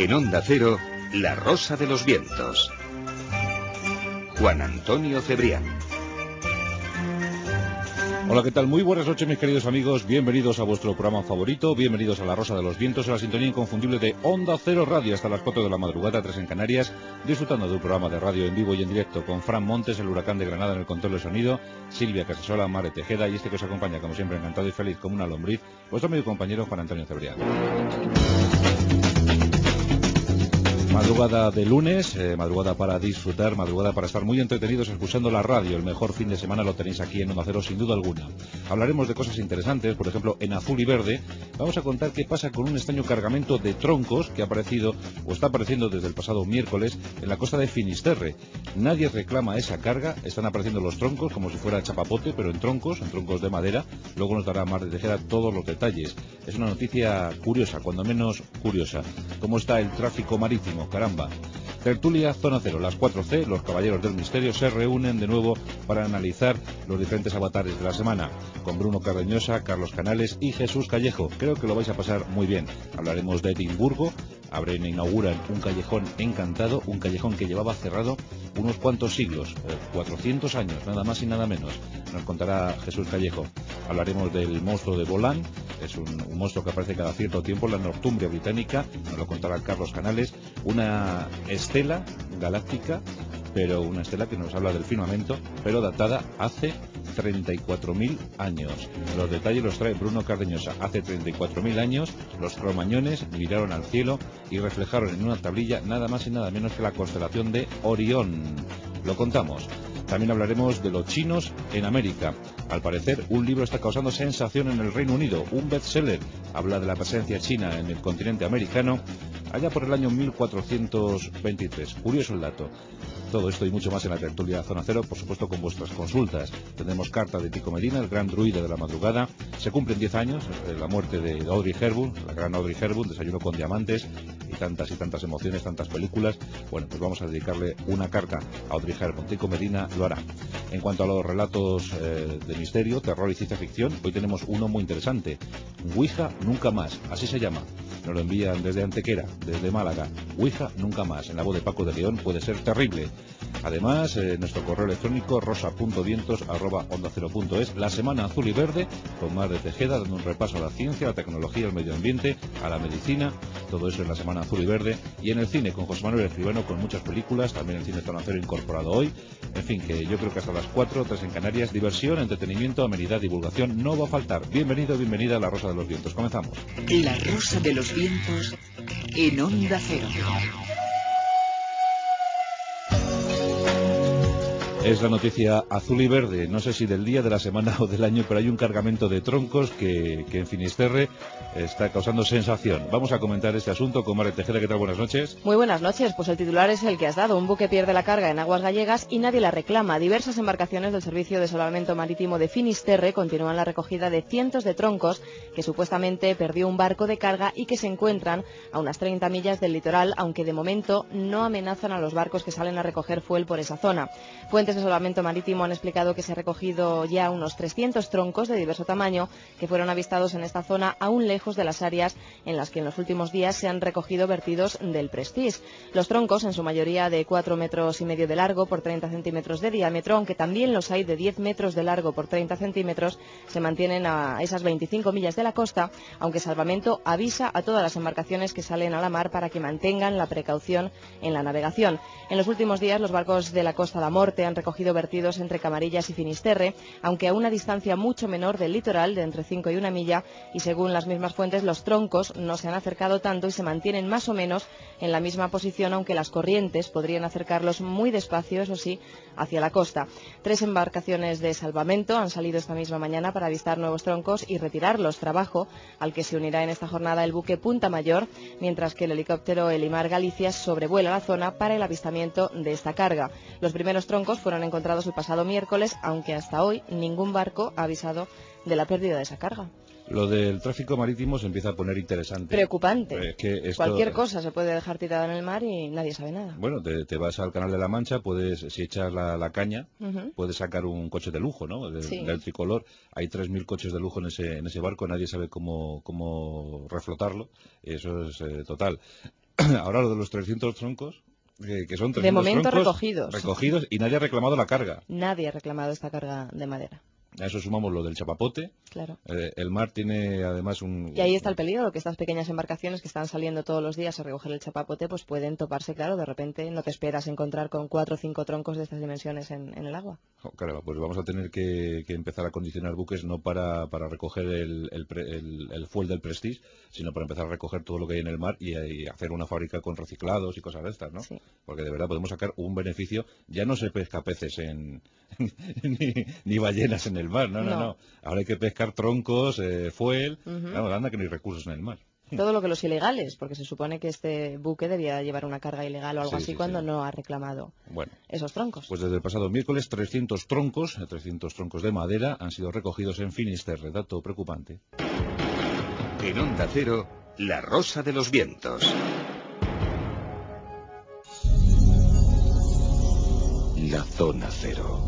En Onda Cero, La Rosa de los Vientos. Juan Antonio Cebrián. Hola, ¿qué tal? Muy buenas noches, mis queridos amigos. Bienvenidos a vuestro programa favorito. Bienvenidos a La Rosa de los Vientos, a la sintonía inconfundible de Onda Cero Radio, hasta las 4 de la madrugada, 3 en Canarias, disfrutando de un programa de radio en vivo y en directo con Fran Montes, el huracán de Granada, en el control de sonido, Silvia Casasola, Mare Tejeda y que os acompaña, como siempre, encantado y feliz como una lombriz, vuestro amigo y compañero Juan Antonio Cebrián. Madrugada de lunes, madrugada para disfrutar, madrugada para estar muy entretenidos escuchando la radio. El mejor fin de semana lo tenéis aquí en Onda Cero, sin duda alguna. Hablaremos de cosas interesantes, por ejemplo, en Azul y Verde. Vamos a contar qué pasa con un extraño cargamento de troncos que ha aparecido, o está apareciendo desde el pasado miércoles, en la costa de Finisterre. Nadie reclama esa carga, están apareciendo los troncos como si fuera chapapote, pero en troncos de madera. Luego nos dará Mar de Tejeda todos los detalles. Es una noticia curiosa, cuando menos curiosa. ¿Cómo está el tráfico marítimo? Caramba. Tertulia Zona Cero, las 4C, los caballeros del misterio, se reúnen de nuevo para analizar los diferentes avatares de la semana, con Bruno Cardeñosa, Carlos Canales y Jesús Callejo. Creo que lo vais a pasar muy bien. Hablaremos de Edimburgo, inauguran un callejón encantado, un callejón que llevaba cerrado unos cuantos siglos, 400 años, nada más y nada menos. Nos contará Jesús Callejo. Hablaremos del monstruo de Bolán, es un monstruo que aparece cada cierto tiempo en la Northumbria británica, nos lo contará Carlos Canales. Una estela galáctica, pero una estela que nos habla del firmamento, pero datada hace 34.000 años. Los detalles los trae Bruno Cardeñosa. Hace 34.000 años los cromañones miraron al cielo y reflejaron en una tablilla nada más y nada menos que la constelación de Orión. Lo contamos. También hablaremos de los chinos en América. Al parecer, un libro está causando sensación en el Reino Unido. Un bestseller habla de la presencia china en el continente americano allá por el año 1423. Curioso el dato. Todo esto y mucho más en la tertulia Zona Cero, por supuesto con vuestras consultas. Tendremos carta de Tico Medina, el gran druida de la madrugada. Se cumplen 10 años la muerte de Audrey Hepburn, la gran Audrey Hepburn, Desayuno con diamantes y tantas emociones, tantas películas. Bueno, pues vamos a dedicarle una carta a Audrey Hepburn. Tico Medina lo hará. En cuanto a los relatos de misterio, terror y ciencia ficción, hoy tenemos uno muy interesante. Ouija nunca más, así se llama. Nos lo envían desde Antequera, desde Málaga. Ouija nunca más, en la voz de Paco de León, puede ser terrible. Además, nuestro correo electrónico rosa.vientos@ondacero.es. La semana azul y verde con Mar de Tejeda, dando un repaso a la ciencia, a la tecnología, al medio ambiente, a la medicina. Todo eso en la semana azul y verde. Y en el cine con José Manuel Escribano, con muchas películas, también el cine Zona Cero incorporado hoy. En fin, que yo creo que hasta las 4, 3 en Canarias, diversión, entretenimiento, amenidad, divulgación no va a faltar. Bienvenido, bienvenida a La Rosa de los Vientos. Comenzamos. La Rosa de los Vientos en Onda Cero. Es la noticia azul y verde, no sé si del día, de la semana o del año, pero hay un cargamento de troncos que en Finisterre está causando sensación. Vamos a comentar este asunto con Mare Tejeda. ¿Qué tal? Buenas noches. Muy buenas noches. Pues el titular es el que has dado. Un buque pierde la carga en aguas gallegas y nadie la reclama. Diversas embarcaciones del Servicio de Salvamento Marítimo de Finisterre continúan la recogida de cientos de troncos que supuestamente perdió un barco de carga y que se encuentran a unas 30 millas del litoral, aunque de momento no amenazan a los barcos que salen a recoger fuel por esa zona. Fuentes de Salvamento Marítimo han explicado que se ha recogido ya unos 300 troncos de diverso tamaño que fueron avistados en esta zona aún lejos de las áreas en las que en los últimos días se han recogido vertidos del Prestige. Los troncos, en su mayoría de 4,5 metros de largo por 30 centímetros de diámetro, aunque también los hay de 10 metros de largo por 30 centímetros, se mantienen a esas 25 millas de la costa, aunque Salvamento avisa a todas las embarcaciones que salen a la mar para que mantengan la precaución en la navegación. En los últimos días los barcos de la Costa da Morte han recogido vertidos entre Camarillas y Finisterre, aunque a una distancia mucho menor del litoral, de entre 5 y 1 milla, y según las mismas fuentes los troncos no se han acercado tanto y se mantienen más o menos en la misma posición, aunque las corrientes podrían acercarlos muy despacio, eso sí, hacia la costa. 3 embarcaciones de salvamento han salido esta misma mañana para avistar nuevos troncos y retirarlos, trabajo al que se unirá en esta jornada el buque Punta Mayor, mientras que el helicóptero Elimar Galicia sobrevuela la zona para el avistamiento de esta carga. Los primeros troncos fueron encontrados el pasado miércoles, aunque hasta hoy ningún barco ha avisado de la pérdida de esa carga. Lo del tráfico marítimo se empieza a poner interesante. Preocupante. Que esto, cualquier cosa se puede dejar tirada en el mar y nadie sabe nada. Bueno, te vas al Canal de la Mancha, si echas la caña, Uh-huh. puedes sacar un coche de lujo, ¿no? Sí. Del tricolor. Hay 3.000 coches de lujo en ese barco, nadie sabe cómo reflotarlo. Eso es total. Ahora lo de los 300 troncos, que son 300 de momento troncos recogidos y nadie ha reclamado la carga. Nadie ha reclamado esta carga de madera. A eso sumamos lo del chapapote. Claro. El mar tiene además Y ahí está el peligro, que estas pequeñas embarcaciones que están saliendo todos los días a recoger el chapapote, pues pueden toparse, claro, de repente no te esperas encontrar con 4 o 5 troncos de estas dimensiones en el agua. Oh, claro, pues vamos a tener que empezar a condicionar buques no para recoger el fuel del Prestige, sino para empezar a recoger todo lo que hay en el mar y hacer una fábrica con reciclados y cosas de estas, ¿no? Sí. Porque de verdad podemos sacar un beneficio. Ya no se pesca peces ni ballenas en el mar, no. Ahora hay que pescar troncos, fuel. Uh-huh. Vamos, anda que no hay recursos en el mar. Todo lo que los ilegales, porque se supone que este buque debía llevar una carga ilegal o algo así cuando no ha reclamado esos troncos. Pues desde el pasado miércoles 300 troncos de madera han sido recogidos en Finisterre, dato preocupante. En Onda Cero, La Rosa de los Vientos. La Zona Cero.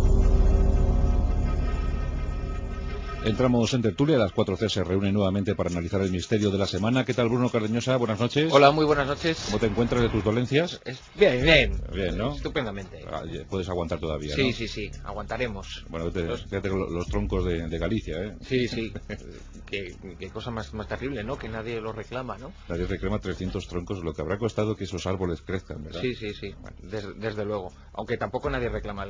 Entramos en tertulia, las 4C se reúnen nuevamente para analizar el misterio de la semana. ¿Qué tal, Bruno Cardeñosa? Buenas noches. Hola, muy buenas noches. ¿Cómo te encuentras de tus dolencias? Bien, ¿no? Estupendamente. Puedes aguantar todavía, sí, ¿no? Sí, aguantaremos. Bueno, fíjate los troncos de Galicia, ¿eh? Sí. Qué cosa más terrible, ¿no? Que nadie lo reclama, ¿no? Nadie reclama 300 troncos, lo que habrá costado que esos árboles crezcan, ¿verdad? Sí. Bueno, desde luego. Aunque tampoco nadie reclama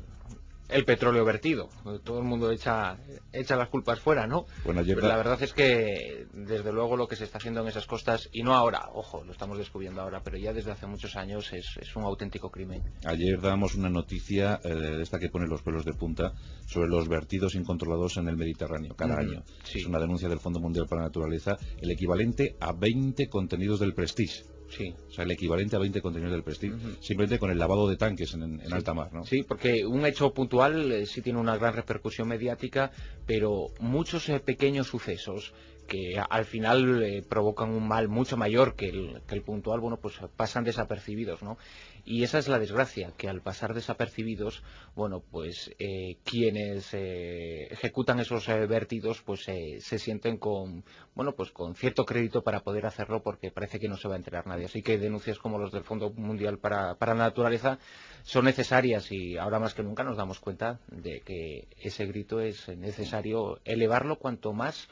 el petróleo vertido. Todo el mundo echa las culpas fuera, ¿no? Bueno, Pero la verdad es que, desde luego, lo que se está haciendo en esas costas, y no ahora, ojo, lo estamos descubriendo ahora, pero ya desde hace muchos años es un auténtico crimen. Ayer dábamos una noticia, esta que pone los pelos de punta, sobre los vertidos incontrolados en el Mediterráneo cada año. Sí. Es una denuncia del Fondo Mundial para la Naturaleza, el equivalente a 20 contenidos del Prestige. Sí. O sea, el equivalente a 20 contenidos del Prestige, simplemente con el lavado de tanques en alta mar, ¿no? Sí, porque un hecho puntual sí tiene una gran repercusión mediática, pero muchos pequeños sucesos que al final provocan un mal mucho mayor que el puntual, bueno, pues pasan desapercibidos, ¿no? Y esa es la desgracia, que al pasar desapercibidos, bueno, pues quienes ejecutan esos vertidos, pues se sienten con cierto crédito para poder hacerlo, porque parece que no se va a enterar nadie. Así que denuncias como los del Fondo Mundial para la Naturaleza son necesarias, y ahora más que nunca nos damos cuenta de que ese grito es necesario elevarlo cuanto más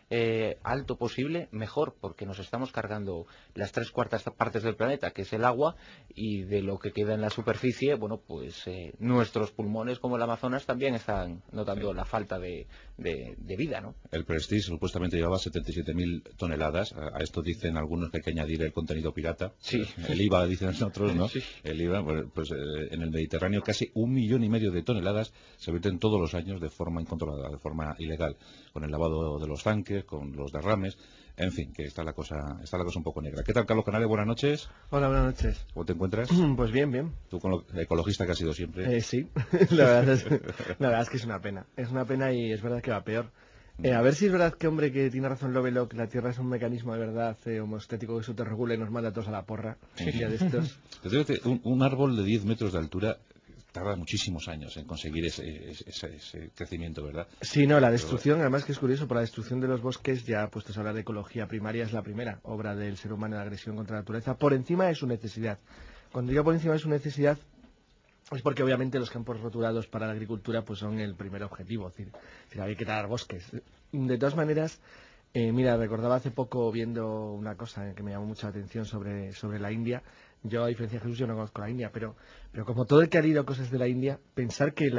alto posible, mejor, porque nos estamos cargando las 3/4 partes del planeta, que es el agua, y de lo que queda en la superficie, bueno, pues nuestros pulmones, como el Amazonas, también están notando la falta de vida, ¿no? El Prestige supuestamente llevaba 77.000 toneladas. A esto dicen algunos que hay que añadir el contenido pirata. Sí. El IVA, dicen otros, ¿no? Sí. El IVA, pues en el Mediterráneo casi 1,5 millones de toneladas se vierten todos los años de forma incontrolada, de forma ilegal, con el lavado de los tanques, con los derrames. En fin, que está la cosa un poco negra. ¿Qué tal, Carlos Canales? Buenas noches. Hola, buenas noches. ¿Cómo te encuentras? Pues bien. Tú con lo ecologista que has sido siempre. Sí, la verdad es que es una pena. Es una pena, y es verdad que va peor. A ver si es verdad que, hombre, que tiene razón Lovelock, la Tierra es un mecanismo de verdad homoestético que se autorregula y nos manda a todos a la porra. Un día de estos. Un árbol de 10 metros de altura tarda muchísimos años en conseguir ese crecimiento, ¿verdad? Sí, no, la destrucción, además que es curioso, por la destrucción de los bosques, ya puestos a hablar de ecología primaria, es la primera obra del ser humano de agresión contra la naturaleza, por encima de su necesidad. Cuando digo por encima de su necesidad, es porque obviamente los campos roturados para la agricultura pues son el primer objetivo, es decir, hay que talar bosques. De todas maneras, mira, recordaba hace poco viendo una cosa que me llamó mucha atención sobre la India. Yo, a diferencia de Jesús, yo no conozco la India, pero como todo el que ha leído cosas de la India, pensar que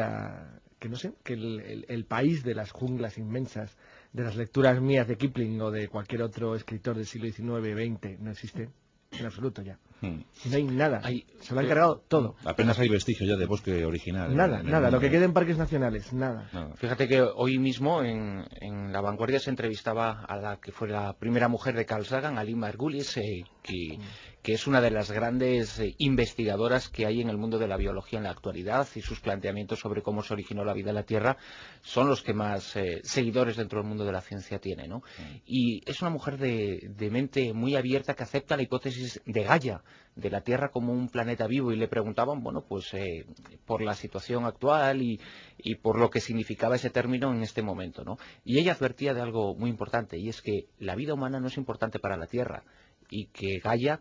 el país de las junglas inmensas, de las lecturas mías de Kipling o de cualquier otro escritor del siglo XIX, XX, no existe en absoluto ya. No hay nada. Se lo han cargado todo. Apenas hay vestigio ya de bosque original. Nada. Lo que queda en parques nacionales, nada. Fíjate que hoy mismo en La Vanguardia se entrevistaba a la que fue la primera mujer de Carl Sagan, a Lee Margulies, que es una de las grandes investigadoras que hay en el mundo de la biología en la actualidad, y sus planteamientos sobre cómo se originó la vida en la Tierra son los que más seguidores dentro del mundo de la ciencia tiene, ¿no? Y es una mujer de mente muy abierta que acepta la hipótesis de Gaia, de la Tierra como un planeta vivo, y le preguntaban, bueno, pues por la situación actual y por lo que significaba ese término en este momento, ¿no? Y ella advertía de algo muy importante, y es que la vida humana no es importante para la Tierra, y que Gaia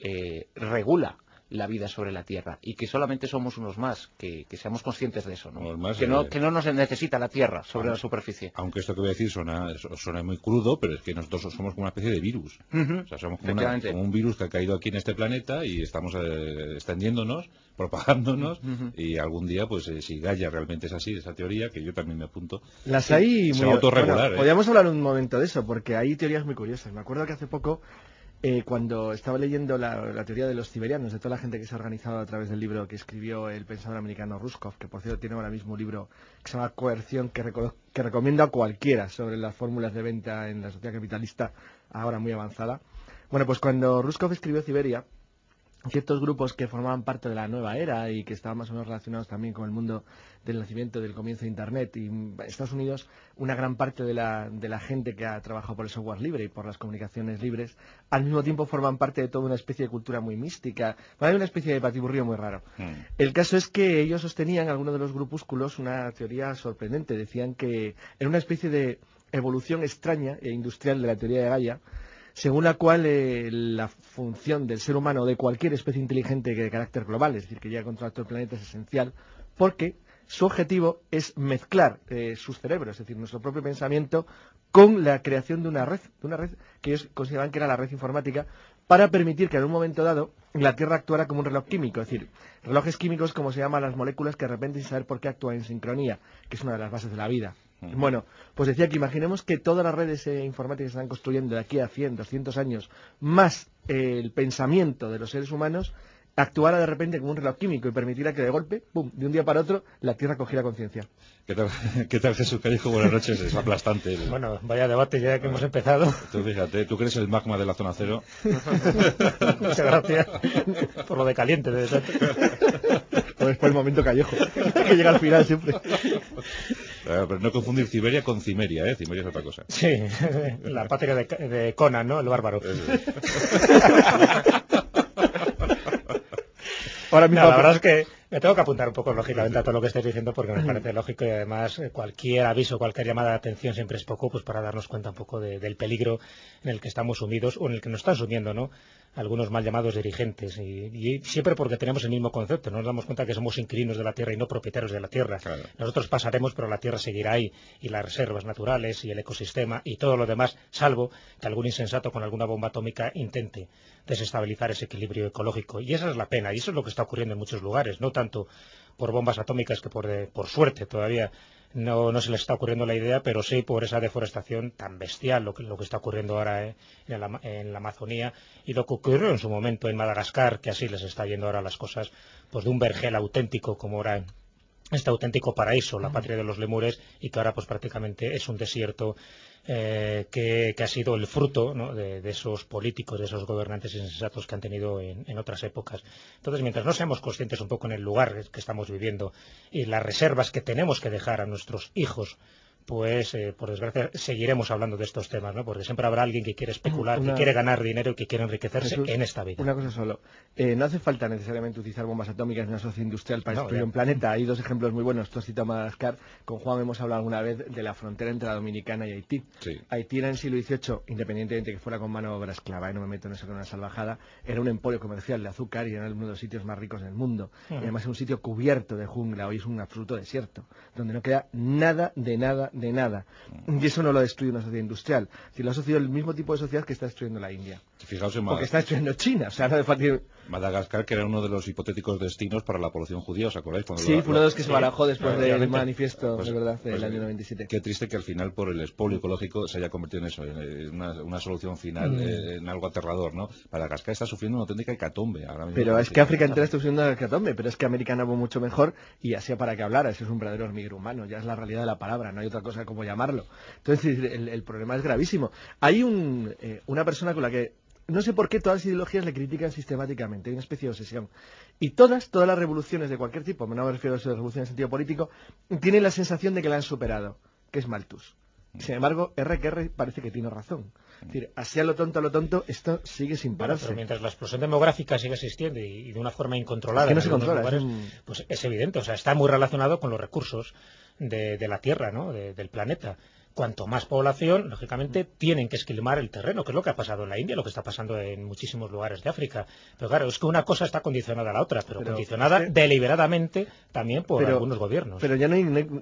regula la vida sobre la Tierra, y que solamente somos unos más, que seamos conscientes de eso, ¿no? Más, que no nos necesita la Tierra sobre la superficie. Aunque esto que voy a decir suena muy crudo, pero es que nosotros somos como una especie de virus. O sea, somos como un virus que ha caído aquí en este planeta y estamos extendiéndonos, propagándonos, y algún día, pues si Gaia realmente es así, esa teoría, que yo también me apunto, las hay se va a autorregular. Bueno, podríamos hablar un momento de eso, porque hay teorías muy curiosas. Me acuerdo que hace poco, cuando estaba leyendo la teoría de los siberianos, de toda la gente que se ha organizado a través del libro que escribió el pensador americano Rushkoff, que por cierto tiene ahora mismo un libro que se llama Coerción, que recomiendo a cualquiera, sobre las fórmulas de venta en la sociedad capitalista ahora muy avanzada. Bueno, pues cuando Rushkoff escribió Siberia, ciertos grupos que formaban parte de la nueva era y que estaban más o menos relacionados también con el mundo del nacimiento, del comienzo de Internet, y en Estados Unidos una gran parte de la gente que ha trabajado por el software libre y por las comunicaciones libres, al mismo tiempo forman parte de toda una especie de cultura muy mística. Hay una especie de batiburrillo muy raro. El caso es que ellos sostenían, algunos de los grupúsculos, una teoría sorprendente. Decían que era una especie de evolución extraña e industrial de la teoría de Gaia, según la cual la función del ser humano, de cualquier especie inteligente de carácter global, es decir, que llega a controlar todo el planeta, es esencial, porque su objetivo es mezclar sus cerebros, es decir, nuestro propio pensamiento, con la creación de una red que ellos consideraban que era la red informática, para permitir que en un momento dado la Tierra actuara como un reloj químico, es decir, relojes químicos como se llaman las moléculas que de repente, sin saber por qué, actúan en sincronía, que es una de las bases de la vida. Bueno, pues decía que imaginemos que todas las redes informáticas que se están construyendo de aquí a 100, 200 años, más el pensamiento de los seres humanos, actuara de repente como un reloj químico y permitiera que de golpe, pum, de un día para otro, la Tierra cogiera conciencia. ¿Qué tal, Jesús Callejo? Buenas noches, es aplastante. Bueno, vaya debate ya que hemos empezado. Tú fíjate, tú que eres el magma de la zona cero. Muchas gracias por lo de caliente, debe ser. Pues por el momento Callejo, que llega al final siempre. Pero no confundir Siberia con Cimeria, ¿eh? Cimeria es otra cosa. Sí, la patria de Conan, ¿no? El bárbaro. Ahora mismo, la verdad es que me tengo que apuntar un poco lógicamente a todo lo que estáis diciendo, porque me parece lógico, y además cualquier aviso, cualquier llamada de atención siempre es poco, pues para darnos cuenta un poco del peligro en el que estamos sumidos, o en el que nos están sumiendo, ¿no?, algunos mal llamados dirigentes, y siempre porque tenemos el mismo concepto. No nos damos cuenta que somos inquilinos de la Tierra y no propietarios de la Tierra. Claro. Nosotros pasaremos, pero la Tierra seguirá ahí, y las reservas naturales y el ecosistema y todo lo demás, salvo que algún insensato con alguna bomba atómica intente desestabilizar ese equilibrio ecológico. Y esa es la pena, y eso es lo que está ocurriendo en muchos lugares, no tanto por bombas atómicas, que por suerte todavía no se les está ocurriendo la idea, pero sí por esa deforestación tan bestial, lo que está ocurriendo ahora en la Amazonía, y lo que ocurrió en su momento en Madagascar, que así les está yendo ahora las cosas, pues de un vergel auténtico como era este auténtico paraíso, la patria de los lemures, y que ahora pues prácticamente es un desierto que ha sido el fruto, ¿no?, de esos políticos, de esos gobernantes insensatos que han tenido en otras épocas. Entonces, mientras no seamos conscientes un poco en el lugar que estamos viviendo y las reservas que tenemos que dejar a nuestros hijos, pues por desgracia seguiremos hablando de estos temas, ¿no? Porque siempre habrá alguien que quiere especular, que quiere ganar dinero y que quiere enriquecerse, Jesús, en esta vida. Una cosa solo, no hace falta necesariamente utilizar bombas atómicas en una sociedad industrial para destruir un planeta. Hay dos ejemplos muy buenos. Tú has citado Madagascar, con Juan hemos hablado alguna vez de la frontera entre la Dominicana y Haití. Sí. Haití era en el siglo XVIII, independientemente de que fuera con mano de obra esclava, no me meto en eso, con una salvajada, era un emporio comercial de azúcar y era uno de los sitios más ricos del mundo. Y además es un sitio cubierto de jungla, hoy es un absoluto desierto, donde no queda nada de nada de nada. Y eso no lo destruye una sociedad industrial. Si lo ha sucedido el mismo tipo de sociedad que está destruyendo la India. Fijaos en porque está destruyendo China. O sea, no de Madagascar, que era uno de los hipotéticos destinos para la población judía, ¿os acordáis? Cuando sí, fue uno de los que se barajó después del manifiesto, de verdad, del año 97. Qué triste que al final, por el expolio ecológico, se haya convertido en eso, en una solución final, en algo aterrador, ¿no? Madagascar está sufriendo una auténtica hecatombe ahora mismo. Pero es que África entera está sufriendo una hecatombe, pero es que América no va mucho mejor, y así para que hablar, eso es un verdadero hormiguero humano, ya es la realidad de la palabra, no hay otra cosa como llamarlo. Entonces, el problema es gravísimo. Hay una persona con la que no sé por qué todas las ideologías le critican sistemáticamente, hay una especie de obsesión. Y todas las revoluciones de cualquier tipo, no me refiero a las revoluciones en sentido político, tienen la sensación de que la han superado, que es Malthus. Sin embargo, R parece que tiene razón. Es decir, así a lo tonto, esto sigue sin pararse. Pero mientras la explosión demográfica sigue existiendo y de una forma incontrolada, es que no se controla, lugares, pues es evidente, o sea, está muy relacionado con los recursos de la Tierra, ¿no? Del planeta. Cuanto más población, lógicamente, tienen que esquilmar el terreno, que es lo que ha pasado en la India, lo que está pasando en muchísimos lugares de África. Pero claro, es que una cosa está condicionada a la otra, pero condicionada deliberadamente también por algunos gobiernos. Pero ya no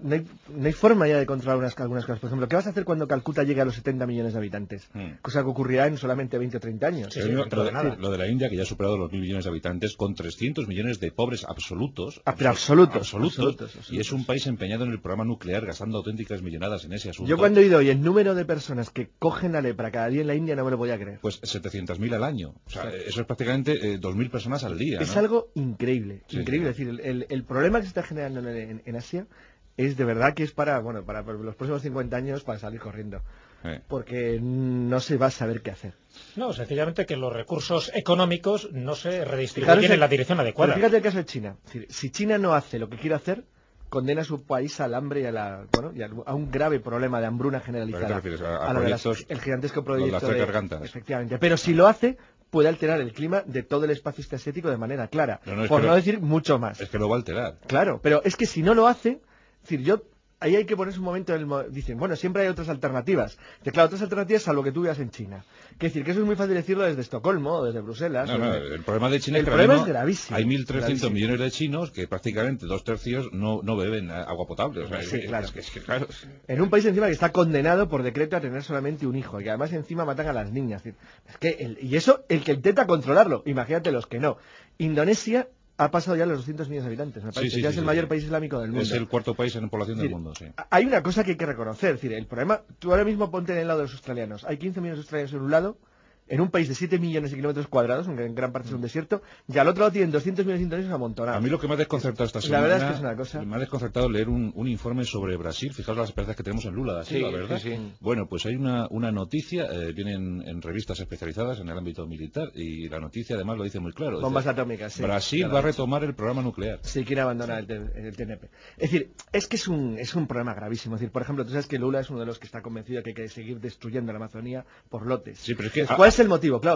hay forma ya de controlar algunas cosas. Por ejemplo, ¿qué vas a hacer cuando Calcuta llegue a los 70 millones de habitantes? Cosa que ocurrirá en solamente 20 o 30 años. Sí, lo de la India, que ya ha superado los 1.000 millones de habitantes, con 300 millones de pobres absolutos. Pero absolutos. Y es un país empeñado en el programa nuclear, gastando auténticas millonadas en ese asunto. Yo cuando he oído hoy el número de personas que cogen la lepra cada día en la India no me lo podía creer. Pues 700.000 al año. O sea, eso es prácticamente 2.000 personas al día, ¿no? Es algo increíble. Sí, increíble. Sí. Es decir, el problema que se está generando en Asia es de verdad que es para los próximos 50 años para salir corriendo. Porque no se va a saber qué hacer. No, sencillamente que los recursos económicos no se redistribuyen en la dirección adecuada. Fíjate el caso de China. Es decir, si China no hace lo que quiere hacer, condena a su país al hambre y a un grave problema de hambruna generalizada. El gigantesco proyecto las tres gargantas. Efectivamente. Pero si lo hace, puede alterar el clima de todo el espacio este asiático de manera clara. Por no decir mucho más. Es que lo va a alterar. Claro, pero es que si no lo hace, es decir, ahí hay que ponerse un momento, dicen, bueno, siempre hay otras alternativas. Claro, otras alternativas a lo que tú veas en China. Es decir, que eso es muy fácil decirlo desde Estocolmo o desde Bruselas. El problema de China es gravísimo. Hay 1.300 millones de chinos que prácticamente 2/3 no beben agua potable. O sea, claro. Es que, claro. En un país encima que está condenado por decreto a tener solamente un hijo y que además encima matan a las niñas. Es que y eso, el que intenta controlarlo, imagínate los que no. Indonesia ha pasado ya los 200 millones de habitantes, me parece. Es el mayor país islámico del mundo. Es el cuarto país en población del mundo, sí. Hay una cosa que hay que reconocer, es decir, el problema, tú ahora mismo ponte en el lado de los australianos. Hay 15 millones de australianos en un lado, en un país de 7 millones de kilómetros cuadrados, aunque en gran parte es un desierto, y al otro lado tienen 200 millones de indonesios amontonados. A mí lo que me ha desconcertado esta semana, la verdad es que es una cosa... me ha desconcertado leer un informe sobre Brasil. Fijaos las esperanzas que tenemos en Lula da Silva, ¿verdad? Sí. Bueno, pues hay una noticia, vienen en revistas especializadas en el ámbito militar, y la noticia además lo dice muy claro. Bombas atómicas, sí. Brasil va a retomar el programa nuclear. Sí, quiere abandonar el TNP. Es decir, es que es un problema gravísimo. Es decir, por ejemplo, tú sabes que Lula es uno de los que está convencido de que hay que seguir destruyendo la Amazonía por lotes. Sí, pero es que... ¿Cuál es el motivo? Claro,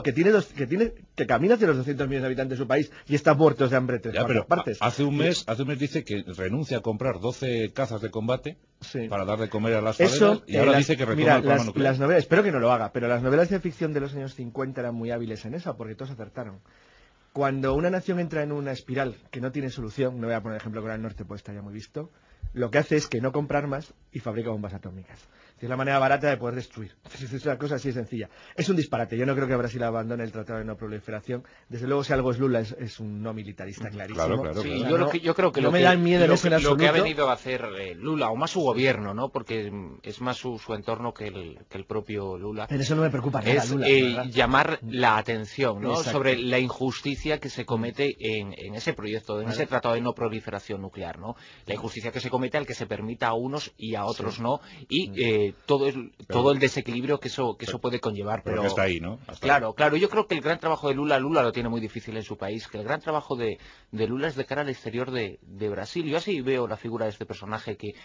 que camina hacia los 200 millones de habitantes de su país y está muertos de hambre partes. Hace un mes dice que renuncia a comprar 12 cazas de combate para dar de comer a las favelas, y ahora dice que retoma el programa nuclear. Espero que no lo haga, pero las novelas de ficción de los años 50 eran muy hábiles en eso, porque todos acertaron. Cuando una nación entra en una espiral que no tiene solución, no voy a poner ejemplo Corea del Norte, pues está ya muy visto, lo que hace es que no comprar más y fabrica bombas atómicas. Es la manera barata de poder destruir. Es una cosa así de sencilla. Es un disparate. Yo no creo que Brasil abandone el Tratado de No Proliferación. Desde luego, si algo es Lula, es un no militarista clarísimo. Claro. Sí, yo creo que no me dan miedo lo que ha venido a hacer Lula, o más su gobierno, ¿no? Porque es más su entorno que el propio Lula. Pero eso no me preocupa nada, es Lula, llamar la atención, ¿no? Exacto. Sobre la injusticia que se comete en ese proyecto, en ese Tratado de No Proliferación Nuclear, ¿no? La injusticia que se comete al que se permita a unos y a otros no, y todo el desequilibrio que eso puede conllevar. Pero que está ahí, ¿no? Claro. Yo creo que el gran trabajo de Lula lo tiene muy difícil en su país, que el gran trabajo de Lula es de cara al exterior de Brasil. Yo así veo la figura de este personaje que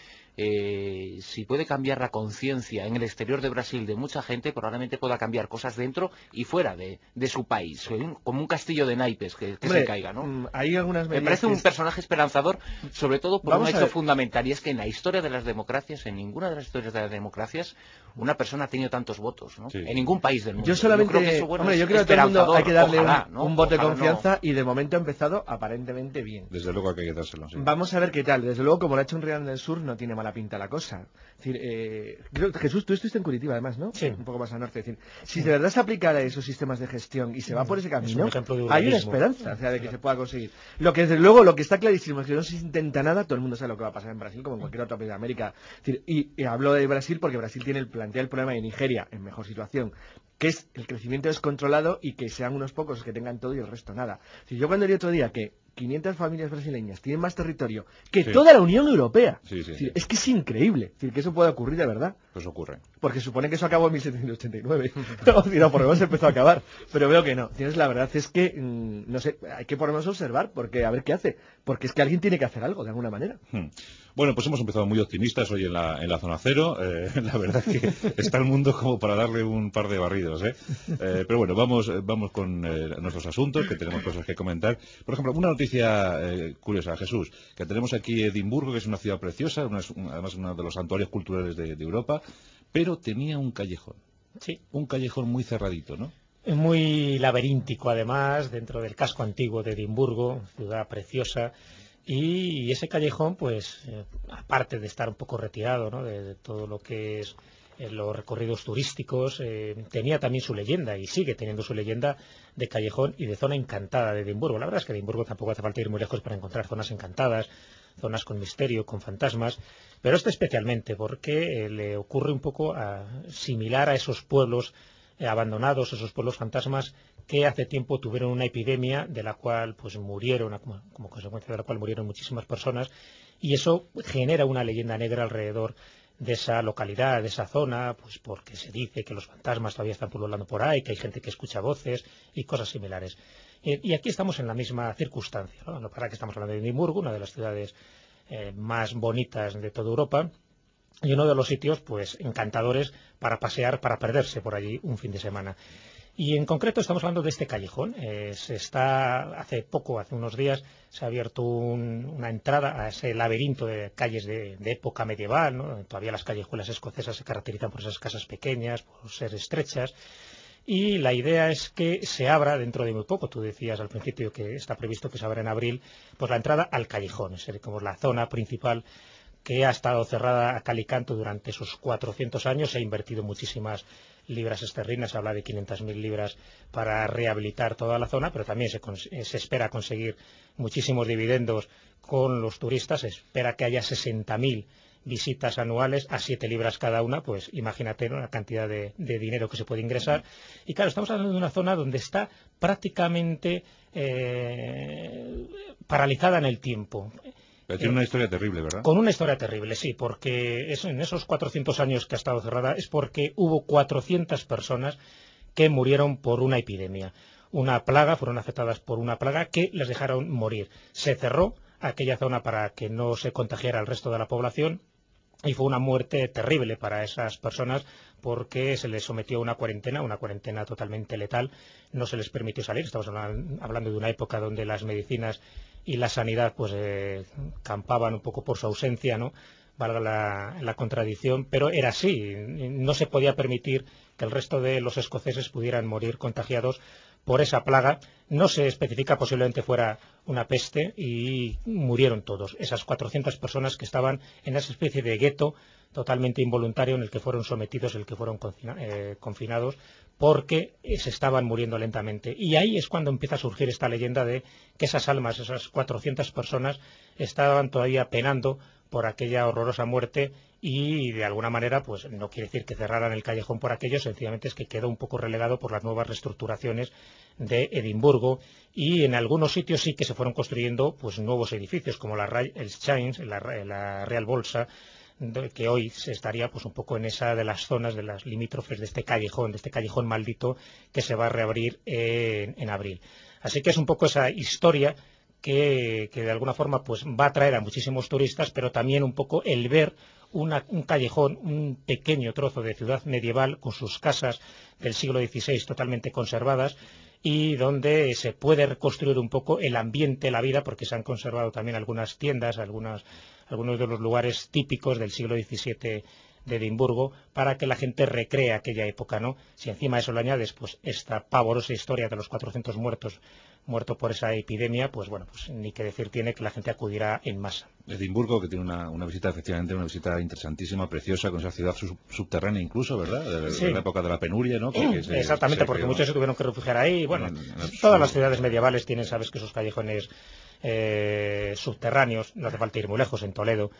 si puede cambiar la conciencia en el exterior de Brasil de mucha gente, probablemente pueda cambiar cosas dentro y fuera de su país, como un castillo de naipes que se caiga, ¿no? Hay algunas Me parece un personaje esperanzador, sobre todo por un hecho fundamental, y es que en la historia de las democracias, en ninguna de las historias de las democracias, una persona ha tenido tantos votos, ¿no? En ningún país del mundo. Yo creo que a todo el mundo hay que darle un voto de confianza, y de momento ha empezado aparentemente bien. Desde luego hay que dárselo, sí. Vamos a ver qué tal. Desde luego, como lo ha hecho un Real del Sur, no tiene mala pinta la cosa. Es decir, Jesús, tú estuviste en Curitiba además, ¿no? Sí. Un poco más al norte. Es decir, si de verdad se aplicara esos sistemas de gestión y se va por ese camino, hay una esperanza, de que se pueda conseguir. Lo que desde luego, lo que está clarísimo es que no se intenta nada, todo el mundo sabe lo que va a pasar en Brasil, como en cualquier otro país de América. Es decir, y hablo de Brasil porque Brasil plantea el problema de Nigeria en mejor situación que es el crecimiento descontrolado y que sean unos pocos los que tengan todo y el resto nada. Si yo cuando leí otro día que 500 familias brasileñas tienen más territorio que toda la Unión Europea. Es que es increíble. Es decir, que eso puede ocurrir de verdad. Pues ocurre. Porque supone que eso acabó en 1789. No, por lo menos empezó a acabar. Pero veo que no. Tienes la verdad es que, no sé, hay que por lo menos observar, porque a ver qué hace. Porque es que alguien tiene que hacer algo, de alguna manera. Bueno, pues hemos empezado muy optimistas hoy en la zona cero. La verdad es que está el mundo como para darle un par de barridos, pero bueno, vamos con nuestros asuntos, que tenemos cosas que comentar. Por ejemplo, una noticia curiosa, Jesús, que tenemos aquí Edimburgo, que es una ciudad preciosa, además uno de los santuarios culturales de Europa, pero tenía un callejón. Sí. Un callejón muy cerradito, ¿no? Muy laberíntico, además, dentro del casco antiguo de Edimburgo, ciudad preciosa. Y ese callejón, pues, aparte de estar un poco retirado, ¿no?, de todo lo que es los recorridos turísticos, tenía también su leyenda, y sigue teniendo su leyenda de callejón y de zona encantada de Edimburgo. La verdad es que Edimburgo tampoco hace falta ir muy lejos para encontrar zonas encantadas, zonas con misterio, con fantasmas, pero este especialmente porque le ocurre un poco similar a esos pueblos abandonados, esos pueblos fantasmas que hace tiempo tuvieron una epidemia de la cual pues murieron, como consecuencia de la cual murieron muchísimas personas, y eso genera una leyenda negra alrededor de esa localidad, de esa zona, pues porque se dice que los fantasmas todavía están pululando por ahí, que hay gente que escucha voces y cosas similares. Y aquí estamos en la misma circunstancia, ¿no? Para que estamos hablando de Edimburgo, una de las ciudades más bonitas de toda Europa, y uno de los sitios pues encantadores para pasear, para perderse por allí un fin de semana. Y en concreto estamos hablando de este callejón. Hace unos días, se ha abierto una entrada a ese laberinto de calles de época medieval, ¿no? Todavía las callejuelas escocesas se caracterizan por esas casas pequeñas, por ser estrechas. Y la idea es que se abra dentro de muy poco. Tú decías al principio que está previsto que se abra en abril, pues la entrada al callejón, es como la zona principal que ha estado cerrada a cal y canto durante esos 400 años. Se ha invertido muchísimas libras esterlinas, se habla de 500.000 libras para rehabilitar toda la zona, pero también se espera conseguir muchísimos dividendos con los turistas. Se espera que haya 60.000 visitas anuales a 7 libras cada una, pues imagínate, ¿no?, la cantidad de dinero que se puede ingresar. Y claro, estamos hablando de una zona donde está prácticamente paralizada en el tiempo. Pero tiene una historia terrible, ¿verdad? Con una historia terrible, sí, porque en esos 400 años que ha estado cerrada es porque hubo 400 personas que murieron por una epidemia. Una plaga, fueron afectadas por una plaga que les dejaron morir. Se cerró aquella zona para que no se contagiara al resto de la población. Y fue una muerte terrible para esas personas porque se les sometió a una cuarentena totalmente letal. No se les permitió salir. Estamos hablando de una época donde las medicinas y la sanidad pues campaban un poco por su ausencia, ¿no?, valga la contradicción, pero era así. No se podía permitir que el resto de los escoceses pudieran morir contagiados por esa plaga. No se especifica, posiblemente fuera una peste, y murieron todos. Esas 400 personas que estaban en esa especie de gueto totalmente involuntario en el que fueron sometidos, en el que fueron confinados, porque se estaban muriendo lentamente. Y ahí es cuando empieza a surgir esta leyenda de que esas almas, esas 400 personas, estaban todavía penando por aquella horrorosa muerte, y de alguna manera pues no quiere decir que cerraran el callejón por aquello, sencillamente es que quedó un poco relegado por las nuevas reestructuraciones de Edimburgo, y en algunos sitios sí que se fueron construyendo pues nuevos edificios como el Exchange, la Real Bolsa, que hoy se estaría pues un poco en esa de las zonas de las limítrofes de este callejón maldito que se va a reabrir en abril. Así que es un poco esa historia que de alguna forma pues va a atraer a muchísimos turistas, pero también un poco el ver un callejón, un pequeño trozo de ciudad medieval con sus casas del siglo XVI totalmente conservadas, y donde se puede reconstruir un poco el ambiente, la vida, porque se han conservado también algunas tiendas, algunos de los lugares típicos del siglo XVII de Edimburgo, para que la gente recree aquella época, ¿no? Si encima de eso le añades pues esta pavorosa historia de los 400 muertos por esa epidemia, pues bueno, pues ni que decir tiene que la gente acudirá en masa. Edimburgo, que tiene una visita, efectivamente, una visita interesantísima, preciosa, con esa ciudad subterránea incluso, ¿verdad? Sí. De la época de la penuria, ¿no? Exactamente, porque muchos se tuvieron que refugiar ahí. Bueno, todas las ciudades medievales tienen, sabes, que esos callejones subterráneos. No hace falta ir muy lejos. En Toledo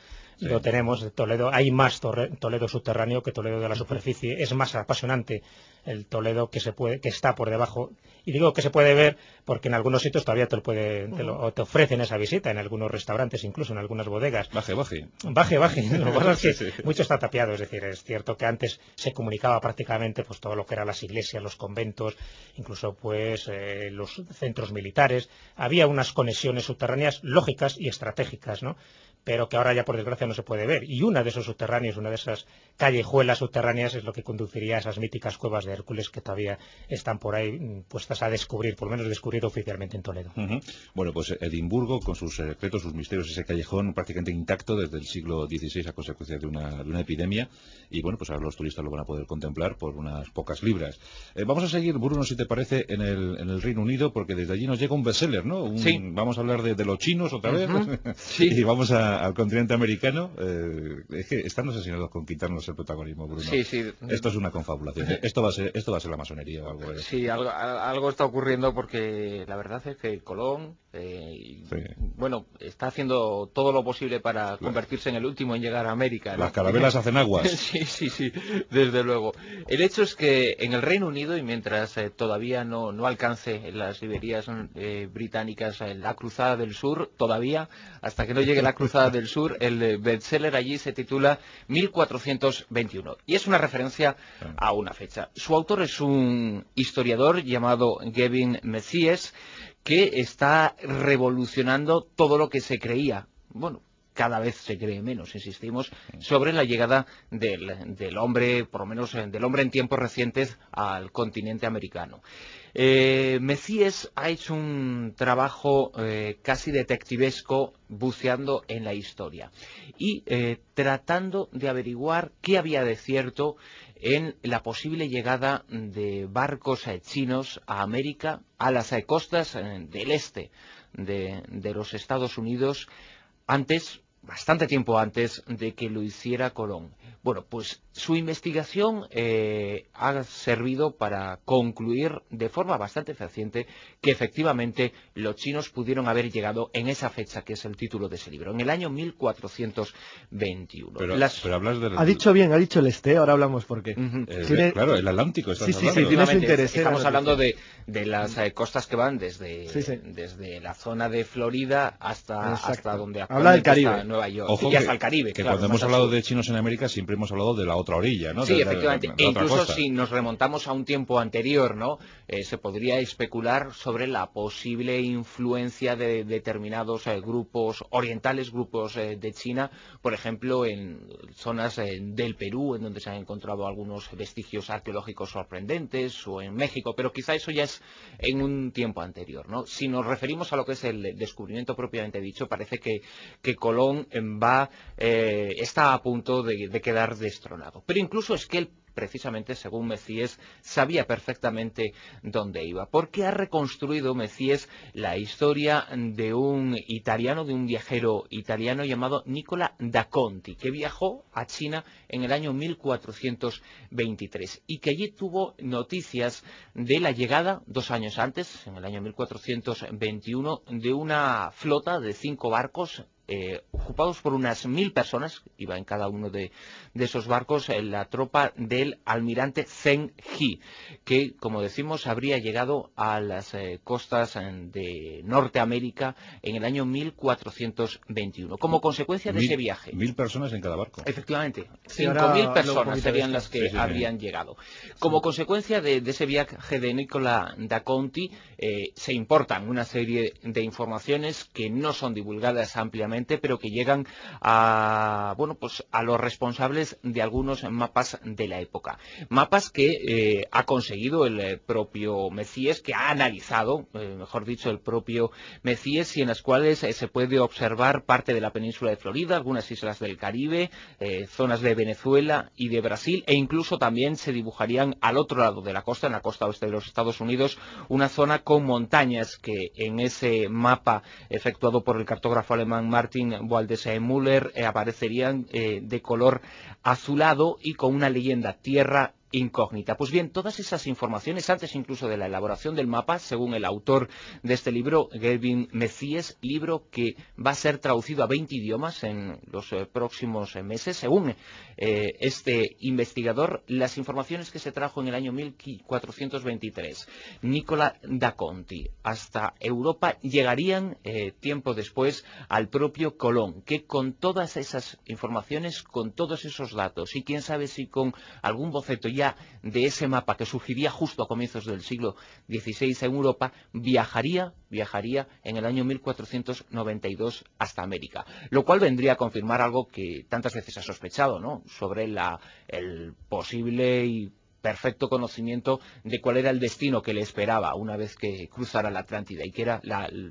lo tenemos, Toledo, hay más Toledo subterráneo que Toledo de la superficie, es más apasionante el Toledo que está por debajo, y digo que se puede ver porque en algunos sitios todavía te ofrecen esa visita, en algunos restaurantes, incluso en algunas bodegas. Baje. Lo que pasa es que mucho está tapiado, es decir, es cierto que antes se comunicaba prácticamente pues todo lo que eran las iglesias, los conventos, incluso pues los centros militares, había unas conexiones subterráneas lógicas y estratégicas, ¿no? Pero que ahora ya por desgracia no se puede ver. Y una de esos subterráneos, una de esas callejuelas subterráneas es lo que conduciría a esas míticas cuevas de Hércules que todavía están por ahí puestas a descubrir, por lo menos descubrir oficialmente en Toledo. Bueno, pues Edimburgo, con sus secretos, sus misterios, ese callejón prácticamente intacto desde el siglo XVI a consecuencia de una epidemia, y bueno, pues ahora los turistas lo van a poder contemplar por unas pocas libras. Vamos a seguir, Bruno, si te parece, en el Reino Unido, porque desde allí nos llega un bestseller, ¿no? Sí. Vamos a hablar de los chinos otra vez, sí. Y vamos al continente americano. Es que están obsesionados con quitarnos el protagonismo, Bruno. Sí. Esto es una confabulación. Esto va a ser la masonería o algo. Sí, algo está ocurriendo porque la verdad es que Colón, bueno, está haciendo todo lo posible para convertirse en el último en llegar a América, ¿no? Las carabelas hacen aguas. Sí, desde luego. El hecho es que en el Reino Unido, y mientras todavía no alcance en las librerías británicas la Cruzada del Sur, todavía, hasta que no llegue la Cruzada del Sur, el bestseller allí se titula 1421. Y es una referencia a una fecha. Su autor es un historiador llamado Gavin Messies, que está revolucionando todo lo que se creía. Bueno, cada vez se cree menos, insistimos, sobre la llegada del hombre, por lo menos del hombre en tiempos recientes, al continente americano. Messies ha hecho un trabajo casi detectivesco buceando en la historia y tratando de averiguar qué había de cierto en la posible llegada de barcos chinos a América, a las costas del este de los Estados Unidos, bastante tiempo antes de que lo hiciera Colón. Bueno, pues su investigación ha servido para concluir de forma bastante fehaciente que efectivamente los chinos pudieron haber llegado en esa fecha, que es el título de ese libro, en el año 1421. Pero hablas del... Ha dicho bien, ha dicho el este, ahora hablamos por qué. Claro, el Atlántico. Sí, tiene su interés. Estamos hablando de las costas que van desde la zona de Florida hasta donde habla del Caribe. Está Nueva York. Ojo, y hasta el Caribe. Que claro, cuando hemos hablado de chinos en América siempre hemos hablado de la otra orilla, ¿no? Sí, efectivamente. De incluso si nos remontamos a un tiempo anterior, ¿no? Se podría especular sobre la posible influencia de determinados grupos orientales, grupos de China, por ejemplo, en zonas del Perú, en donde se han encontrado algunos vestigios arqueológicos sorprendentes, o en México, pero quizá eso ya es en un tiempo anterior, ¿no? Si nos referimos a lo que es el descubrimiento propiamente dicho, parece que Colón está a punto de quedar destronado. Pero incluso es que él, precisamente, según Messies, sabía perfectamente dónde iba, porque ha reconstruido Messies la historia de un italiano, de un viajero italiano llamado Nicola da Conti, que viajó a China en el año 1423 y que allí tuvo noticias de la llegada, 2 años antes, en el año 1421, de una flota de 5 barcos ocupados por unas 1000 personas, iba en cada uno de esos barcos la tropa del almirante Zheng He, que, como decimos, habría llegado a las costas de Norteamérica en el año 1421, como consecuencia de ese viaje. 1000 personas en cada barco. Efectivamente, Sí, 5000 personas serían las que habrían llegado. Como consecuencia de ese viaje de Nicola da Conti, se importan una serie de informaciones que no son divulgadas ampliamente, pero que llegan a los responsables de algunos mapas de la época. Mapas que ha conseguido el propio Messies, que ha analizado, mejor dicho, el propio Messies, y en las cuales se puede observar parte de la península de Florida, algunas islas del Caribe, zonas de Venezuela y de Brasil, e incluso también se dibujarían al otro lado de la costa, en la costa oeste de los Estados Unidos, una zona con montañas que en ese mapa efectuado por el cartógrafo alemán Martin Waldseemüller aparecerían de color azulado y con una leyenda: tierra incógnita. Pues bien, todas esas informaciones, antes incluso de la elaboración del mapa, según el autor de este libro, Gavin Messies, libro que va a ser traducido a 20 idiomas en los próximos meses, según este investigador, las informaciones que se trajo en el año 1423, Nicola da Conti, hasta Europa, llegarían tiempo después al propio Colón, que con todas esas informaciones, con todos esos datos, y quién sabe si con algún boceto ya de ese mapa que surgiría justo a comienzos del siglo XVI en Europa, viajaría en el año 1492 hasta América, lo cual vendría a confirmar algo que tantas veces ha sospechado, ¿no?, sobre el posible y perfecto conocimiento de cuál era el destino que le esperaba una vez que cruzara la Atlántida, y que era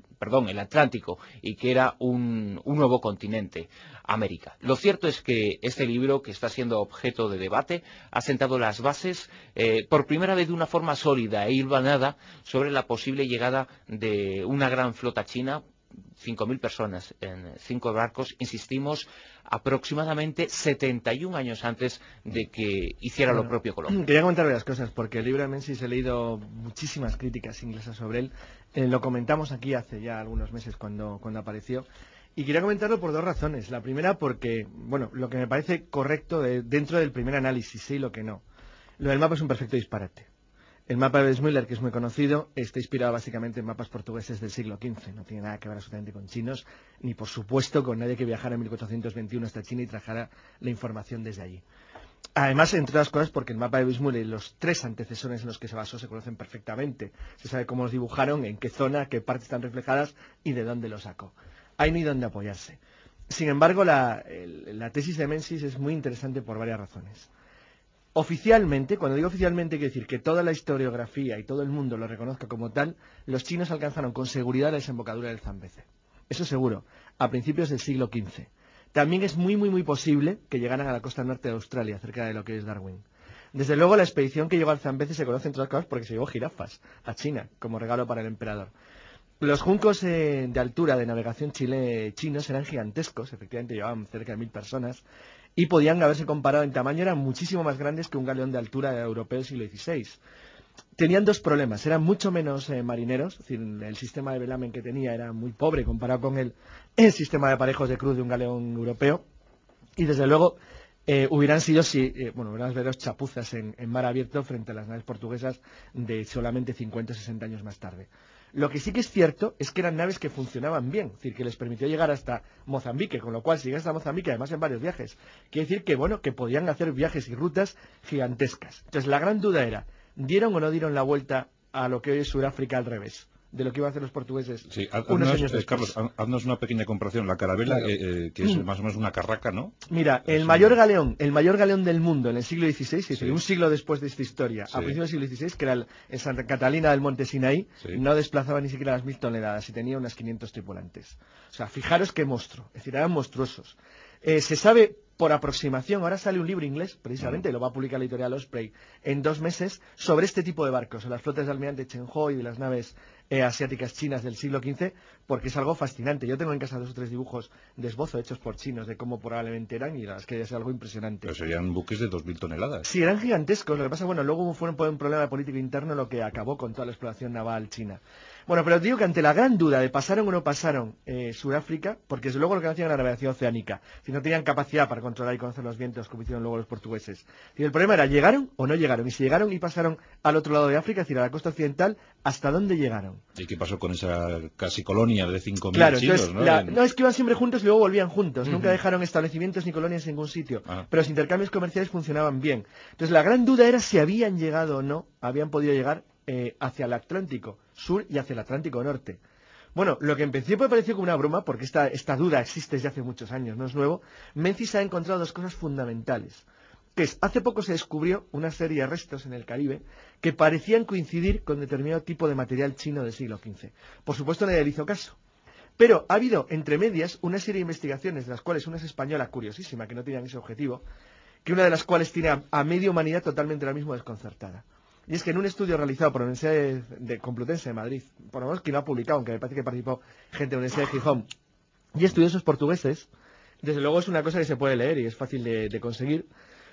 el Atlántico, y que era un nuevo continente, América. Lo cierto es que este libro, que está siendo objeto de debate, ha sentado las bases por primera vez de una forma sólida e hilvanada sobre la posible llegada de una gran flota china, 5.000 personas en 5 barcos, insistimos, aproximadamente 71 años antes de que hiciera lo propio Colón. Quería comentar varias cosas, porque el libro de Menzies he leído muchísimas críticas inglesas sobre él. Lo comentamos aquí hace ya algunos meses cuando apareció. Y quería comentarlo por dos razones. La primera porque, bueno, lo que me parece correcto dentro del primer análisis, y lo que no. Lo del mapa es un perfecto disparate. El mapa de Weissmuller, que es muy conocido, está inspirado básicamente en mapas portugueses del siglo XV. No tiene nada que ver absolutamente con chinos, ni por supuesto con nadie que viajara en 1421 hasta China y trajera la información desde allí. Además, entre otras cosas, porque el mapa de Weissmuller y los 3 antecesores en los que se basó se conocen perfectamente. Se sabe cómo los dibujaron, en qué zona, qué partes están reflejadas y de dónde los sacó. Ahí no hay dónde apoyarse. Sin embargo, la tesis de Menzies es muy interesante por varias razones. Oficialmente, cuando digo oficialmente, quiero decir que toda la historiografía y todo el mundo lo reconozca como tal, los chinos alcanzaron con seguridad la desembocadura del Zambeze. Eso seguro, a principios del siglo XV. También es muy posible que llegaran a la costa norte de Australia, cerca de lo que es Darwin. Desde luego, la expedición que llegó al Zambeze se conoce, entre otras cosas, porque se llevó jirafas a China, como regalo para el emperador. Los juncos de altura de navegación chinos eran gigantescos, efectivamente llevaban cerca de 1.000 personas, y podían haberse comparado en tamaño, eran muchísimo más grandes que un galeón de altura europeo del siglo XVI. Tenían 2 problemas, eran mucho menos marineros, es decir, el sistema de velamen que tenía era muy pobre comparado con el sistema de aparejos de cruz de un galeón europeo, y desde luego hubieran sido verdaderos chapuzas en mar abierto frente a las naves portuguesas de solamente 50 o 60 años más tarde. Lo que sí que es cierto es que eran naves que funcionaban bien, es decir, que les permitió llegar hasta Mozambique, con lo cual si llegan hasta Mozambique, además en varios viajes, quiere decir que podían hacer viajes y rutas gigantescas. Entonces la gran duda era, ¿dieron o no dieron la vuelta a lo que hoy es Sudáfrica al revés de lo que iban a hacer los portugueses unos años después? Carlos, haznos una pequeña comparación. La carabela, claro, que es más o menos una carraca, ¿no? Mira, el mayor galeón del mundo en el siglo XVI, es decir, un siglo después de esta historia, a principios del siglo XVI, que era el Santa Catalina del Monte Sinaí, no desplazaba ni siquiera las 1.000 toneladas y tenía unas 500 tripulantes. O sea, fijaros qué monstruo, es decir, eran monstruosos. Se sabe por aproximación, ahora sale un libro inglés, precisamente, lo va a publicar la editorial Osprey en 2 meses, sobre este tipo de barcos, las flotas de almirante Chen Ho y de las naves asiáticas chinas del siglo XV, porque es algo fascinante. Yo tengo en casa 2 o 3 dibujos de esbozo hechos por chinos de cómo probablemente eran, y la verdad es que es algo impresionante. Pero serían buques de 2.000 toneladas. Sí, eran gigantescos. Lo que pasa, luego fueron por un problema político interno lo que acabó con toda la exploración naval china. Bueno, pero digo que ante la gran duda de pasaron o no pasaron Sudáfrica, porque desde luego lo que hacían era la navegación oceánica, si no tenían capacidad para controlar y conocer los vientos como hicieron luego los portugueses. Y el problema era, ¿llegaron o no llegaron? Y si llegaron y pasaron al otro lado de África, es decir, a la costa occidental, ¿hasta dónde llegaron? ¿Y qué pasó con esa casi colonia de 5.000 chinos? Entonces, no, es que iban siempre juntos y luego volvían juntos. Nunca dejaron establecimientos ni colonias en ningún sitio. Pero los intercambios comerciales funcionaban bien. Entonces la gran duda era si habían llegado o no, habían podido llegar hacia el Atlántico Sur y hacia el Atlántico Norte. Bueno, lo que en principio pareció como una broma, porque esta duda existe desde hace muchos años, no es nuevo. Menzies ha encontrado 2 cosas fundamentales. Que es, hace poco se descubrió una serie de restos en el Caribe que parecían coincidir con determinado tipo de material chino del siglo XV. Por supuesto nadie le hizo caso. Pero ha habido, entre medias, una serie de investigaciones, de las cuales una es española, curiosísima, que no tenían ese objetivo, que una de las cuales tiene a media humanidad totalmente ahora mismo desconcertada. Y es que en un estudio realizado por la Universidad de Complutense de Madrid, por lo menos que lo ha publicado, aunque me parece que participó gente de la Universidad de Gijón, y estudiosos portugueses, desde luego es una cosa que se puede leer y es fácil de conseguir,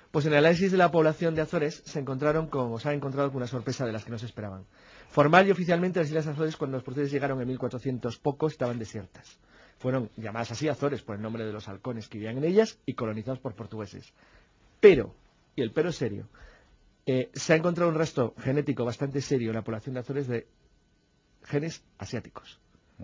Pues en el análisis de la población de Azores se han encontrado con una sorpresa de las que no se esperaban. Formal y oficialmente las Islas Azores, cuando los portugueses llegaron en 1400 poco, estaban desiertas. Fueron llamadas así Azores por el nombre de los halcones que vivían en ellas y colonizados por portugueses. Pero, y el pero es serio, se ha encontrado un rastro genético bastante serio en la población de Azores de genes asiáticos.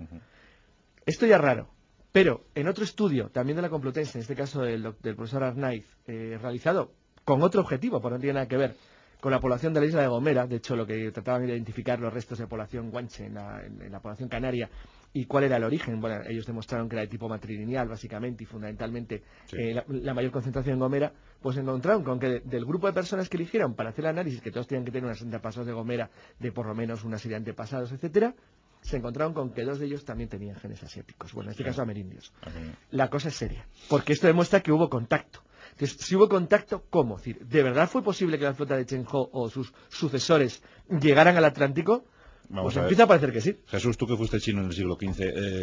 Esto ya es raro, pero en otro estudio, también de la Complutense, en este caso del profesor Arnaiz, realizado con otro objetivo, porque no tiene nada que ver con la población de la isla de Gomera, de hecho lo que trataban de identificar los restos de población guanche en la población canaria y cuál era el origen. Bueno, ellos demostraron que era de tipo matrilineal básicamente y fundamentalmente la mayor concentración en Gomera, pues encontraron con que del grupo de personas que eligieron para hacer el análisis, que todos tenían que tener unos antepasados de Gomera de por lo menos una serie de antepasados, etcétera, se encontraron con que 2 de ellos también tenían genes asiáticos, bueno, en este caso amerindios. La cosa es seria, porque esto demuestra que hubo contacto. Entonces, si hubo contacto, ¿cómo? Es decir, ¿de verdad fue posible que la flota de Chen Ho o sus sucesores llegaran al Atlántico? Pues empieza a parecer que sí. Jesús, tú que fuiste chino en el siglo XV,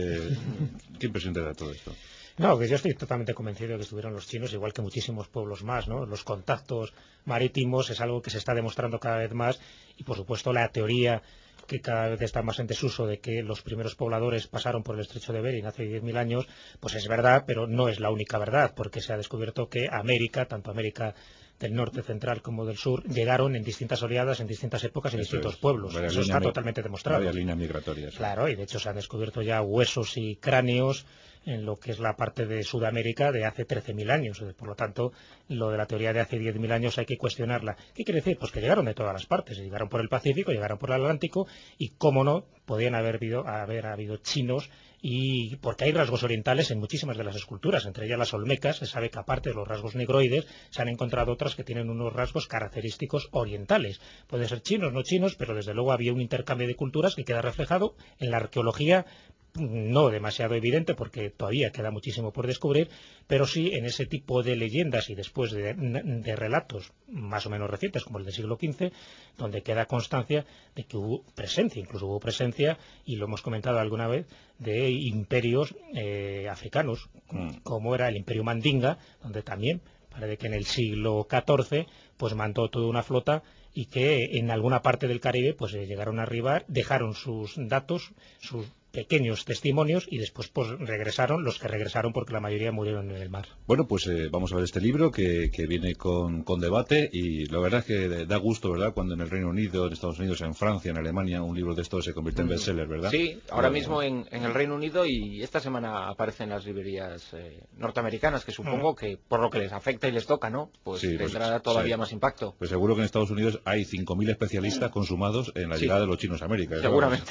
¿qué impresión te da todo esto? No, que yo estoy totalmente convencido de que estuvieron los chinos, igual que muchísimos pueblos más, ¿no? Los contactos marítimos es algo que se está demostrando cada vez más y, por supuesto, la teoría que cada vez está más en desuso de que los primeros pobladores pasaron por el estrecho de Bering hace 10.000 años, pues es verdad, pero no es la única verdad, porque se ha descubierto que América, tanto América del norte, central como del sur, llegaron en distintas oleadas, en distintas épocas, en distintos pueblos. Eso está totalmente demostrado. Varias líneas migratorias. Claro, y de hecho se han descubierto ya huesos y cráneos en lo que es la parte de Sudamérica de hace 13.000 años. Por lo tanto, lo de la teoría de hace 10.000 años hay que cuestionarla. ¿Qué quiere decir? Pues que llegaron de todas las partes. Llegaron por el Pacífico, llegaron por el Atlántico y, cómo no, podían haber habido chinos, y porque hay rasgos orientales en muchísimas de las esculturas, entre ellas las olmecas. Se sabe que aparte de los rasgos negroides se han encontrado otras que tienen unos rasgos característicos orientales. Pueden ser chinos, no chinos, pero desde luego había un intercambio de culturas que queda reflejado en la arqueología, no demasiado evidente porque todavía queda muchísimo por descubrir, pero sí en ese tipo de leyendas y después de relatos más o menos recientes como el del siglo XV, donde queda constancia de que hubo presencia, incluso hubo presencia, y lo hemos comentado alguna vez, de imperios africanos, como era el imperio Mandinga, donde también parece que en el siglo XIV pues mandó toda una flota y que en alguna parte del Caribe pues llegaron a arribar, dejaron sus datos, sus pequeños testimonios y después pues regresaron, los que regresaron porque la mayoría murieron en el mar. Bueno, pues vamos a ver este libro que viene con debate, y la verdad es que da gusto, ¿verdad?, cuando en el Reino Unido, en Estados Unidos, en Francia, en Alemania, un libro de estos se convierte en bestseller, ¿verdad? Sí, ahora mismo en el Reino Unido, y esta semana aparece en las librerías norteamericanas, que supongo que por lo que les afecta y les toca, ¿no? Pues sí, tendrá todavía más impacto. Pues seguro que en Estados Unidos hay 5.000 especialistas consumados en la llegada de los chinos a América. Seguramente.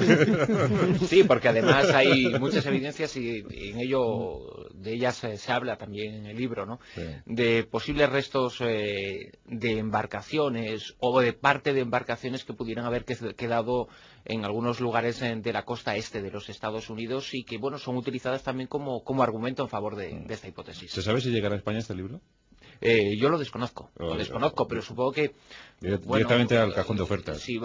Sí, porque además hay muchas evidencias y en ello de ellas se habla también en el libro, ¿no? Sí. De posibles restos de embarcaciones o de parte de embarcaciones que pudieran haber quedado en algunos lugares de la costa este de los Estados Unidos y que, bueno, son utilizadas también como argumento en favor de esta hipótesis. ¿Se sabe si llegará a España este libro? Yo lo desconozco, pero supongo que directamente al cajón de ofertas. Si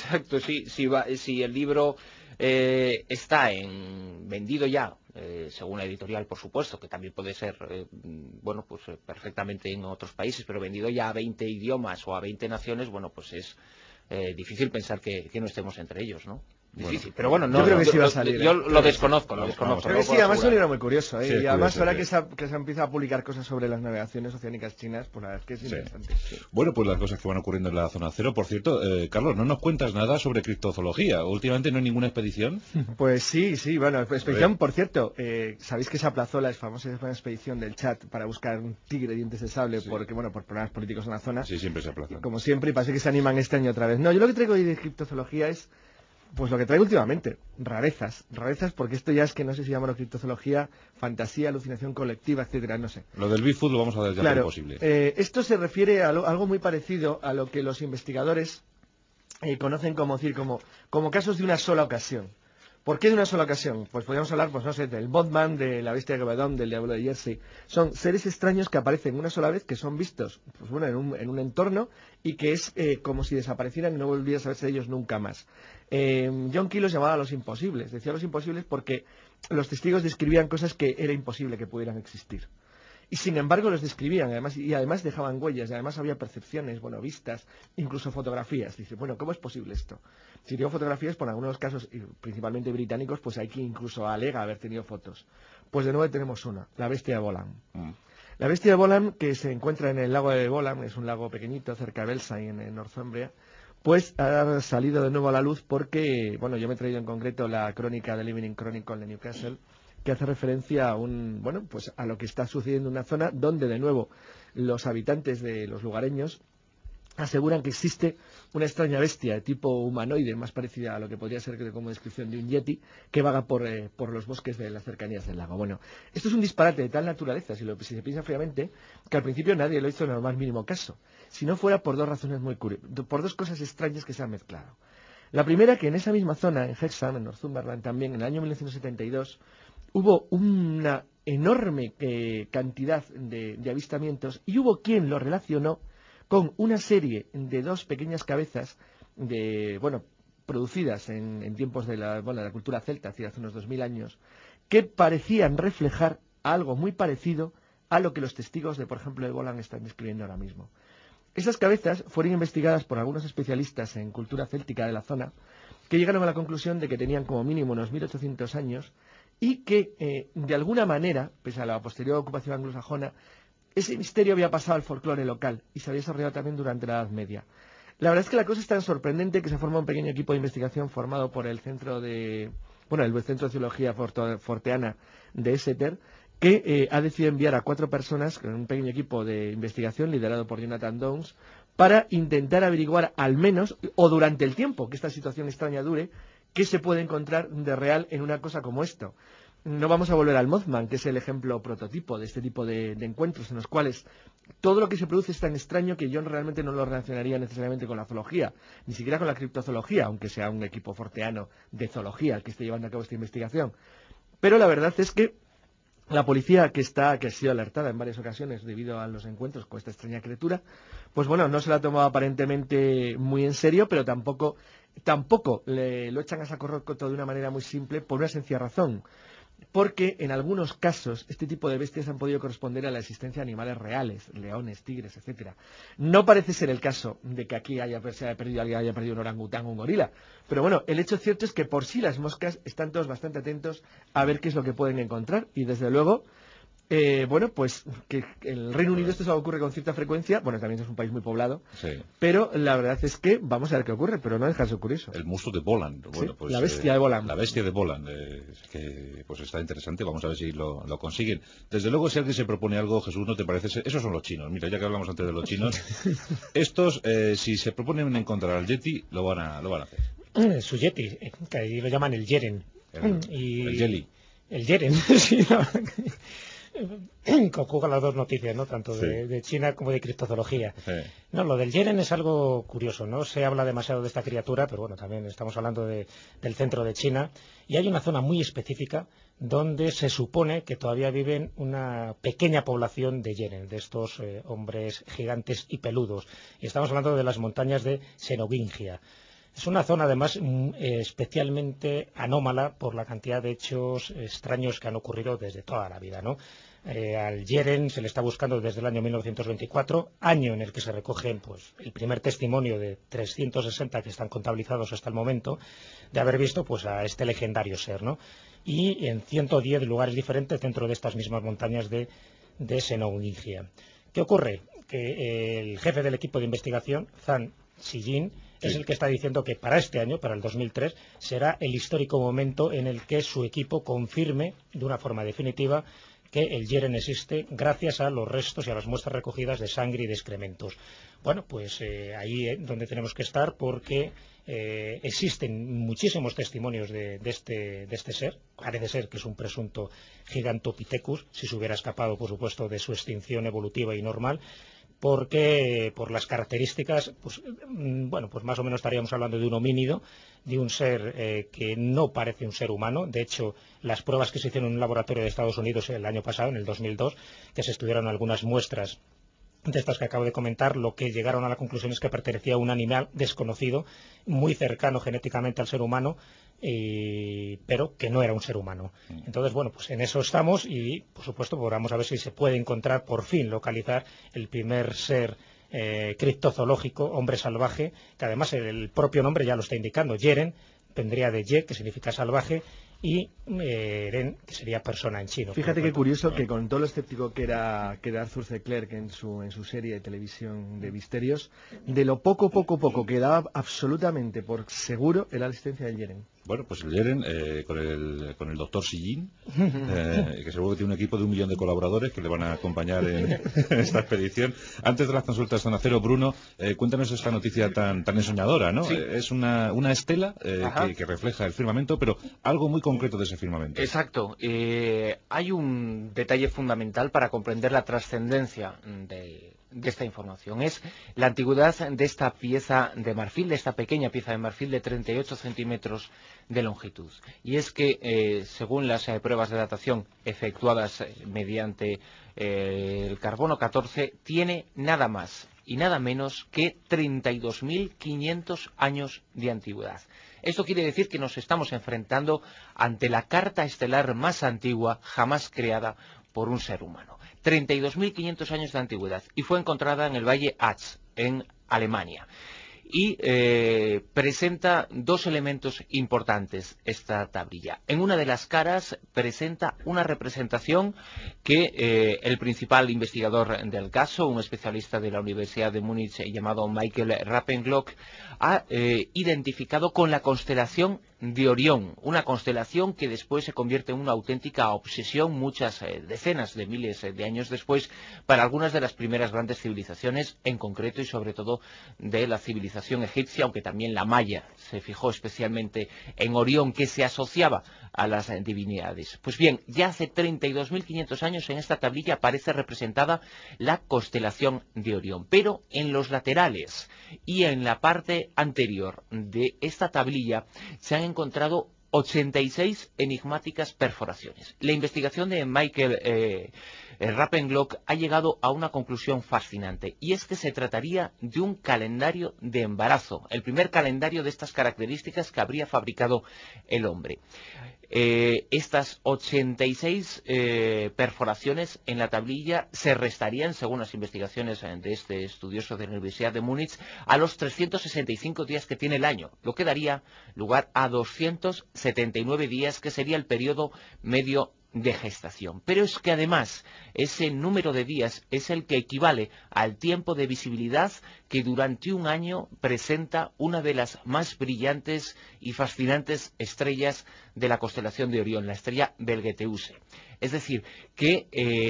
el libro está vendido ya, según la editorial, por supuesto, que también puede ser perfectamente en otros países, pero vendido ya a 20 idiomas o a 20 naciones, bueno, pues es difícil pensar que no estemos entre ellos, ¿no? Difícil, pero bueno, no, yo creo que sí va a salir. Yo lo desconozco. Creo que sí, además es un libro muy curioso, ¿eh? Sí, y además ahora que se empieza a publicar cosas sobre las navegaciones oceánicas chinas, pues la verdad es que es interesante. Sí. Bueno, pues las cosas que van ocurriendo en la zona cero. Por cierto, Carlos, no nos cuentas nada sobre criptozoología. Últimamente no hay ninguna expedición. Pues sí, bueno, expedición, por cierto, sabéis que se aplazó la famosa expedición del Chat para buscar un tigre de dientes de sable, porque, bueno, por problemas políticos en la zona. Sí, siempre se aplaza. Como siempre, y parece que se animan este año otra vez. No, yo lo que traigo hoy de criptozoología es pues lo que traigo últimamente, rarezas, porque esto ya es que no sé si llamarlo criptozoología, fantasía, alucinación colectiva, etcétera, no sé. Lo del Bigfoot lo vamos a ver ya lo posible. Esto se refiere a algo muy parecido a lo que los investigadores conocen como casos de una sola ocasión. ¿Por qué de una sola ocasión? Pues podríamos hablar, pues no sé, del Mothman, de la bestia de Gabadón, del diablo de Jersey. Son seres extraños que aparecen una sola vez, que son vistos pues bueno, en un entorno y que es como si desaparecieran y no volviera a saberse de ellos nunca más. John Key los llamaba los imposibles. Decía los imposibles porque los testigos describían cosas que era imposible que pudieran existir. y sin embargo los describían, además dejaban huellas, y además había percepciones, bueno, vistas, incluso fotografías. Dice, bueno, ¿cómo es posible esto? Si digo fotografías, por algunos casos, y principalmente británicos, pues hay quien incluso alega haber tenido fotos. Pues de nuevo tenemos una, la bestia de Bolam. La bestia de Bolam, que se encuentra en el lago de Bolam, es un lago pequeñito cerca de Belsain, en Northumbria, pues ha salido de nuevo a la luz porque, bueno, yo me he traído en concreto la crónica del Evening Chronicle de Newcastle, que hace referencia a a lo que está sucediendo en una zona donde, de nuevo, los habitantes de los lugareños aseguran que existe una extraña bestia de tipo humanoide, más parecida a lo que podría ser como descripción de un yeti, que vaga por los bosques de las cercanías del lago. Bueno, esto es un disparate de tal naturaleza, si se piensa fríamente, que al principio nadie lo hizo en el más mínimo caso, si no fuera por dos razones por dos cosas extrañas que se han mezclado. La primera, que en esa misma zona, en Hexham, en Northumberland también, en el año 1972, hubo una enorme cantidad de avistamientos y hubo quien lo relacionó con una serie de dos pequeñas cabezas producidas en tiempos de la cultura celta, hace unos 2000 años, que parecían reflejar algo muy parecido a lo que los testigos de, por ejemplo, de Bolam están describiendo ahora mismo. Esas cabezas fueron investigadas por algunos especialistas en cultura céltica de la zona, que llegaron a la conclusión de que tenían como mínimo unos 1800 años y que, de alguna manera, pese a la posterior ocupación anglosajona, ese misterio había pasado al folclore local y se había desarrollado también durante la Edad Media. La verdad es que la cosa es tan sorprendente que se forma un pequeño equipo de investigación formado por el Centro de Zoología Forteana de Exeter, que ha decidido enviar a 4 personas, con un pequeño equipo de investigación liderado por Jonathan Downes, para intentar averiguar al menos, o durante el tiempo que esta situación extraña dure, qué se puede encontrar de real en una cosa como esto. No vamos a volver al Mothman, que es el ejemplo prototipo de este tipo de encuentros en los cuales todo lo que se produce es tan extraño que yo realmente no lo relacionaría necesariamente con la zoología, ni siquiera con la criptozoología, aunque sea un equipo forteano de zoología el que esté llevando a cabo esta investigación. Pero la verdad es que la policía, que ha sido alertada en varias ocasiones debido a los encuentros con esta extraña criatura, pues bueno, no se la ha tomado aparentemente muy en serio, pero tampoco lo echan a saco roto de una manera muy simple por una sencilla razón. Porque en algunos casos este tipo de bestias han podido corresponder a la existencia de animales reales, leones, tigres, etcétera. No parece ser el caso de que aquí se haya perdido alguien, haya perdido un orangután o un gorila. Pero bueno, el hecho cierto es que por sí las moscas están todos bastante atentos a ver qué es lo que pueden encontrar. Y desde luego, pues que el Reino Unido esto ocurre con cierta frecuencia. Bueno, también es un país muy poblado. Sí. Pero la verdad es que vamos a ver qué ocurre, pero no deja de ocurrir eso. El monstruo de Bolam. Bueno, sí, pues, la bestia de Bolam. La bestia de Bolam, que pues está interesante. Vamos a ver si lo consiguen. Desde luego, si alguien se propone algo, Jesús, ¿no te parece? Esos son los chinos. Mira, ya que hablamos antes de los chinos, estos, si se proponen encontrar al Yeti, lo van a hacer. Su Yeti, que ahí lo llaman el Yeren. El Jelly. El Yeren, sí, conjuga las dos noticias, ¿no? Tanto de China como de criptozoología. Sí. No, lo del Yeren es algo curioso, no se habla demasiado de esta criatura, pero bueno, también estamos hablando del centro de China, y hay una zona muy específica donde se supone que todavía viven una pequeña población de Yeren, de estos hombres gigantes y peludos, y estamos hablando de las montañas de Senogingia. Es una zona, además, especialmente anómala por la cantidad de hechos extraños que han ocurrido desde toda la vida, ¿no? Al Yeren se le está buscando desde el año 1924, año en el que se recogen pues el primer testimonio de 360 que están contabilizados hasta el momento, de haber visto pues a este legendario ser, ¿no? Y en 110 lugares diferentes dentro de estas mismas montañas de Senogingia. ¿Qué ocurre? Que el jefe del equipo de investigación, Zhang Xijin, es el que está diciendo que para este año, para el 2003, será el histórico momento en el que su equipo confirme de una forma definitiva que el Yeren existe gracias a los restos y a las muestras recogidas de sangre y de excrementos. Bueno, pues ahí es donde tenemos que estar porque existen muchísimos testimonios de este ser. Parece ser que es un presunto Gigantopithecus, si se hubiera escapado, por supuesto, de su extinción evolutiva y normal, porque por las características, pues más o menos estaríamos hablando de un homínido, de un ser que no parece un ser humano. De hecho, las pruebas que se hicieron en un laboratorio de Estados Unidos el año pasado, en el 2002, que se estudiaron algunas muestras de estas que acabo de comentar, lo que llegaron a la conclusión es que pertenecía a un animal desconocido, muy cercano genéticamente al ser humano, pero que no era un ser humano. Entonces, bueno, pues en eso estamos y, por supuesto, pues vamos a ver si se puede encontrar, por fin, localizar el primer ser criptozoológico, hombre salvaje, que además el propio nombre ya lo está indicando. Yeren vendría de Ye, que significa salvaje, y Ren, que sería persona en chino. Fíjate qué curioso que con todo lo escéptico que era Arthur C. Clarke en su serie de televisión de misterios, de lo poco que daba absolutamente por seguro era la existencia de Yeren. Bueno, pues el Yeren, con el doctor Sillín, que seguro que tiene un equipo de 1 millón de colaboradores que le van a acompañar en esta expedición. Antes de las consultas Zona Cero, Bruno, cuéntanos esta noticia tan ensoñadora, ¿no? Sí. Es una estela que refleja el firmamento, pero algo muy concreto de ese firmamento. Exacto. Hay un detalle fundamental para comprender la trascendencia de esta información. Es la antigüedad de esta pieza de marfil, de esta pequeña pieza de marfil de 38 centímetros de longitud. Y es que, según las pruebas de datación efectuadas mediante el carbono 14, tiene nada más y nada menos que 32.500 años de antigüedad. Esto quiere decir que nos estamos enfrentando ante la carta estelar más antigua jamás creada por un ser humano. 32.500 años de antigüedad, y fue encontrada en el Valle Asch, en Alemania. Y presenta 2 elementos importantes esta tablilla. En una de las caras presenta una representación que el principal investigador del caso, un especialista de la Universidad de Múnich llamado Michael Rappenglock, ha identificado con la constelación de Orión, una constelación que después se convierte en una auténtica obsesión muchas decenas de miles de años después para algunas de las primeras grandes civilizaciones, en concreto y sobre todo de la civilización egipcia, aunque también la maya se fijó especialmente en Orión, que se asociaba a las divinidades. Pues bien, ya hace 32.500 años en esta tablilla aparece representada la constelación de Orión, pero en los laterales y en la parte anterior de esta tablilla se han encontrado 86 enigmáticas perforaciones. La investigación de Michael Rappenglock ha llegado a una conclusión fascinante, y es que se trataría de un calendario de embarazo, el primer calendario de estas características que habría fabricado el hombre. Estas 86 perforaciones en la tablilla se restarían, según las investigaciones de este estudioso de la Universidad de Múnich, a los 365 días que tiene el año, lo que daría lugar a 279 días, que sería el periodo medio de gestación. Pero es que además ese número de días es el que equivale al tiempo de visibilidad que durante un año presenta una de las más brillantes y fascinantes estrellas de la constelación de Orión, la estrella Betelgeuse. Es decir, que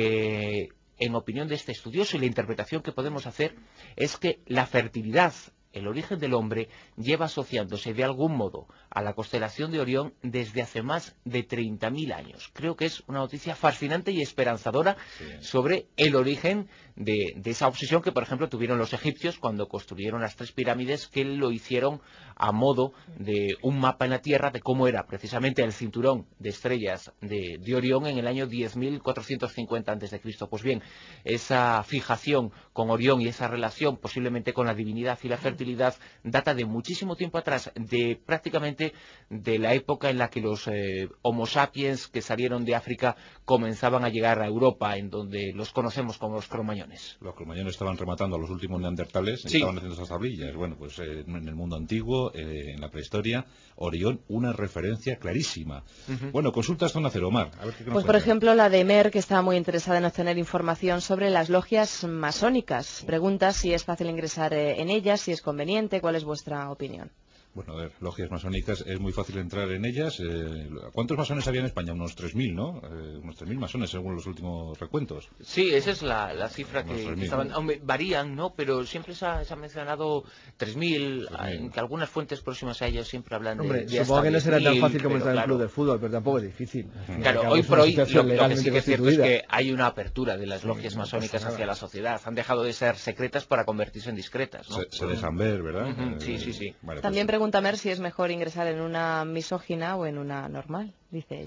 en opinión de este estudioso, y la interpretación que podemos hacer es que la fertilidad, el origen del hombre, lleva asociándose de algún modo a la constelación de Orión desde hace más de 30.000 años. Creo que es una noticia fascinante y esperanzadora sobre el origen de esa obsesión que, por ejemplo, tuvieron los egipcios cuando construyeron las 3 pirámides, que lo hicieron a modo de un mapa en la Tierra de cómo era precisamente el cinturón de estrellas de Orión en el año 10.450 a.C. Pues bien, esa fijación con Orión y esa relación posiblemente con la divinidad y la fertilidad data de muchísimo tiempo atrás, de prácticamente de la época en la que los Homo sapiens que salieron de África comenzaban a llegar a Europa, en donde los conocemos como los cromañones. Los cromañones estaban rematando a los últimos neandertales, sí, estaban haciendo esas tablillas. Bueno, pues en el mundo antiguo, en la prehistoria, Orión, una referencia clarísima. Bueno, consultas Zona Cero, Omar. A ver qué nos Pues, por cuenta. ejemplo, la de Mer, que está muy interesada en obtener información sobre las logias masónicas. Pregunta si es fácil ingresar en ellas, si es conveniente, ¿cuál es vuestra opinión? Bueno, a ver, logias masónicas, es muy fácil entrar en ellas. ¿Cuántos masones había en España? Unos 3.000, ¿no? Unos 3.000 masones, según los últimos recuentos. Sí, esa es la cifra que estaban... varían, ¿no? Pero siempre se ha mencionado 3.000, que algunas fuentes próximas a ellos siempre hablan de supongo que no será tan fácil como entrar en claro, un club de fútbol, pero tampoco es difícil. Claro, hoy por hoy lo que sí que es cierto es que hay una apertura de las logias masónicas hacia la sociedad. Han dejado de ser secretas para convertirse en discretas, ¿no? Se dejan ver, ¿verdad? Sí, sí, sí. Vale, También pues... pregunta Mer si es mejor ingresar en una misógina o en una normal, dice ella.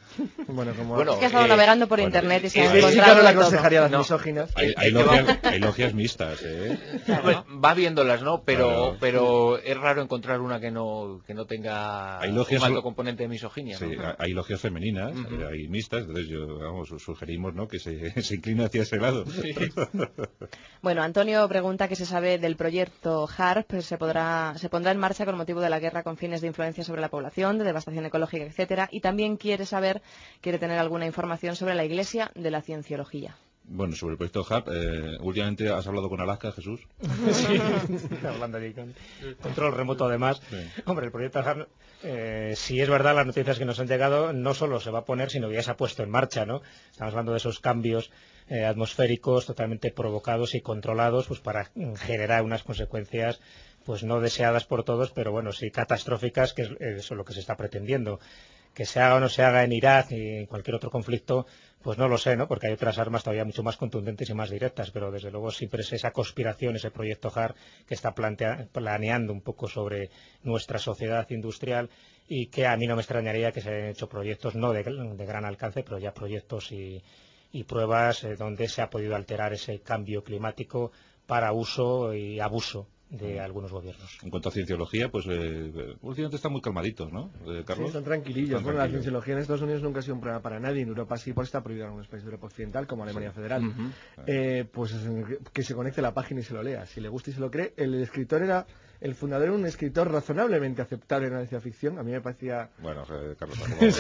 Bueno, es que ha estado navegando por internet y se ha encontrado Jessica no le de todo. aconsejaría las misóginas. Hay logias mixtas, Pues va viéndolas, ¿no? Claro. Pero es raro encontrar una que no tenga Hay un logias alto componente de misoginia, Sí, ¿no? hay logias femeninas, hay mixtas, entonces sugerimos, ¿no?, que se incline hacia ese lado. Sí. Bueno, Antonio pregunta qué se sabe del proyecto HARP. Se pondrá en marcha con motivo de la guerra con fines de influencia sobre la población, de devastación ecológica, etcétera, y también quiere tener alguna información sobre la Iglesia de la Cienciología. Bueno, sobre el proyecto HARP, últimamente has hablado con Alaska, Jesús. Sí, hablando allí con control remoto además. Sí. Hombre, el proyecto HARP, si es verdad las noticias que nos han llegado, no solo se va a poner, sino que ya se ha puesto en marcha, ¿no? Estamos hablando de esos cambios atmosféricos totalmente provocados y controlados, pues para generar unas consecuencias pues no deseadas por todos, pero bueno, sí catastróficas, que es eso lo que se está pretendiendo. Que se haga o no se haga en Irak y en cualquier otro conflicto, pues no lo sé, ¿no? Porque hay otras armas todavía mucho más contundentes y más directas, pero desde luego siempre es esa conspiración, ese proyecto HARP que está planeando un poco sobre nuestra sociedad industrial, y que a mí no me extrañaría que se hayan hecho proyectos, no de gran alcance, pero ya proyectos y pruebas donde se ha podido alterar ese cambio climático para uso y abuso de algunos gobiernos. En cuanto a cienciología, pues últimamente están muy calmaditos, ¿no, Carlos? Sí, están tranquilillos. Están La tranquilos. cienciología en Estados Unidos nunca ha sido un problema para nadie. En Europa sí, por está prohibida en algunos países de Europa Occidental, como Alemania Federal. Pues que se conecte a la página y se lo lea. Si le gusta y se lo cree. El fundador era un escritor razonablemente aceptable en la ciencia ficción. A mí me parecía... Bueno, Carlos,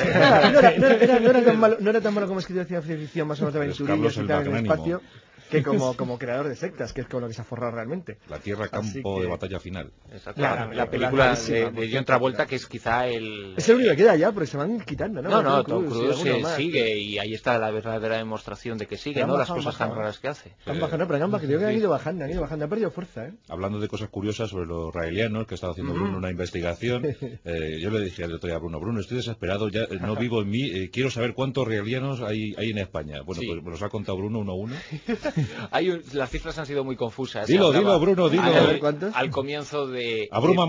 no era tan malo como escritor de ciencia ficción, más o menos de aventurillas y tal en el espacio, que como creador de sectas, que es con lo que se ha forrado realmente. La Tierra, campo de batalla final. Exacto. La película de John Travolta, que es quizá el... Es el único que queda ya, porque se van quitando, ¿no? No, Tom Cruise sigue, pero... y ahí está la verdadera demostración de que sigue, ¿no? Las cosas tan raras que hace. Han bajado, pero creo que han ido bajando, ha perdido fuerza, ¿eh? Hablando de cosas curiosas sobre los israelianos, que estaba haciendo Bruno una investigación, yo le dije el otro día a Bruno, estoy desesperado, ya no vivo en mí, quiero saber cuántos israelianos hay en España. Bueno, pues me los ha contado Bruno uno a uno. Las cifras han sido muy confusas. Dilo, Bruno, dilo. Al comienzo de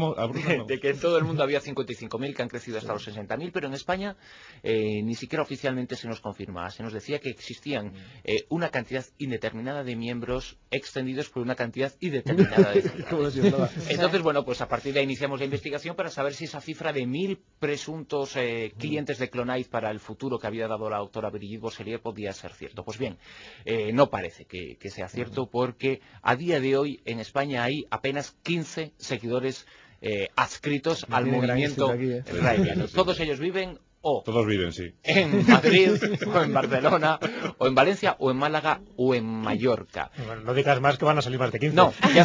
que en todo el mundo había 55.000, que han crecido hasta los 60.000, pero en España ni siquiera oficialmente se nos confirmaba. Se nos decía que existían una cantidad indeterminada de miembros extendidos por una cantidad indeterminada de Entonces, bueno, pues a partir de ahí iniciamos la investigación para saber si esa cifra de 1.000 presuntos clientes de Clonite para el futuro que había dado la doctora Brigitte Bosselier podía ser cierto. Pues bien, no parece que sea cierto, porque a día de hoy en España hay apenas 15 seguidores adscritos al movimiento israeliano. Todos ellos viven Todos viven, sí. En Madrid, o en Barcelona, o en Valencia, o en Málaga, o en Mallorca. Bueno, no digas más, que van a salir más de 15. No, ya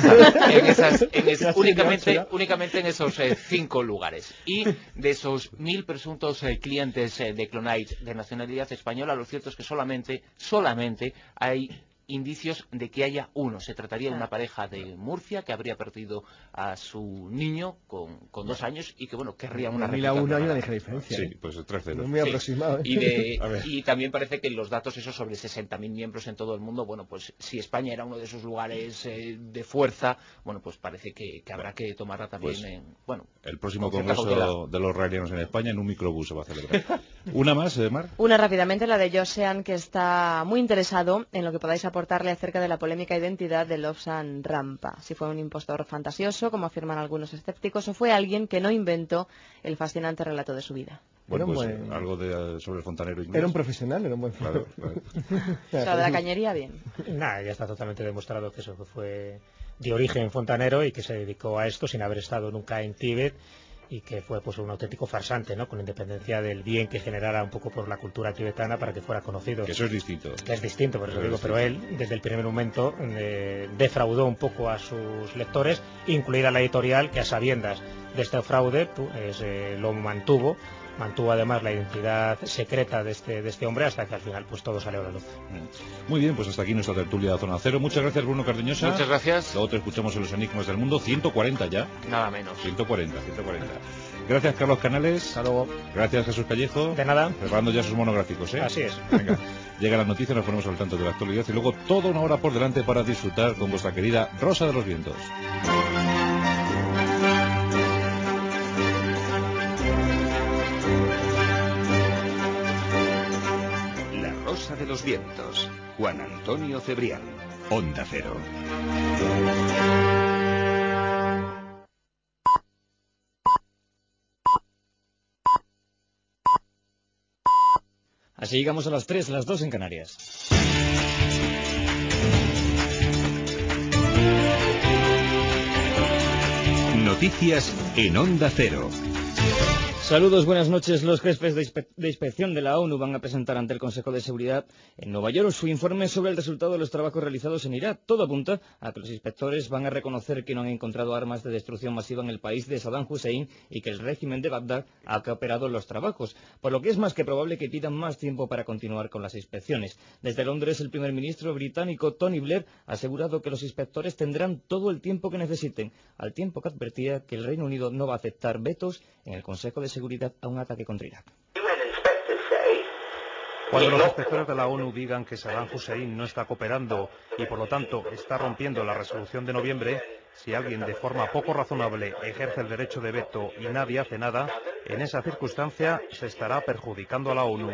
está. Únicamente en esos 5 lugares. Y de esos 1.000 presuntos clientes de Clonite de nacionalidad española, lo cierto es que solamente hay indicios de que haya uno. Se trataría de una pareja de Murcia que habría perdido a su niño con 2 años y que, bueno, querría una réplica. 1.000 a 1 hay una ligera diferencia. Sí, pues 3-0. Muy aproximado. Y también parece que los datos esos sobre 60.000 miembros en todo el mundo, bueno, pues si España era uno de esos lugares de fuerza, bueno, pues parece que habrá que tomarla también pues, el próximo congreso de los israelianos en España en un microbús se va a celebrar. ¿Una más, Mar? Una rápidamente, la de Josean, que está muy interesado en lo que podáis aportarle acerca de la polémica identidad de Lobsang Rampa. Si fue un impostor fantasioso, como afirman algunos escépticos, o fue alguien que no inventó el fascinante relato de su vida. Bueno, pues algo sobre el fontanero inglés. Era un profesional, era un buen claro. O sea, de la cañería, bien. Nada, ya está totalmente demostrado que eso fue de origen fontanero y que se dedicó a esto sin haber estado nunca en Tíbet, y que fue pues un auténtico farsante, ¿no? Con independencia del bien que generara un poco por la cultura tibetana para que fuera conocido. Que eso es distinto. Que es distinto, por eso digo, pero él desde el primer momento defraudó un poco a sus lectores, incluida la editorial, que a sabiendas de este fraude pues, lo mantuvo además la identidad secreta de este hombre, hasta que al final pues todo salió a la luz. Muy bien, pues hasta aquí nuestra tertulia Zona Cero. Muchas gracias, Bruno Cardeñosa. Muchas gracias. Luego te escuchamos en Los Enigmas del Mundo, 140 ya. Nada menos. 140. Gracias, Carlos Canales. Hasta luego. Gracias, Jesús Callejo. De nada. Preparando ya sus monográficos, ¿eh? Así es. Venga, llega la noticia, nos ponemos al tanto de la actualidad y luego toda una hora por delante para disfrutar con vuestra querida Rosa de los Vientos. de los Vientos. Juan Antonio Cebrián. Onda Cero. Así llegamos a las 3, las 2 en Canarias. Noticias en Onda Cero. Saludos, buenas noches. Los jefes de inspección de la ONU van a presentar ante el Consejo de Seguridad en Nueva York su informe sobre el resultado de los trabajos realizados en Irak. Todo apunta a que los inspectores van a reconocer que no han encontrado armas de destrucción masiva en el país de Saddam Hussein y que el régimen de Bagdad ha cooperado en los trabajos, por lo que es más que probable que pidan más tiempo para continuar con las inspecciones. Desde Londres, el primer ministro británico Tony Blair ha asegurado que los inspectores tendrán todo el tiempo que necesiten, al tiempo que advertía que el Reino Unido no va a aceptar vetos en el Consejo de Seguridad a un ataque contra Irak. Cuando los inspectores de la ONU digan que Saddam Hussein no está cooperando y por lo tanto está rompiendo la resolución de noviembre, si alguien de forma poco razonable ejerce el derecho de veto y nadie hace nada, en esa circunstancia se estará perjudicando a la ONU.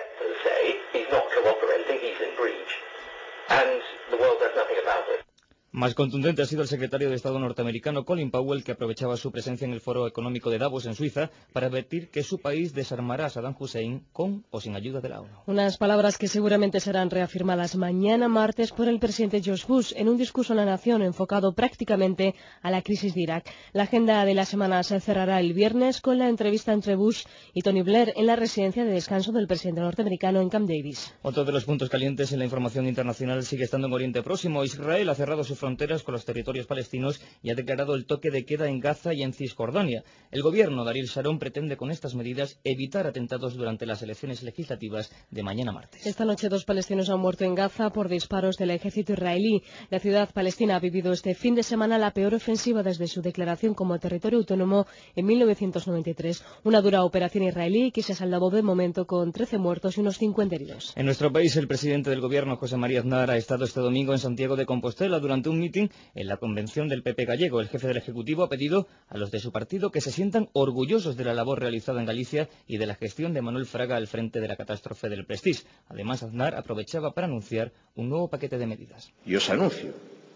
Más contundente ha sido el secretario de Estado norteamericano Colin Powell, que aprovechaba su presencia en el Foro Económico de Davos en Suiza para advertir que su país desarmará a Saddam Hussein con o sin ayuda de la ONU. Unas palabras que seguramente serán reafirmadas mañana martes por el presidente George Bush en un discurso a la nación enfocado prácticamente a la crisis de Irak. La agenda de la semana se cerrará el viernes con la entrevista entre Bush y Tony Blair en la residencia de descanso del presidente norteamericano en Camp Davis. Otro de los puntos calientes en la información internacional sigue estando en Oriente Próximo. Israel ha cerrado sus fronteras con los territorios palestinos y ha declarado el toque de queda en Gaza y en Cisjordania. El gobierno de Ariel Sharon pretende con estas medidas evitar atentados durante las elecciones legislativas de mañana martes. Esta noche 2 palestinos han muerto en Gaza por disparos del ejército israelí. La ciudad palestina ha vivido este fin de semana la peor ofensiva desde su declaración como territorio autónomo en 1993. Una dura operación israelí que se ha saldado de momento con 13 muertos y unos 50 heridos. En nuestro país, el presidente del gobierno, José María Aznar, ha estado este domingo en Santiago de Compostela durante un mitin en la convención del PP gallego. El jefe del Ejecutivo ha pedido a los de su partido que se sientan orgullosos de la labor realizada en Galicia y de la gestión de Manuel Fraga al frente de la catástrofe del Prestige. Además, Aznar aprovechaba para anunciar un nuevo paquete de medidas. Y os anuncio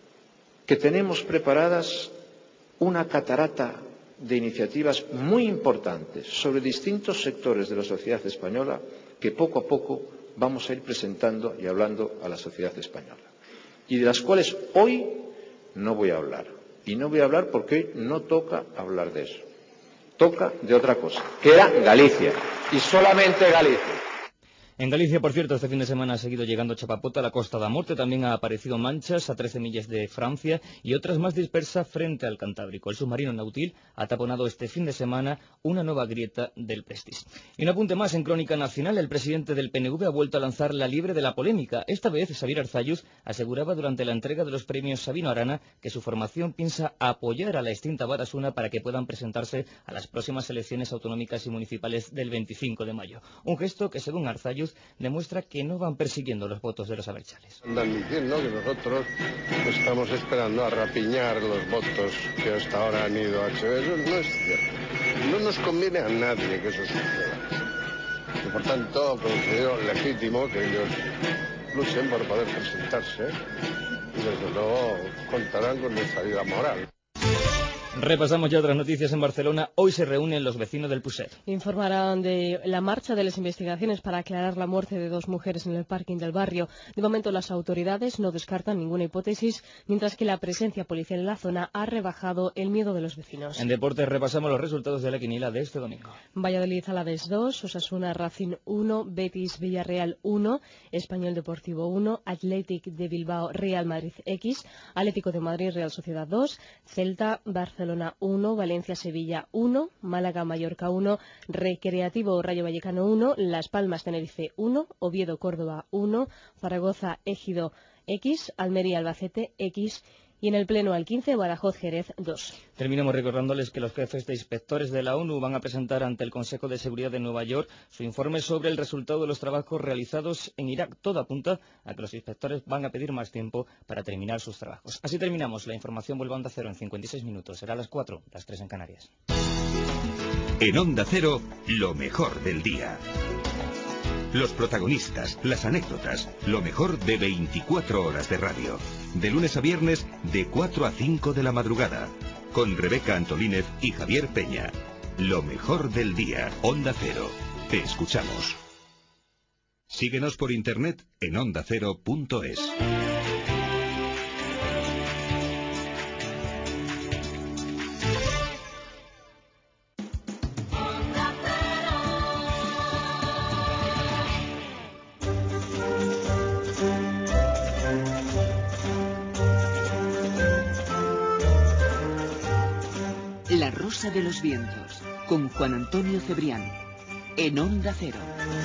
que tenemos preparadas una catarata de iniciativas muy importantes sobre distintos sectores de la sociedad española que poco a poco vamos a ir presentando y hablando a la sociedad española. Y de las cuales hoy no voy a hablar. Y no voy a hablar porque no toca hablar de eso. Toca de otra cosa, que era Galicia. Y solamente Galicia. En Galicia, por cierto, este fin de semana ha seguido llegando chapapota a la Costa da Morte. También ha aparecido manchas a 13 millas de Francia y otras más dispersas frente al Cantábrico. El submarino Nautil ha taponado este fin de semana una nueva grieta del Prestige. Y un apunte más en Crónica Nacional. El presidente del PNV ha vuelto a lanzar la liebre de la polémica. Esta vez, Xavier Arzalluz aseguraba durante la entrega de los premios Sabino Arana que su formación piensa apoyar a la extinta Batasuna para que puedan presentarse a las próximas elecciones autonómicas y municipales del 25 de mayo. Un gesto que, según Arzalluz, demuestra que no van persiguiendo los votos de los abertzales. Andan diciendo que nosotros estamos esperando a rapiñar los votos que hasta ahora han ido a Chávez. Eso no es cierto. No nos conviene a nadie que eso suceda. Y por tanto, considero legítimo que ellos luchen por poder presentarse y desde luego contarán con nuestra vida moral. Repasamos ya otras noticias en Barcelona. Hoy se reúnen los vecinos del Puset. Informarán de la marcha de las investigaciones para aclarar la muerte de 2 mujeres en el parking del barrio. De momento las autoridades no descartan ninguna hipótesis, mientras que la presencia policial en la zona ha rebajado el miedo de los vecinos. En deportes repasamos los resultados de la quiniela de este domingo. Valladolid Alavés 2, Osasuna Racing 1, Betis Villarreal 1, Español Deportivo 1, Athletic de Bilbao Real Madrid X, Atlético de Madrid Real Sociedad 2, Celta Barcelona 1, Valencia-Sevilla 1, Málaga-Mallorca 1, Recreativo Rayo Vallecano 1, Las Palmas-Tenerife 1, Oviedo-Córdoba 1, Zaragoza-Égido X, Almería-Albacete X y en el pleno al 15 Badajoz-Jerez 2. Terminamos recordándoles que los jefes de inspectores de la ONU van a presentar ante el Consejo de Seguridad de Nueva York su informe sobre el resultado de los trabajos realizados en Irak. Todo apunta a que los inspectores van a pedir más tiempo para terminar sus trabajos. Así terminamos. La información vuelve a Onda Cero en 56 minutos. Será a las 4, las 3 en Canarias. En Onda Cero, lo mejor del día. los protagonistas, las anécdotas, lo mejor de 24 horas de radio. De lunes a viernes, de 4 a 5 de la madrugada. Con Rebeca Antolínez y Javier Peña. Lo mejor del día. Onda Cero. Te escuchamos. Síguenos por internet en ondacero.es. La Rosa de los Vientos, con Juan Antonio Cebrián, en Onda Cero.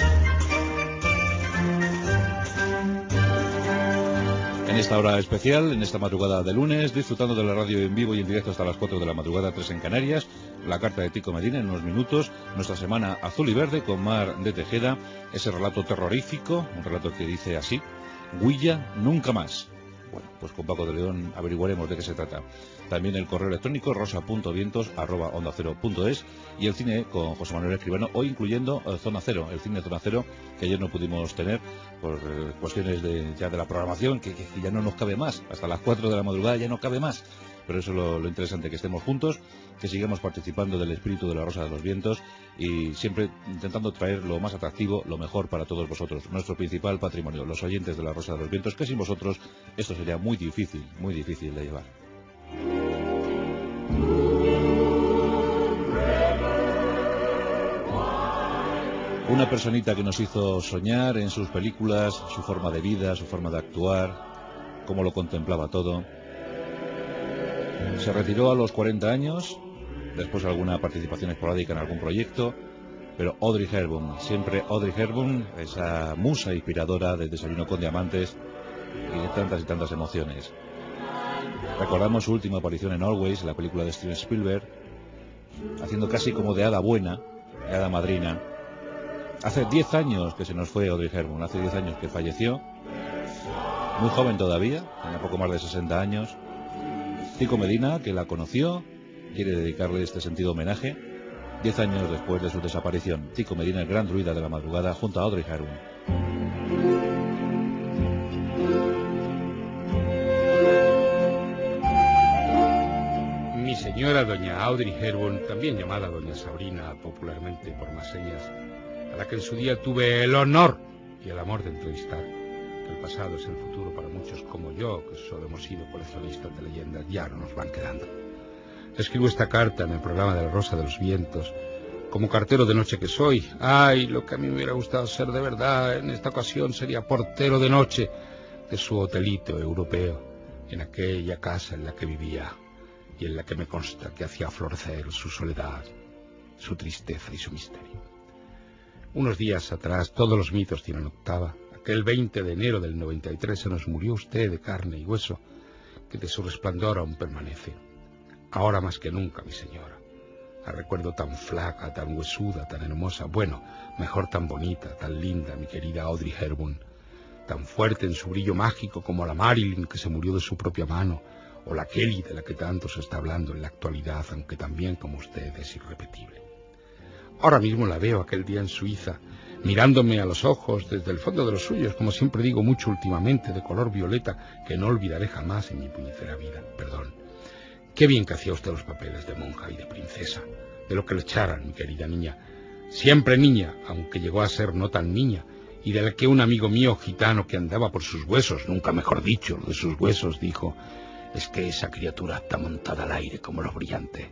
En esta hora especial, en esta madrugada de lunes, disfrutando de la radio en vivo y en directo hasta las 4 de la madrugada, 3 en Canarias, la carta de Tico Medina en unos minutos, nuestra semana azul y verde con Mar de Tejeda, ese relato terrorífico, un relato que dice así: Huilla nunca más. Bueno, pues con Paco de León averiguaremos de qué se trata. También el correo electrónico rosa.vientos@ondacero.es y el cine con José Manuel Escribano, hoy incluyendo Zona Cero, el cine Zona Cero, que ayer no pudimos tener por cuestiones de la programación, que ya no nos cabe más. Hasta las 4 de la madrugada ya no cabe más. Pero eso es lo interesante, que estemos juntos, que sigamos participando del espíritu de la Rosa de los Vientos y siempre intentando traer lo más atractivo, lo mejor para todos vosotros. Nuestro principal patrimonio, los oyentes de la Rosa de los Vientos, que sin vosotros esto sería muy difícil de llevar. Una personita que nos hizo soñar en sus películas, su forma de vida, su forma de actuar, cómo lo contemplaba todo. Se retiró a los 40 años, después alguna participación esporádica en algún proyecto, pero Audrey Hepburn, siempre Audrey Hepburn, esa musa inspiradora de Desayuno con Diamantes y tantas emociones. Recordamos su última aparición en Always, la película de Steven Spielberg, haciendo casi como de hada buena, de hada madrina. Hace 10 años que se nos fue Audrey Hepburn, hace 10 años que falleció, muy joven todavía, tenía poco más de 60 años. Tico Medina, que la conoció, quiere dedicarle este sentido homenaje 10 años después de su desaparición. Tico Medina, el gran druida de la madrugada, junto a Audrey Hepburn. Mi señora doña Audrey Hepburn, también llamada doña Sabrina popularmente por más señas, a la que en su día tuve el honor y el amor de entrevistar. El pasado es el futuro para muchos como yo, que solo hemos sido coleccionistas de leyendas, ya no nos van quedando. Escribo esta carta en el programa de la Rosa de los Vientos, como cartero de noche que soy. Ay, lo que a mí me hubiera gustado ser de verdad en esta ocasión sería portero de noche de su hotelito europeo, en aquella casa en la que vivía y en la que me consta que hacía florecer su soledad, su tristeza y su misterio. Unos días atrás, todos los mitos tienen octava. Aquel 20 de enero del 93 se nos murió usted de carne y hueso, que de su resplandor aún permanece. Ahora más que nunca, mi señora. La recuerdo tan flaca, tan huesuda, tan hermosa, bueno, mejor tan bonita, tan linda, mi querida Audrey Hepburn, tan fuerte en su brillo mágico como la Marilyn que se murió de su propia mano, o la Kelly de la que tanto se está hablando en la actualidad, aunque también como usted es irrepetible. Ahora mismo la veo aquel día en Suiza, mirándome a los ojos desde el fondo de los suyos, como siempre digo mucho últimamente, de color violeta, que no olvidaré jamás en mi puñetera vida. Perdón. Qué bien que hacía usted los papeles de monja y de princesa, de lo que le echaran, mi querida niña. Siempre niña, aunque llegó a ser no tan niña, y de la que un amigo mío gitano que andaba por sus huesos, nunca mejor dicho, de sus huesos, dijo: es que esa criatura está montada al aire como los brillantes.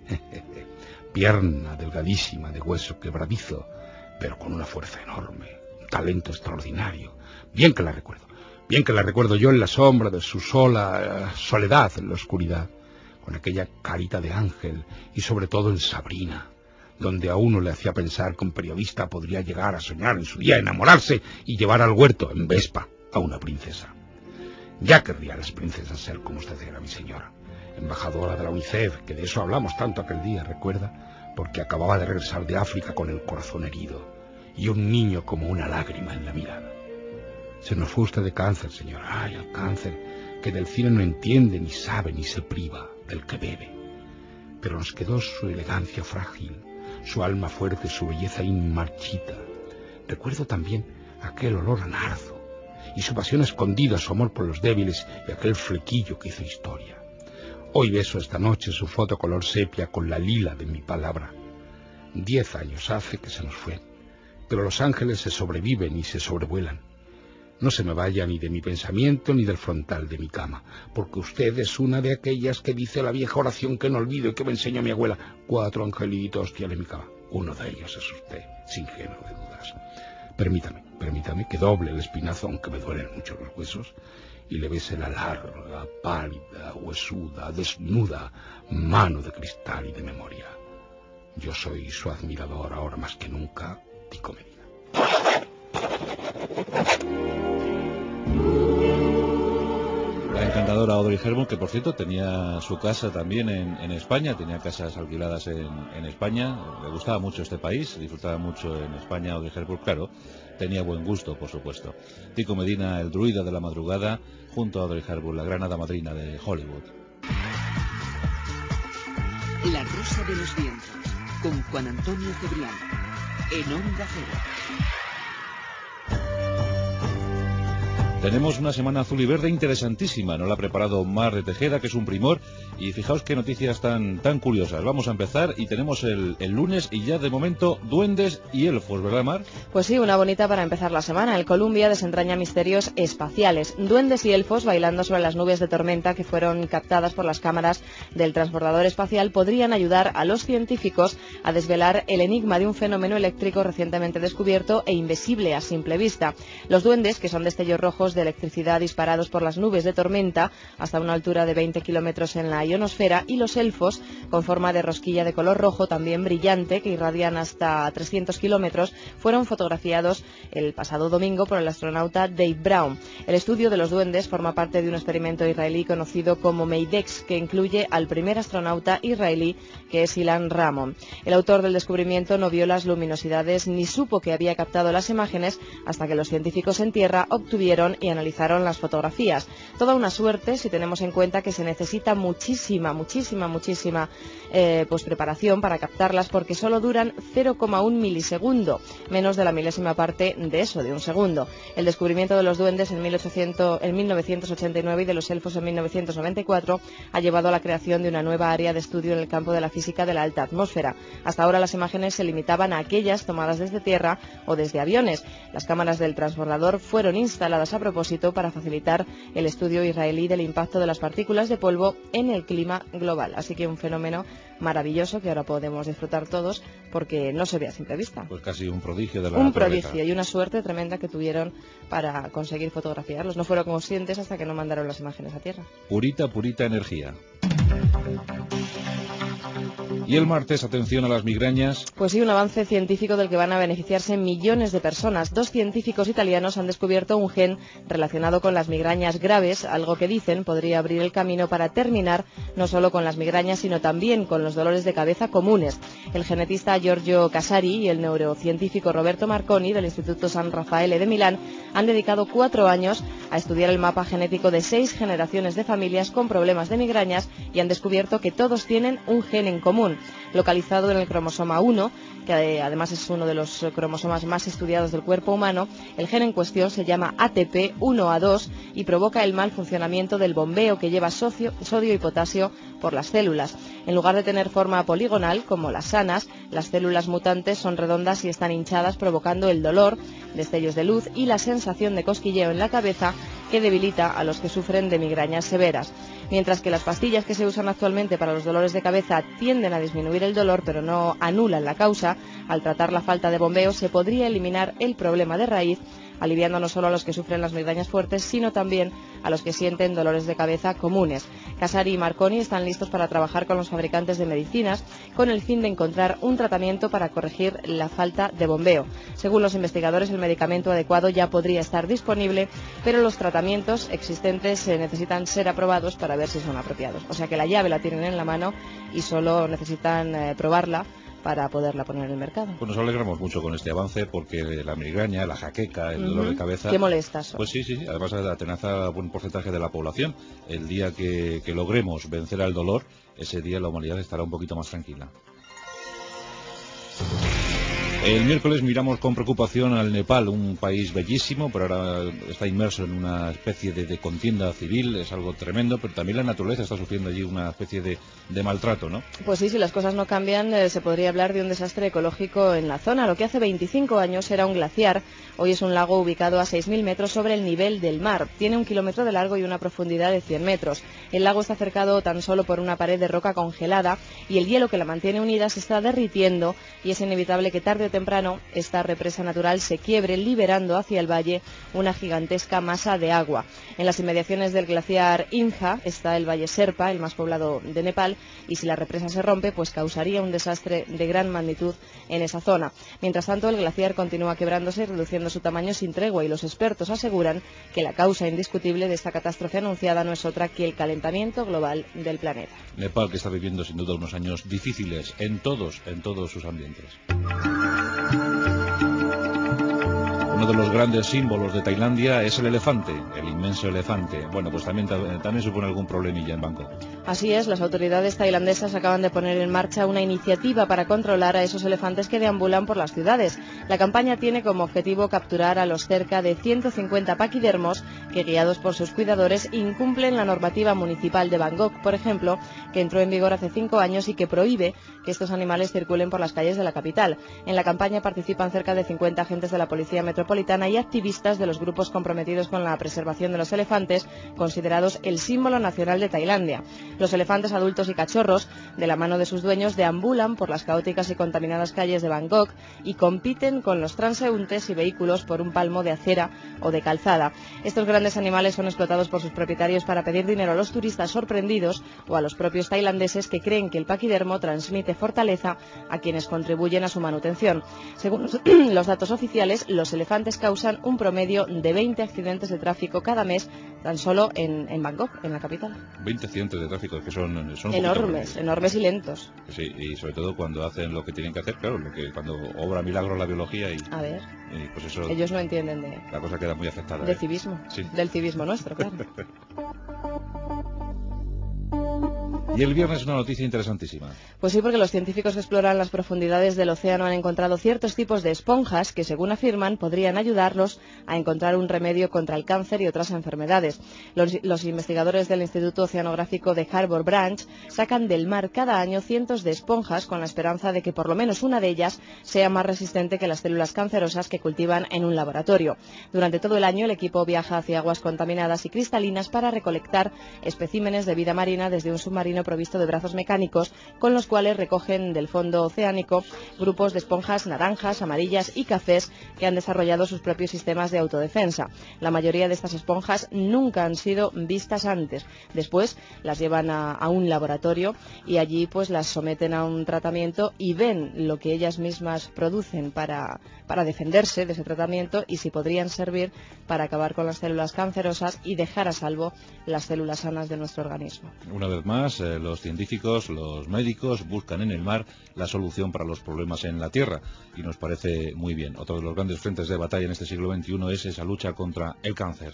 Pierna delgadísima, de hueso quebradizo, pero con una fuerza enorme, un talento extraordinario. Bien que la recuerdo yo en la sombra de su sola soledad en la oscuridad, con aquella carita de ángel y sobre todo en Sabrina, donde a uno le hacía pensar que un periodista podría llegar a soñar en su día, enamorarse y llevar al huerto en Vespa a una princesa. Ya querrían las princesas ser como usted era, mi señora, embajadora de la UNICEF, que de eso hablamos tanto aquel día, recuerda, porque acababa de regresar de África con el corazón herido y un niño como una lágrima en la mirada. Se nos fue usted de cáncer, señora. Ay, el cáncer, que del cine no entiende, ni sabe, ni se priva, del que bebe. Pero nos quedó su elegancia frágil, su alma fuerte, su belleza inmarchita. Recuerdo también aquel olor a nardo, y su pasión escondida, su amor por los débiles y aquel flequillo que hizo historia. Hoy beso esta noche su foto color sepia con la lila de mi palabra. 10 años hace que se nos fue, pero los ángeles se sobreviven y se sobrevuelan. No se me vaya ni de mi pensamiento ni del frontal de mi cama, porque usted es una de aquellas que dice la vieja oración que no olvido y que me enseñó mi abuela. 4 angelitos tiene mi cama. Uno de ellos es usted, sin género de dudas. Permítame que doble el espinazo, aunque me duelen mucho los huesos, y le bese la larga, pálida, huesuda, desnuda mano de cristal y de memoria. Yo soy su admirador ahora más que nunca, Tico Medina. La encantadora Audrey Hepburn, que por cierto tenía su casa también en España, tenía casas alquiladas en España, le gustaba mucho este país, disfrutaba mucho en España. Audrey Hepburn, claro, tenía buen gusto, por supuesto. Tico Medina, el druida de la madrugada, junto a Audrey Hepburn, la gran hada madrina de Hollywood. La Rosa de los Vientos, con Juan Antonio Cebrián, en Onda Cero. Tenemos una semana azul y verde interesantísima, nos la ha preparado Mar de Tejeda, que es un primor, y fijaos qué noticias tan curiosas. Vamos a empezar y tenemos el lunes y ya de momento duendes y elfos, ¿verdad, Mar? Pues sí, una bonita para empezar la semana. El Columbia desentraña misterios espaciales. Duendes y elfos bailando sobre las nubes de tormenta que fueron captadas por las cámaras del transbordador espacial podrían ayudar a los científicos a desvelar el enigma de un fenómeno eléctrico recientemente descubierto e invisible a simple vista. Los duendes, que son destellos rojos de electricidad disparados por las nubes de tormenta hasta una altura de 20 kilómetros en la ionosfera, y los elfos, con forma de rosquilla de color rojo también brillante que irradian hasta 300 kilómetros, fueron fotografiados el pasado domingo por el astronauta Dave Brown. El estudio de los duendes forma parte de un experimento israelí conocido como MEIDEX, que incluye al primer astronauta israelí, que es Ilan Ramon. El autor del descubrimiento no vio las luminosidades ni supo que había captado las imágenes hasta que los científicos en tierra obtuvieron y analizaron las fotografías. Toda una suerte si tenemos en cuenta que se necesita muchísima pues preparación para captarlas, porque solo duran 0,1 milisegundo, menos de la milésima parte de eso, de un segundo. El descubrimiento de los duendes en 1989 y de los elfos en 1994 ha llevado a la creación de una nueva área de estudio en el campo de la física de la alta atmósfera. Hasta ahora las imágenes se limitaban a aquellas tomadas desde tierra o desde aviones. Las cámaras del transbordador fueron instaladas a propósito para facilitar el estudio israelí del impacto de las partículas de polvo en el clima global. Así que un fenómeno maravilloso que ahora podemos disfrutar todos, porque no se ve a simple vista. Pues casi un prodigio de la naturaleza. Un prodigio y una suerte tremenda que tuvieron para conseguir fotografiarlos. No fueron conscientes hasta que no mandaron las imágenes a tierra. Purita energía. Y el martes, atención a las migrañas. Pues sí, un avance científico del que van a beneficiarse millones de personas. 2 científicos italianos han descubierto un gen relacionado con las migrañas graves, algo que dicen podría abrir el camino para terminar no solo con las migrañas, sino también con los dolores de cabeza comunes. El genetista Giorgio Casari y el neurocientífico Roberto Marconi del Instituto San Raffaele de Milán han dedicado 4 años a estudiar el mapa genético de 6 generaciones de familias con problemas de migrañas y han descubierto que todos tienen un gen en común, localizado en el cromosoma 1, que además es uno de los cromosomas más estudiados del cuerpo humano. El gen en cuestión se llama ATP1A2 y provoca el mal funcionamiento del bombeo que lleva sodio y potasio por las células. En lugar de tener forma poligonal, como las sanas, las células mutantes son redondas y están hinchadas, provocando el dolor, destellos de luz y la sensación de cosquilleo en la cabeza que debilita a los que sufren de migrañas severas. Mientras que las pastillas que se usan actualmente para los dolores de cabeza tienden a disminuir el dolor, pero no anulan la causa, al tratar la falta de bombeo se podría eliminar el problema de raíz, aliviando no solo a los que sufren las migrañas fuertes, sino también a los que sienten dolores de cabeza comunes. Casari y Marconi están listos para trabajar con los fabricantes de medicinas con el fin de encontrar un tratamiento para corregir la falta de bombeo. Según los investigadores, el medicamento adecuado ya podría estar disponible, pero los tratamientos existentes necesitan ser aprobados para ver si son apropiados. O sea que la llave la tienen en la mano y solo necesitan probarla para poderla poner en el mercado. Pues nos alegramos mucho con este avance, porque la migraña, la jaqueca, el dolor de cabeza... Qué molestas. Pues sí, además atenaza a buen porcentaje de la población. El día que logremos vencer al dolor, ese día la humanidad estará un poquito más tranquila. El miércoles miramos con preocupación al Nepal, un país bellísimo, pero ahora está inmerso en una especie de contienda civil, es algo tremendo, pero también la naturaleza está sufriendo allí una especie de maltrato, ¿no? Pues sí, si las cosas no cambian, se podría hablar de un desastre ecológico en la zona. Lo que hace 25 años era un glaciar, hoy es un lago ubicado a 6.000 metros sobre el nivel del mar. Tiene 1 kilómetro de largo y una profundidad de 100 metros. El lago está cercado tan solo por una pared de roca congelada y el hielo que la mantiene unida se está derritiendo y es inevitable que tarde o temprano esta represa natural se quiebre, liberando hacia el valle una gigantesca masa de agua. En las inmediaciones del glaciar Imha está el valle Sherpa, el más poblado de Nepal, y si la represa se rompe, pues causaría un desastre de gran magnitud en esa zona. Mientras tanto, el glaciar continúa quebrándose y reduciendo su tamaño sin tregua, y los expertos aseguran que la causa indiscutible de esta catástrofe anunciada no es otra que el calentamiento global del planeta. Nepal, que está viviendo sin duda unos años difíciles en todos sus ambientes. Uno de los grandes símbolos de Tailandia es el elefante, el inmenso elefante. Bueno, pues también supone algún problemilla en Bangkok. Así es, las autoridades tailandesas acaban de poner en marcha una iniciativa para controlar a esos elefantes que deambulan por las ciudades. La campaña tiene como objetivo capturar a los cerca de 150 paquidermos que, guiados por sus cuidadores, incumplen la normativa municipal de Bangkok, por ejemplo, que entró en vigor hace 5 años y que prohíbe que estos animales circulen por las calles de la capital. En la campaña participan cerca de 50 agentes de la Policía Metropolitana y activistas de los grupos comprometidos con la preservación de los elefantes, considerados el símbolo nacional de Tailandia. Los elefantes adultos y cachorros, de la mano de sus dueños, deambulan por las caóticas y contaminadas calles de Bangkok y compiten con los transeúntes y vehículos por un palmo de acera o de calzada. Estos grandes animales son explotados por sus propietarios para pedir dinero a los turistas sorprendidos o a los propios tailandeses que creen que el paquidermo transmite fortaleza a quienes contribuyen a su manutención. Según los datos oficiales, los elefantes causan un promedio de 20 accidentes de tráfico cada mes tan solo en Bangkok, en la capital. 20 accidentes de tráfico que son enormes y lentos. Sí, y sobre todo cuando hacen lo que tienen que hacer, claro, cuando obra milagros la biología y pues eso, ellos no entienden de la cosa queda muy afectada. De civismo, sí. Del civismo nuestro, claro. Y el viernes una noticia interesantísima. Pues sí, porque los científicos que exploran las profundidades del océano han encontrado ciertos tipos de esponjas que, según afirman, podrían ayudarlos a encontrar un remedio contra el cáncer y otras enfermedades. Los investigadores del Instituto Oceanográfico de Harbour Branch sacan del mar cada año cientos de esponjas con la esperanza de que por lo menos una de ellas sea más resistente que las células cancerosas que cultivan en un laboratorio. Durante todo el año el equipo viaja hacia aguas contaminadas y cristalinas para recolectar especímenes de vida marina desde un submarino provisto de brazos mecánicos con los cuales recogen del fondo oceánico grupos de esponjas naranjas, amarillas y cafés que han desarrollado sus propios sistemas de autodefensa. La mayoría de estas esponjas nunca han sido vistas antes. Después las llevan a un laboratorio y allí pues las someten a un tratamiento y ven lo que ellas mismas producen para defenderse de ese tratamiento y si podrían servir para acabar con las células cancerosas y dejar a salvo las células sanas de nuestro organismo. Una vez más, los científicos, los médicos buscan en el mar la solución para los problemas en la tierra y nos parece muy bien. Otro de los grandes frentes de batalla en este siglo XXI es esa lucha contra el cáncer.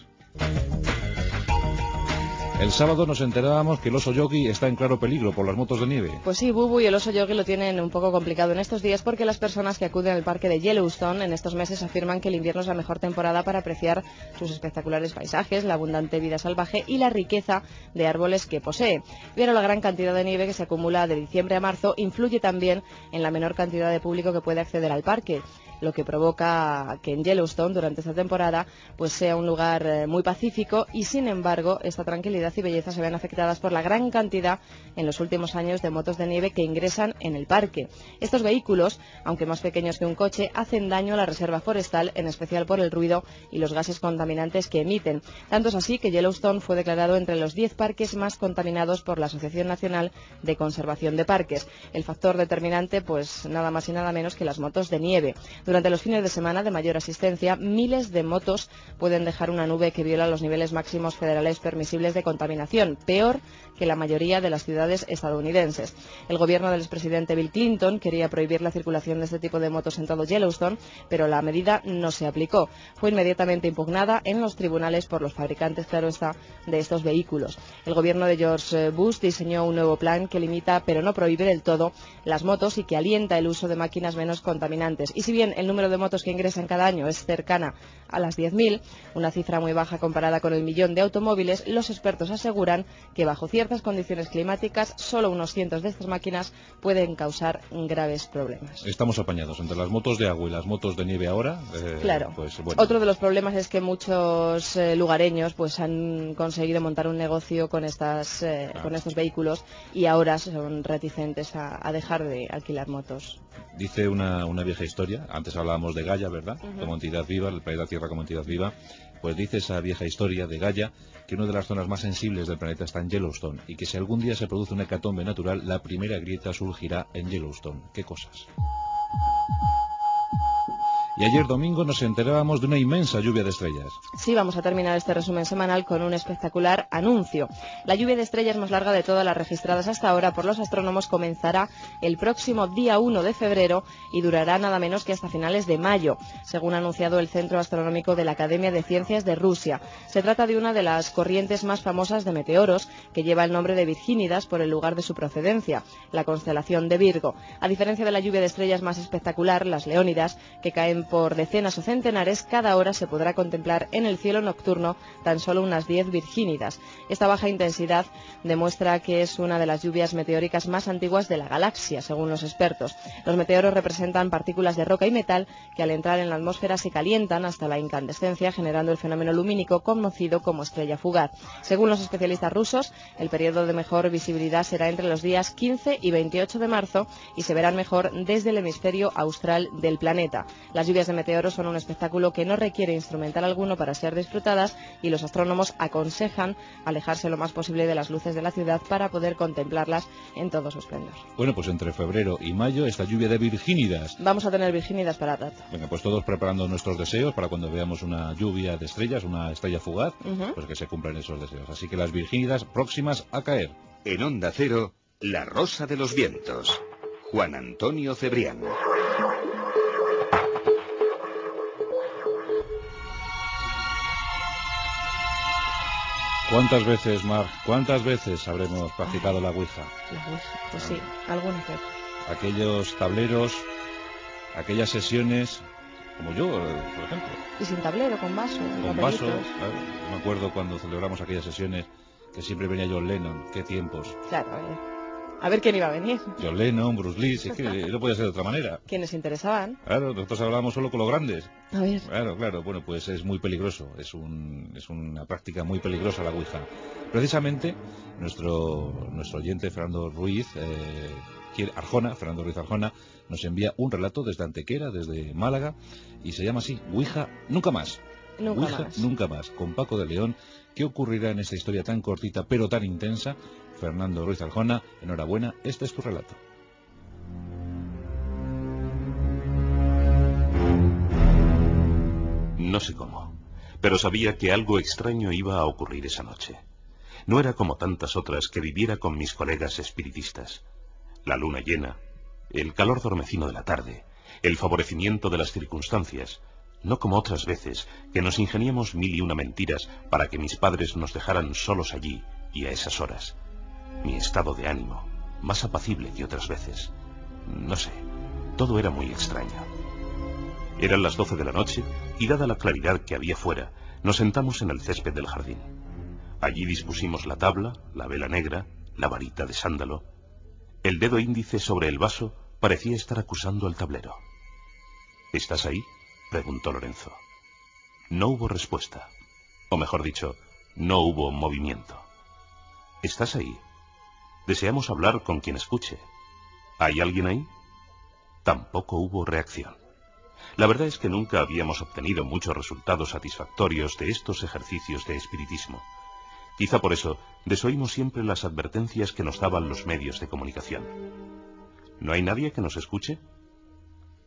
El sábado nos enterábamos que el oso yogi está en claro peligro por las motos de nieve. Pues sí, Bubu y el oso yogi lo tienen un poco complicado en estos días porque las personas que acuden al parque de Yellowstone en estos meses afirman que el invierno es la mejor temporada para apreciar sus espectaculares paisajes, la abundante vida salvaje y la riqueza de árboles que posee. Pero la gran cantidad de nieve que se acumula de diciembre a marzo influye también en la menor cantidad de público que puede acceder al parque, lo que provoca que en Yellowstone durante esta temporada pues sea un lugar muy pacífico y sin embargo esta tranquilidad y belleza se ven afectadas por la gran cantidad en los últimos años de motos de nieve que ingresan en el parque. Estos vehículos, aunque más pequeños que un coche, hacen daño a la reserva forestal, en especial por el ruido y los gases contaminantes que emiten. Tanto es así que Yellowstone fue declarado entre los 10 parques más contaminados por la Asociación Nacional de Conservación de Parques. El factor determinante, pues nada más y nada menos que las motos de nieve. Durante los fines de semana de mayor asistencia, miles de motos pueden dejar una nube que viola los niveles máximos federales permisibles de contaminación, peor que la mayoría de las ciudades estadounidenses. El gobierno del expresidente Bill Clinton quería prohibir la circulación de este tipo de motos en todo Yellowstone, pero la medida no se aplicó. Fue inmediatamente impugnada en los tribunales por los fabricantes, claro está, de estos vehículos. El gobierno de George Bush diseñó un nuevo plan que limita, pero no prohíbe del todo, las motos y que alienta el uso de máquinas menos contaminantes. Y si bien el número de motos que ingresan cada año es cercana a las 10.000, una cifra muy baja comparada con el millón de automóviles, los expertos aseguran que bajo ciertas condiciones climáticas solo unos cientos de estas máquinas pueden causar graves problemas. Estamos apañados entre las motos de agua y las motos de nieve ahora. Claro. Pues, bueno. Otro de los problemas es que muchos lugareños pues han conseguido montar un negocio con estos vehículos y ahora son reticentes a dejar de alquilar motos. Dice una vieja historia, antes hablábamos de Gaia, ¿verdad? Como entidad viva, el planeta Tierra como entidad viva. Pues dice esa vieja historia de Gaia que una de las zonas más sensibles del planeta está en Yellowstone y que si algún día se produce una hecatombe natural, la primera grieta surgirá en Yellowstone. ¿Qué cosas? Y ayer domingo nos enterábamos de una inmensa lluvia de estrellas. Sí, vamos a terminar este resumen semanal con un espectacular anuncio. La lluvia de estrellas más larga de todas las registradas hasta ahora por los astrónomos comenzará el próximo día 1 de febrero y durará nada menos que hasta finales de mayo, según ha anunciado el Centro Astronómico de la Academia de Ciencias de Rusia. Se trata de una de las corrientes más famosas de meteoros, que lleva el nombre de Virgínidas por el lugar de su procedencia, la constelación de Virgo. A diferencia de la lluvia de estrellas más espectacular, las Leónidas, que caen por decenas o centenares, cada hora se podrá contemplar en el cielo nocturno tan solo unas 10 Virgínidas. Esta baja intensidad demuestra que es una de las lluvias meteóricas más antiguas de la galaxia, según los expertos. Los meteoros representan partículas de roca y metal que al entrar en la atmósfera se calientan hasta la incandescencia, generando el fenómeno lumínico conocido como estrella fugaz. Según los especialistas rusos, el periodo de mejor visibilidad será entre los días 15 y 28 de marzo y se verán mejor desde el hemisferio austral del planeta. Las lluvias de meteoros son un espectáculo que no requiere instrumental alguno para ser disfrutadas y los astrónomos aconsejan alejarse lo más posible de las luces de la ciudad para poder contemplarlas en todo su esplendor. Bueno, pues entre febrero y mayo esta lluvia de Virgínidas. Vamos a tener Virgínidas para rato. Venga, pues todos preparando nuestros deseos para cuando veamos una lluvia de estrellas, una estrella fugaz, pues que se cumplan esos deseos. Así que las Virgínidas próximas a caer. En Onda Cero, La Rosa de los Vientos. Juan Antonio Cebrián. ¿Cuántas veces, Mar, cuántas veces habremos practicado la Ouija? La Ouija, pues sí, algunas veces. Aquellos tableros, aquellas sesiones, como yo, por ejemplo. Y sin tablero, con vaso. Con vaso, claro. Me acuerdo cuando celebramos aquellas sesiones que siempre venía John Lennon, qué tiempos. Claro, a ver quién iba a venir. John Lennon, Bruce Lee, si es que no podía ser de otra manera. ¿Quiénes interesaban? Claro, nosotros hablábamos solo con los grandes. A ver. Claro, bueno, pues es muy peligroso, es una práctica muy peligrosa la Ouija. Precisamente, nuestro oyente Fernando Ruiz Arjona, nos envía un relato desde Antequera, desde Málaga, y se llama así, Ouija Nunca Más. Nunca Más, con Paco de León. ¿Qué ocurrirá en esta historia tan cortita pero tan intensa? Fernando Ruiz Arjona, enhorabuena, este es tu relato. No sé cómo, pero sabía que algo extraño iba a ocurrir esa noche. No era como tantas otras que viviera con mis colegas espiritistas. La luna llena, el calor dormecino de la tarde, el favorecimiento de las circunstancias, no como otras veces que nos ingeniamos 1001 mentiras para que mis padres nos dejaran solos allí y a esas horas. Mi estado de ánimo, más apacible que otras veces. No sé, todo era muy extraño. Eran las 12 de la noche y dada la claridad que había fuera, nos sentamos en el césped del jardín. Allí dispusimos la tabla, la vela negra, la varita de sándalo. El dedo índice sobre el vaso parecía estar acusando al tablero. ¿Estás ahí?, preguntó Lorenzo. No hubo respuesta, o mejor dicho, no hubo movimiento. ¿Estás ahí? Deseamos hablar con quien escuche. ¿Hay alguien ahí? Tampoco hubo reacción. La verdad es que nunca habíamos obtenido muchos resultados satisfactorios de estos ejercicios de espiritismo. Quizá por eso desoímos siempre las advertencias que nos daban los medios de comunicación. ¿No hay nadie que nos escuche?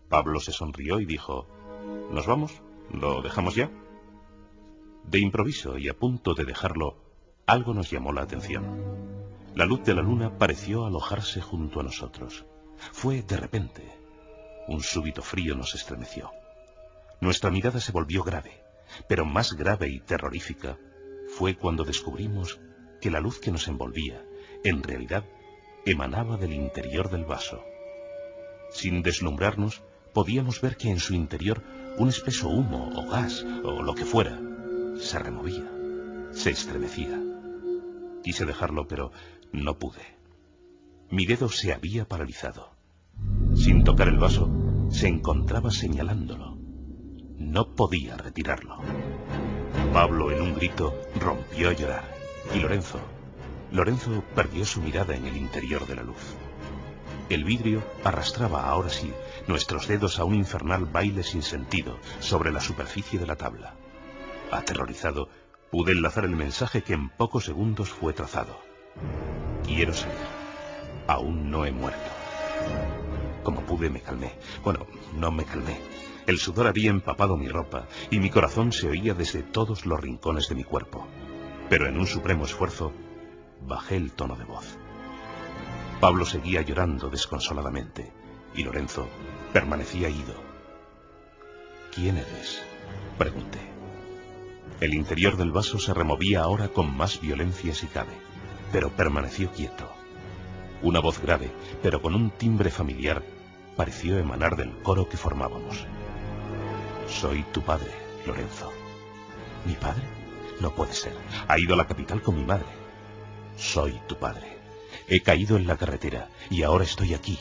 Pablo se sonrió y dijo: ¿Nos vamos? ¿Lo dejamos ya? De improviso y a punto de dejarlo, algo nos llamó la atención. La luz de la luna pareció alojarse junto a nosotros. Fue de repente. Un súbito frío nos estremeció. Nuestra mirada se volvió grave, pero más grave y terrorífica fue cuando descubrimos que la luz que nos envolvía, en realidad, emanaba del interior del vaso. Sin deslumbrarnos, podíamos ver que en su interior un espeso humo o gas o lo que fuera se removía, se estremecía. Quise dejarlo, pero no pude. Mi dedo se había paralizado. Sin tocar el vaso, se encontraba señalándolo. No podía retirarlo. Pablo, en un grito, rompió a llorar. Y Lorenzo perdió su mirada en el interior de la luz. El vidrio arrastraba, ahora sí, nuestros dedos a un infernal baile sin sentido sobre la superficie de la tabla. Aterrorizado, pude enlazar el mensaje que en pocos segundos fue trazado. Quiero salir. Aún no he muerto. Como pude me calmé. Bueno, no me calmé. El sudor había empapado mi ropa y mi corazón se oía desde todos los rincones de mi cuerpo. Pero en un supremo esfuerzo, bajé el tono de voz. Pablo seguía llorando desconsoladamente y Lorenzo permanecía ido. ¿Quién eres?, pregunté. El interior del vaso se removía ahora con más violencia si cabe, pero permaneció quieto. Una voz grave, pero con un timbre familiar, pareció emanar del coro que formábamos. Soy tu padre, Lorenzo. ¿Mi padre? No puede ser. Ha ido a la capital con mi madre. Soy tu padre. He caído en la carretera y ahora estoy aquí.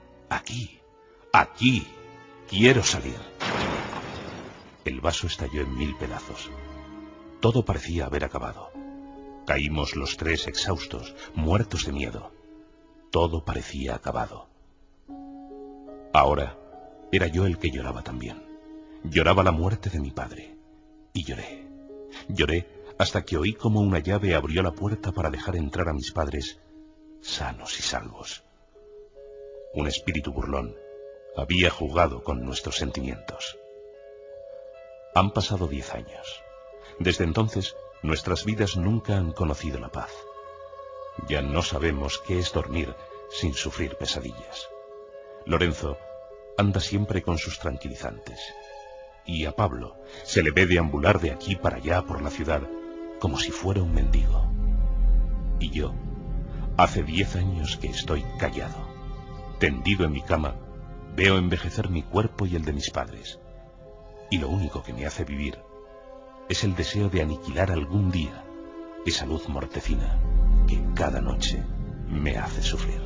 Aquí. Quiero salir. El vaso estalló en 1000 pedazos. Todo parecía haber acabado. Caímos los tres exhaustos, muertos de miedo. Todo parecía acabado. Ahora era yo el que lloraba también. Lloraba la muerte de mi padre. Y lloré. Lloré hasta que oí como una llave abrió la puerta para dejar entrar a mis padres sanos y salvos. Un espíritu burlón había jugado con nuestros sentimientos. Han pasado 10 años. Desde entonces, nuestras vidas nunca han conocido la paz. Ya no sabemos qué es dormir sin sufrir pesadillas. Lorenzo anda siempre con sus tranquilizantes. Y a Pablo se le ve deambular de aquí para allá por la ciudad como si fuera un mendigo. Y yo, hace 10 años que estoy callado. Tendido en mi cama, veo envejecer mi cuerpo y el de mis padres. Y lo único que me hace vivir es el deseo de aniquilar algún día esa luz mortecina que cada noche me hace sufrir.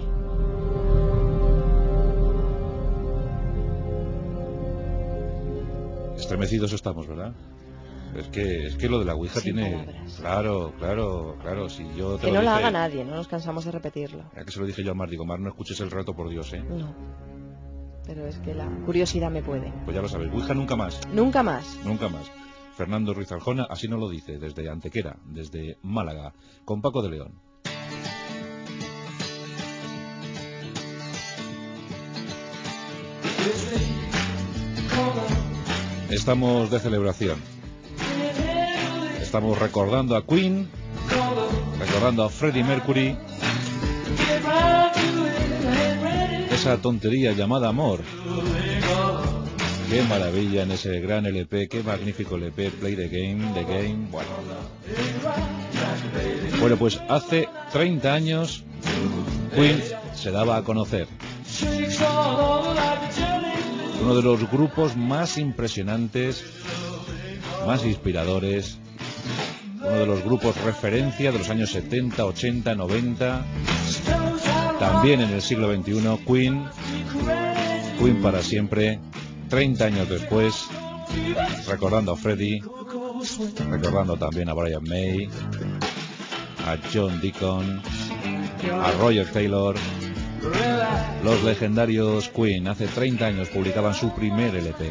Estremecidos estamos, ¿verdad? Es que lo de la Ouija Sin tiene... palabras. Claro, si yo te Que lo no dije... la haga nadie, no nos cansamos de repetirlo. Ya que se lo dije yo a Mar, digo, Mar, no escuches el relato, por Dios, ¿eh? No, pero es que la curiosidad me puede. Pues ya lo sabes, Ouija nunca más. Nunca más. Nunca más. Fernando Ruiz Arjona así nos lo dice, desde Antequera, desde Málaga, con Paco de León. Estamos de celebración. Estamos recordando a Queen, recordando a Freddie Mercury, esa tontería llamada amor. Qué maravilla en ese gran LP, qué magnífico LP, Play the Game, bueno, pues hace 30 años Queen se daba a conocer. Uno de los grupos más impresionantes, más inspiradores, uno de los grupos referencia de los años 70, 80, 90, también en el siglo XXI, Queen para siempre, 30 años después, recordando a Freddie, recordando también a Brian May, a John Deacon, a Roger Taylor. Los legendarios Queen hace 30 años publicaban su primer LP.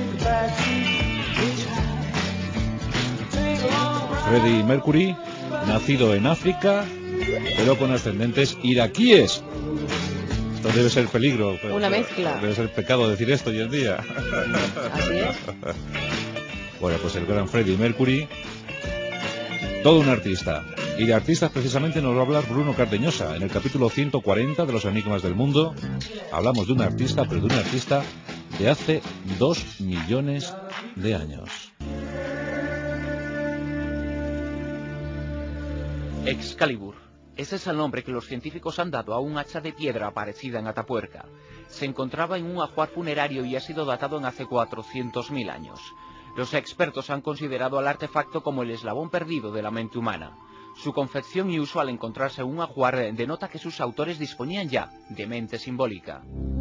Freddie Mercury, nacido en África, pero con ascendentes iraquíes. No debe ser peligro. Una mezcla. Debe ser pecado decir esto hoy en día. Así es. Bueno, pues el gran Freddie Mercury, todo un artista. Y de artistas precisamente nos va a hablar Bruno Cardeñosa. En el capítulo 140 de Los Enigmas del Mundo hablamos de un artista, pero de un artista de hace 2 millones de años. Excalibur. Ese es el nombre que los científicos han dado a un hacha de piedra aparecida en Atapuerca. Se encontraba en un ajuar funerario y ha sido datado en hace 400.000 años. Los expertos han considerado al artefacto como el eslabón perdido de la mente humana. Su confección y uso al encontrarse en un ajuar denota que sus autores disponían ya de mente simbólica.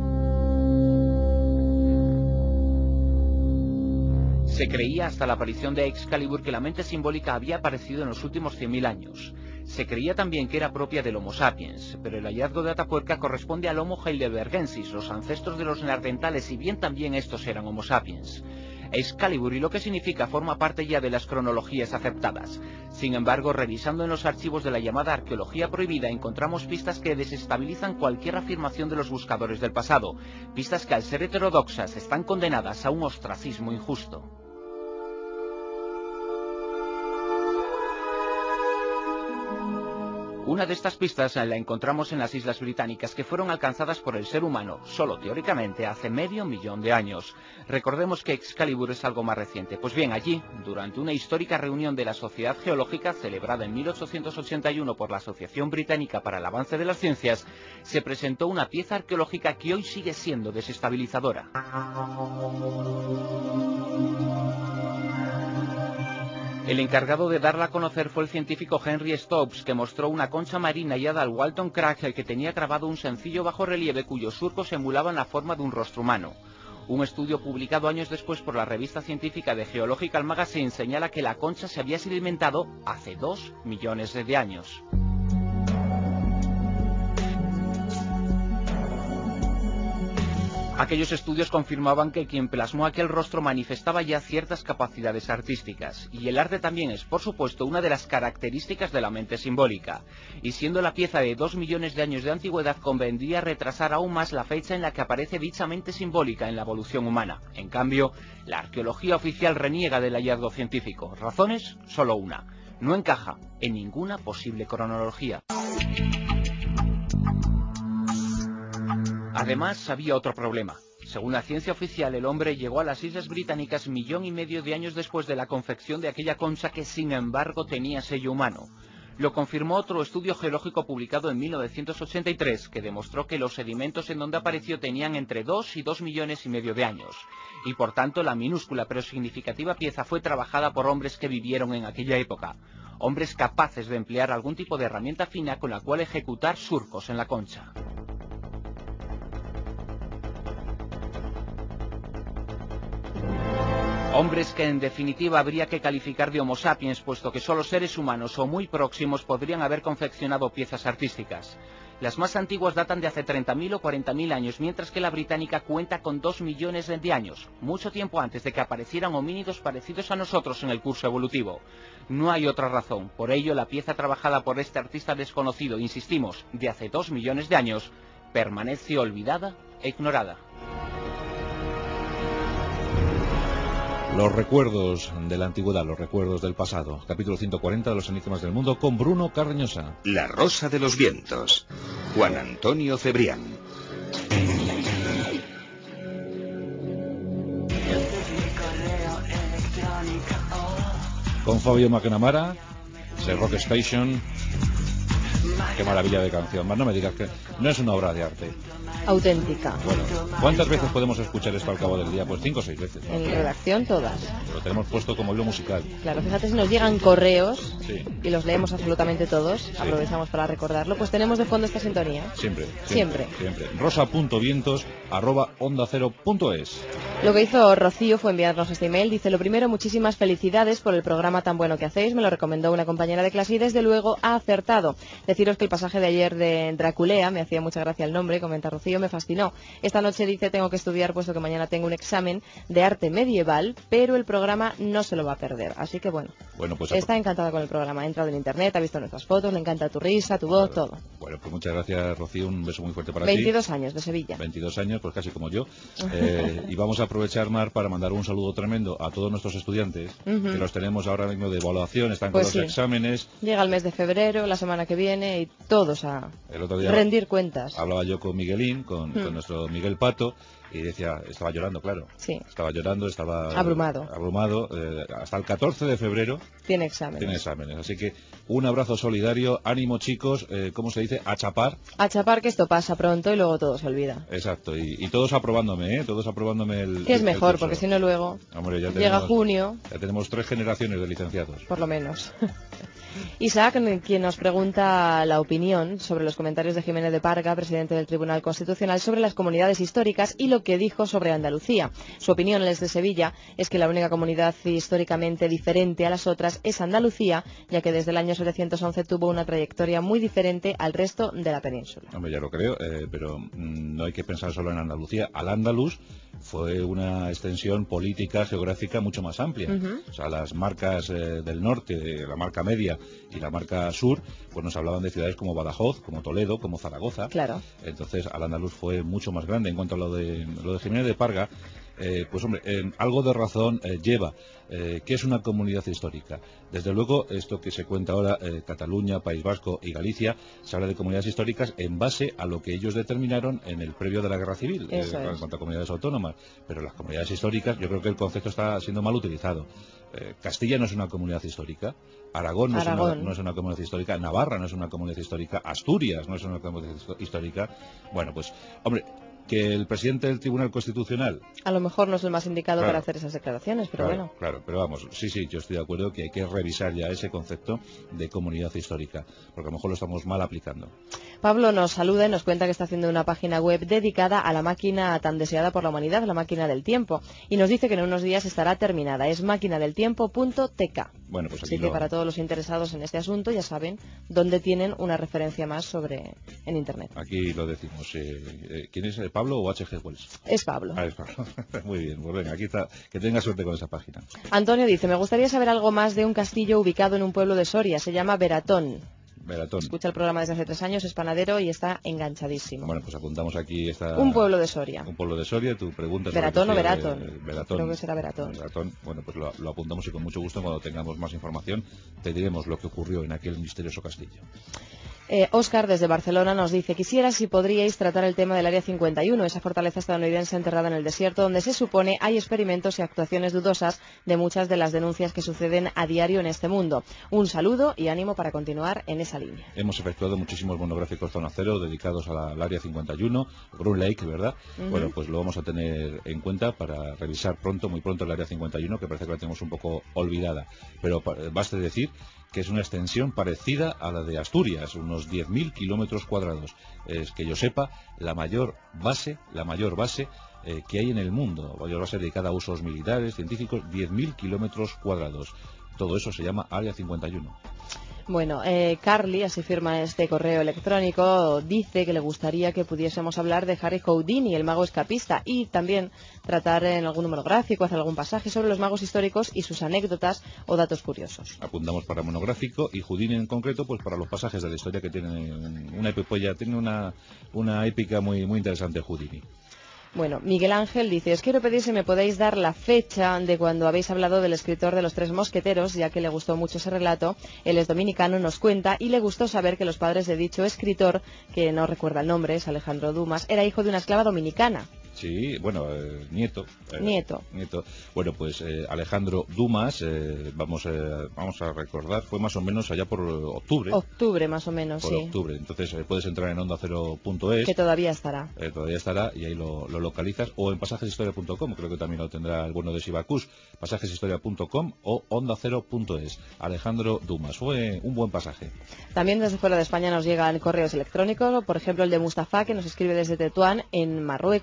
Se creía hasta la aparición de Excalibur que la mente simbólica había aparecido en los últimos 100.000 años. Se creía también que era propia del Homo sapiens, pero el hallazgo de Atapuerca corresponde al Homo heidelbergensis, los ancestros de los neandertales, si bien también estos eran Homo sapiens. Excalibur y lo que significa forma parte ya de las cronologías aceptadas. Sin embargo, revisando en los archivos de la llamada arqueología prohibida, encontramos pistas que desestabilizan cualquier afirmación de los buscadores del pasado, pistas que al ser heterodoxas están condenadas a un ostracismo injusto. Una de estas pistas la encontramos en las Islas Británicas, que fueron alcanzadas por el ser humano, solo teóricamente, hace 500.000 de años. Recordemos que Excalibur es algo más reciente. Pues bien, allí, durante una histórica reunión de la Sociedad Geológica, celebrada en 1881 por la Asociación Británica para el Avance de las Ciencias, se presentó una pieza arqueológica que hoy sigue siendo desestabilizadora. El encargado de darla a conocer fue el científico Henry Stokes, que mostró una concha marina hallada al Walton Crag que tenía grabado un sencillo bajorrelieve cuyos surcos emulaban la forma de un rostro humano. Un estudio publicado años después por la revista científica de Geological Magazine señala que la concha se había sedimentado hace 2 millones de años. Aquellos estudios confirmaban que quien plasmó aquel rostro manifestaba ya ciertas capacidades artísticas, y el arte también es, por supuesto, una de las características de la mente simbólica, y siendo la pieza de 2 millones de años de antigüedad, convendría retrasar aún más la fecha en la que aparece dicha mente simbólica en la evolución humana. En cambio, la arqueología oficial reniega del hallazgo científico. ¿Razones? Solo una: no encaja en ninguna posible cronología. Además, había otro problema. Según la ciencia oficial, el hombre llegó a las Islas Británicas 1,5 millones de años después de la confección de aquella concha que, sin embargo, tenía sello humano. Lo confirmó otro estudio geológico publicado en 1983, que demostró que los sedimentos en donde apareció tenían entre 2 y 2,5 millones de años. Y por tanto, la minúscula pero significativa pieza fue trabajada por hombres que vivieron en aquella época. Hombres capaces de emplear algún tipo de herramienta fina con la cual ejecutar surcos en la concha. Hombres que en definitiva habría que calificar de Homo sapiens, puesto que solo seres humanos o muy próximos podrían haber confeccionado piezas artísticas. Las más antiguas datan de hace 30.000 o 40.000 años, mientras que la británica cuenta con 2 millones de años, mucho tiempo antes de que aparecieran homínidos parecidos a nosotros en el curso evolutivo. No hay otra razón, por ello la pieza trabajada por este artista desconocido, insistimos, de hace 2 millones de años, permanece olvidada e ignorada. Los recuerdos de la antigüedad, los recuerdos del pasado. Capítulo 140 de Los Enigmas del Mundo con Bruno Cardeñosa. La Rosa de los Vientos. Juan Antonio Cebrián. Con Fabio McNamara, The Rock Station. Qué maravilla de canción. Más no me digas que no es una obra de arte. Auténtica. Bueno, ¿cuántas veces podemos escuchar esto al cabo del día? Pues 5 o 6 veces, ¿no? En redacción todas. Lo tenemos puesto como hilo musical. Claro, fíjate si nos llegan correos, sí, y los leemos absolutamente todos, sí, aprovechamos para recordarlo, pues tenemos de fondo esta sintonía. Siempre. rosa.vientos@ondacero.es. Lo que hizo Rocío fue enviarnos este email. Dice: lo primero, muchísimas felicidades por el programa tan bueno que hacéis. Me lo recomendó una compañera de clase y desde luego ha acertado. Deciros que el pasaje de ayer de Draculea, me hacía mucha gracia el nombre, comenta Rocío, Rocío, me fascinó. Esta noche dice tengo que estudiar puesto que mañana tengo un examen de arte medieval, pero el programa no se lo va a perder. Así que bueno pues está encantada con el programa. Ha entrado en internet, ha visto nuestras fotos, le encanta tu risa, tu voz, todo. Bueno, pues muchas gracias, Rocío, un beso muy fuerte para 22 años de Sevilla. 22 años, pues casi como yo. Y vamos a aprovechar, Mar, para mandar un saludo tremendo a todos nuestros estudiantes, que los tenemos ahora mismo de evaluación, están con los exámenes. Llega el mes de febrero, la semana que viene, y todos a rendir cuentas. Hablaba yo con Miguelín, con nuestro Miguel Pato, y decía, estaba llorando, claro. Sí. Estaba llorando, estaba abrumado. Hasta el 14 de febrero tiene exámenes. Así que un abrazo solidario, ánimo chicos, ¿cómo se dice? A chapar. A chapar, que esto pasa pronto y luego todo se olvida. Exacto, y todos aprobándome, todos aprobándome que es mejor, porque si no luego llega junio. Ya tenemos 3 generaciones de licenciados. Por lo menos. Isaac, quien nos pregunta la opinión sobre los comentarios de Jiménez de Parga, presidente del Tribunal Constitucional, sobre las comunidades históricas y lo que dijo sobre Andalucía. Su opinión, él es de Sevilla, es que la única comunidad históricamente diferente a las otras es Andalucía, ya que desde el año 711 tuvo una trayectoria muy diferente al resto de la península. Hombre, ya lo creo, pero no hay que pensar solo en Andalucía. Al-Ándalus fue una extensión política, geográfica mucho más amplia. O sea, las marcas del norte, la marca media y la marca sur, pues nos hablaban de ciudades como Badajoz, como Toledo, como Zaragoza. Claro. Entonces, Al-Ándalus fue mucho más grande. En cuanto a lo de Jiménez de Parga, pues hombre, algo de razón lleva. ¿Qué es una comunidad histórica? Desde luego, esto que se cuenta ahora, Cataluña, País Vasco y Galicia, se habla de comunidades históricas en base a lo que ellos determinaron en el previo de la Guerra Civil, en cuanto a comunidades autónomas. Pero las comunidades históricas, yo creo que el concepto está siendo mal utilizado. Castilla no es una comunidad histórica, Aragón no es una comunidad histórica, Navarra no es una comunidad histórica, Asturias no es una comunidad histórica. Bueno, pues, hombre, que el presidente del Tribunal Constitucional... A lo mejor no es el más indicado para hacer esas declaraciones, pero bueno. Claro, pero vamos, sí, yo estoy de acuerdo que hay que revisar ya ese concepto de comunidad histórica, porque a lo mejor lo estamos mal aplicando. Pablo nos saluda y nos cuenta que está haciendo una página web dedicada a la máquina tan deseada por la humanidad, la máquina del tiempo, y nos dice que en unos días estará terminada. Es maquinadeltiempo.tk. Bueno, pues así que para todos los interesados en este asunto ya saben dónde tienen una referencia más en Internet. Aquí lo decimos. ¿Quién es? ¿Pablo o H.G. Wells? Es Pablo. Es Pablo. Muy bien, pues venga, aquí está. Que tenga suerte con esa página. Antonio dice, me gustaría saber algo más de un castillo ubicado en un pueblo de Soria. Se llama Veratón. Escucha el programa desde hace 3 años, es panadero y está enganchadísimo. Bueno, pues apuntamos aquí un pueblo de Soria. Un pueblo de Soria, tu pregunta... ¿Veratón o Veratón? Veratón. Creo que será Veratón. Bueno, pues lo apuntamos y con mucho gusto cuando tengamos más información te diremos lo que ocurrió en aquel misterioso castillo. Óscar desde Barcelona nos dice, quisiera si podríais tratar el tema del Área 51, esa fortaleza estadounidense enterrada en el desierto donde se supone hay experimentos y actuaciones dudosas de muchas de las denuncias que suceden a diario en este mundo. Un saludo y ánimo para continuar en esa línea. Hemos efectuado muchísimos monográficos Zona Cero dedicados al Área 51, Groom Lake, ¿verdad? Bueno, pues lo vamos a tener en cuenta para revisar muy pronto el Área 51, que parece que la tenemos un poco olvidada. Pero baste decir que es una extensión parecida a la de Asturias, unos 10.000 kilómetros cuadrados. Es que yo sepa, la mayor base que hay en el mundo, mayor base dedicada a usos militares, científicos, 10.000 kilómetros cuadrados. Todo eso se llama Área 51. Bueno, Carly, así firma este correo electrónico, dice que le gustaría que pudiésemos hablar de Harry Houdini, el mago escapista, y también tratar en algún monográfico, hacer algún pasaje sobre los magos históricos y sus anécdotas o datos curiosos. Apuntamos para monográfico y Houdini en concreto, pues para los pasajes de la historia que tienen una epopeya, tiene una épica muy interesante Houdini. Bueno, Miguel Ángel dice, os quiero pedir si me podéis dar la fecha de cuando habéis hablado del escritor de Los Tres Mosqueteros, ya que le gustó mucho ese relato. Él es dominicano, nos cuenta, y le gustó saber que los padres de dicho escritor, que no recuerda el nombre, es Alejandro Dumas, era hijo de una esclava dominicana. Sí, bueno, nieto. Nieto. Bueno, pues Alejandro Dumas, vamos a recordar, fue más o menos allá por octubre. Octubre, más o menos, por octubre. Entonces puedes entrar en ondacero.es. Que todavía estará. Todavía estará y ahí lo localizas. O en pasajeshistoria.com, creo que también lo tendrá el bueno de Sibacus. Pasajeshistoria.com o ondacero.es. Alejandro Dumas, fue un buen pasaje. También desde fuera de España nos llegan correos electrónicos, por ejemplo el de Mustafa, que nos escribe desde Tetuán, en Marruecos.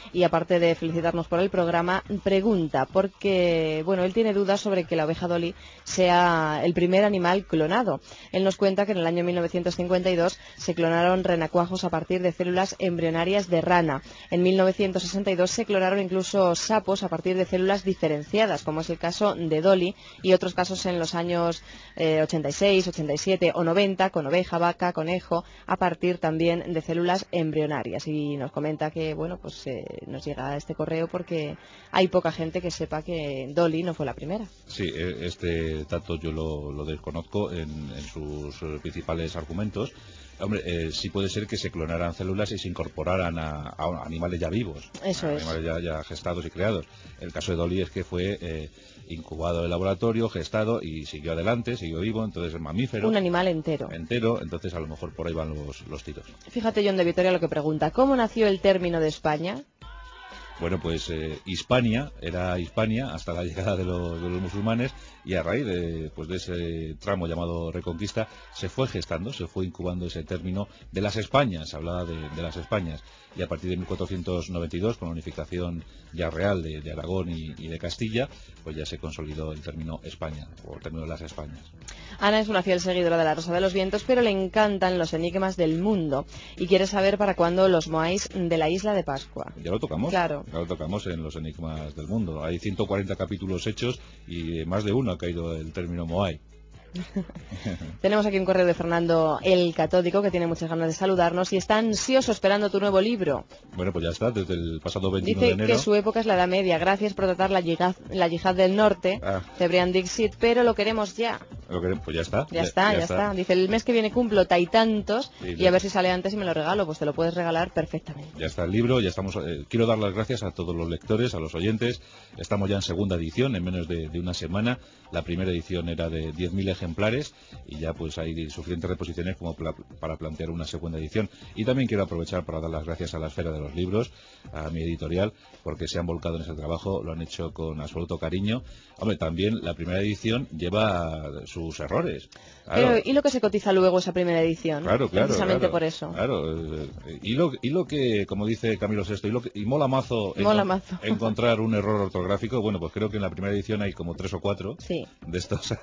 y aparte de felicitarnos por el programa, pregunta, porque bueno, él tiene dudas sobre que la oveja Dolly sea el primer animal clonado. Él nos cuenta que en el año 1952 se clonaron renacuajos a partir de células embrionarias de rana. En 1962 se clonaron incluso sapos a partir de células diferenciadas, como es el caso de Dolly, y otros casos en los años 86, 87 o 90 con oveja, vaca, conejo, a partir también de células embrionarias. Y nos comenta que bueno, pues nos llega este correo porque hay poca gente que sepa que Dolly no fue la primera. Sí, este dato yo lo desconozco en sus principales argumentos. Hombre, sí puede ser que se clonaran células y se incorporaran a animales ya vivos. Eso es. Animales ya gestados y creados. El caso de Dolly es que fue incubado en el laboratorio, gestado y siguió adelante, siguió vivo, entonces es mamífero. Un animal entero. Entonces a lo mejor por ahí van los tiros. Fíjate, John de Vitoria lo que pregunta, ¿cómo nació el término de España? Bueno, pues Hispania era Hispania hasta la llegada de los musulmanes, y a raíz de ese tramo llamado Reconquista se fue gestando, se fue incubando ese término de las Españas. Se hablaba de las Españas, y a partir de 1492, con la unificación ya real de Aragón y de Castilla, pues ya se consolidó el término España, o el término de las Españas. Ana es una fiel seguidora de la Rosa de los Vientos, pero le encantan los enigmas del mundo y quiere saber para cuándo los moais de la isla de Pascua. ¿Ya lo tocamos? Claro. Ya lo tocamos en los enigmas del mundo. Hay 140 capítulos hechos y más de uno ha caído el término moai. Tenemos aquí un correo de Fernando el Catódico, que tiene muchas ganas de saludarnos y está ansioso esperando tu nuevo libro. Bueno, pues ya está, desde el pasado 21 Dice de enero. que su época es la Edad Media. Gracias por tratar la yihad del norte, Cebrián Dixit, pero lo queremos ya. Pues ya está. Ya está. Dice, el mes que viene cumplo tantos sí, y a ver si sale antes y me lo regalo. Pues te lo puedes regalar perfectamente. Ya está el libro, ya estamos. Quiero dar las gracias a todos los lectores, a los oyentes. Estamos ya en segunda edición, en menos de una semana. La primera edición era de 10.000 ejemplares y ya pues hay suficientes reposiciones como para plantear una segunda edición. Y también quiero aprovechar para dar las gracias a la Esfera de los Libros, a mi editorial, porque se han volcado en ese trabajo, lo han hecho con absoluto cariño. Hombre, también la primera edición lleva sus errores. Claro. Pero, ¿y lo que se cotiza luego esa primera edición? Claro. Precisamente por eso. Claro. Y lo que, como dice Camilo VI, y mola mazo encontrar un error ortográfico. Bueno, pues creo que en la primera edición hay como 3 o 4 de estos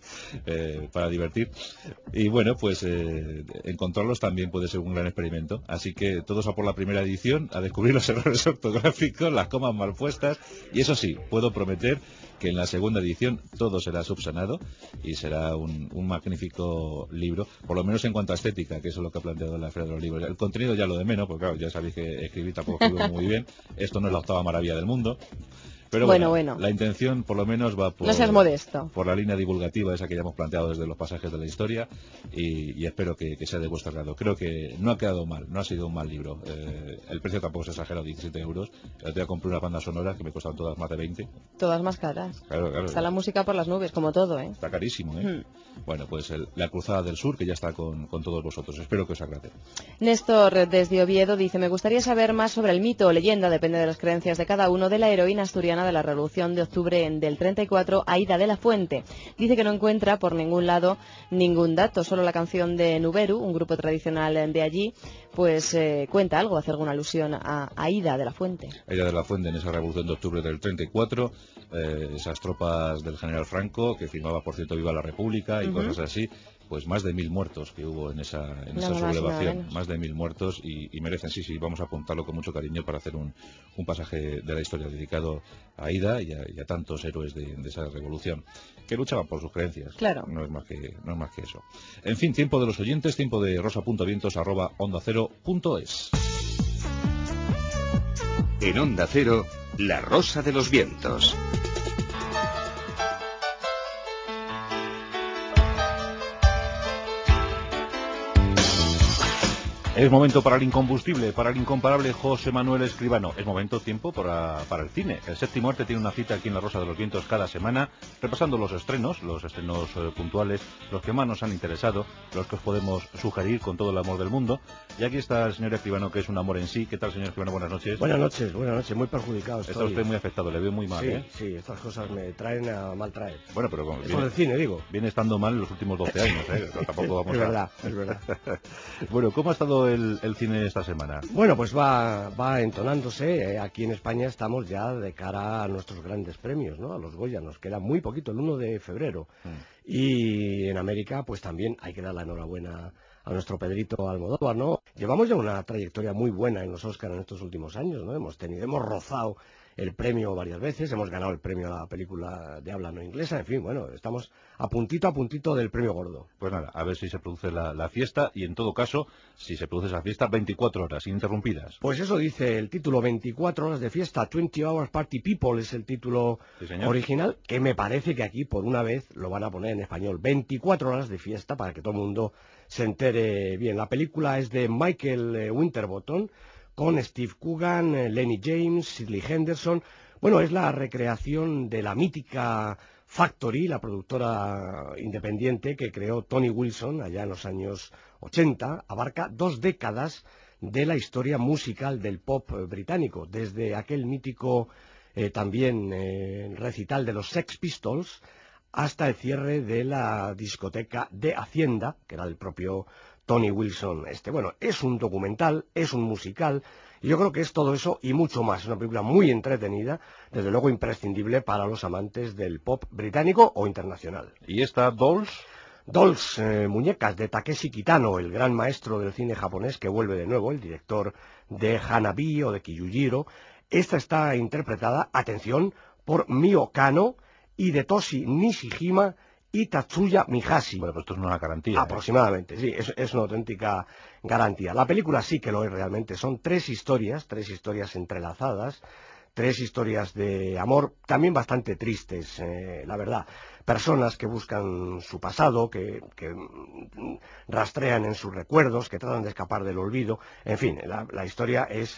para divertir. Y bueno, pues encontrarlos también puede ser un gran experimento. Así que todos a por la primera edición, a descubrir los errores ortográficos, las comas mal puestas. Y eso sí, puedo prometer que en la segunda edición todo será subsanado y será un magnífico libro, por lo menos en cuanto a estética, que eso es lo que ha planteado la Feria de los Libros. El contenido ya lo de menos, porque claro, ya sabéis que escribir tampoco escribo muy bien. Esto no es la octava maravilla del mundo. Pero bueno, la intención por lo menos va por, no seas modesto, por la línea divulgativa esa que ya hemos planteado desde los pasajes de la historia, y espero que sea de vuestro agrado. Creo que no ha quedado mal, no ha sido un mal libro. El precio tampoco es exagerado, 17 euros. El otro día compré unas bandas sonoras que me costaron todas más de 20. Todas más caras. Claro. Está la música por las nubes, como todo, ¿eh? Está carísimo, ¿eh? Bueno, pues la Cruzada del Sur, que ya está con todos vosotros. Espero que os agrade. Néstor, desde Oviedo, dice, me gustaría saber más sobre el mito o leyenda, depende de las creencias de cada uno, de la heroína asturiana de la Revolución de Octubre del 34, Aída de la Fuente. Dice que no encuentra por ningún lado ningún dato, solo la canción de Nuberu, un grupo tradicional de allí, pues cuenta algo, hace alguna alusión a Aída de la Fuente. Aída de la Fuente, en esa Revolución de Octubre del 34, esas tropas del general Franco, que firmaba, por cierto, Viva la República y cosas así, pues más de 1.000 muertos que hubo en esa sublevación, más de 1.000 muertos, y merecen, sí, vamos a apuntarlo con mucho cariño para hacer un pasaje de la historia dedicado a Aída y a tantos héroes de esa revolución, que luchaban por sus creencias. Claro. No es más que eso. En fin, tiempo de los oyentes, tiempo de rosa.vientos@ondacero.es. En Onda Cero, La Rosa de los Vientos. Es momento para el incombustible, para el incomparable José Manuel Escribano. Es tiempo para el cine. El Séptimo Arte tiene una cita aquí en La Rosa de los Vientos cada semana, repasando los estrenos puntuales, los que más nos han interesado, los que os podemos sugerir con todo el amor del mundo. Y aquí está el señor Escribano, que es un amor en sí. ¿Qué tal, señor Escribano? Buenas noches. Buenas noches, muy perjudicado estoy. Está usted muy afectado, le veo muy mal, ¿eh? Sí, estas cosas me traen a mal traer. Bueno, pero con el cine, digo. Viene estando mal en los últimos 12 años, ¿eh? Tampoco vamos es verdad. Bueno, ¿cómo ha estado visto el cine esta semana? Bueno, pues va entonándose. Aquí en España estamos ya de cara a nuestros grandes premios, ¿no? A los Goya, nos queda muy poquito, el 1 de febrero. Y en América, pues también hay que dar la enhorabuena a nuestro Pedrito Almodóvar, ¿no? Llevamos ya una trayectoria muy buena en los Oscars en estos últimos años, ¿no? Hemos rozado el premio varias veces, hemos ganado el premio a la película de habla no inglesa, en fin, bueno, estamos a puntito del premio gordo. Pues nada, a ver si se produce la fiesta, y en todo caso, si se produce esa fiesta, 24 horas ininterrumpidas. Pues eso dice el título, 24 horas de fiesta, 20 Hours Party People es el título original, que me parece que aquí por una vez lo van a poner en español, 24 horas de fiesta, para que todo el mundo se entere bien. La película es de Michael Winterbottom, con Steve Coogan, Lenny James, Sidley Henderson. Bueno, es la recreación de la mítica Factory, la productora independiente que creó Tony Wilson allá en los años 80. Abarca 2 décadas de la historia musical del pop británico, desde aquel mítico también recital de los Sex Pistols hasta el cierre de la discoteca de Hacienda, que era el propio Tony Wilson. Bueno, es un documental, es un musical, y yo creo que es todo eso y mucho más. Es una película muy entretenida, desde luego imprescindible para los amantes del pop británico o internacional. ¿Y esta Dolls? Dolls, muñecas de Takeshi Kitano, el gran maestro del cine japonés que vuelve de nuevo, el director de Hanabi o de Kyujiro. Esta está interpretada, atención, por Mio Kano, Hidetoshi Nishijima y Tatsuya Mihashi. Bueno, pues esto es una garantía. Aproximadamente, sí, es una auténtica garantía. La película sí que lo es realmente. Son 3 historias entrelazadas, 3 historias de amor, también bastante tristes, la verdad. Personas que buscan su pasado, que rastrean en sus recuerdos, que tratan de escapar del olvido. En fin, la historia es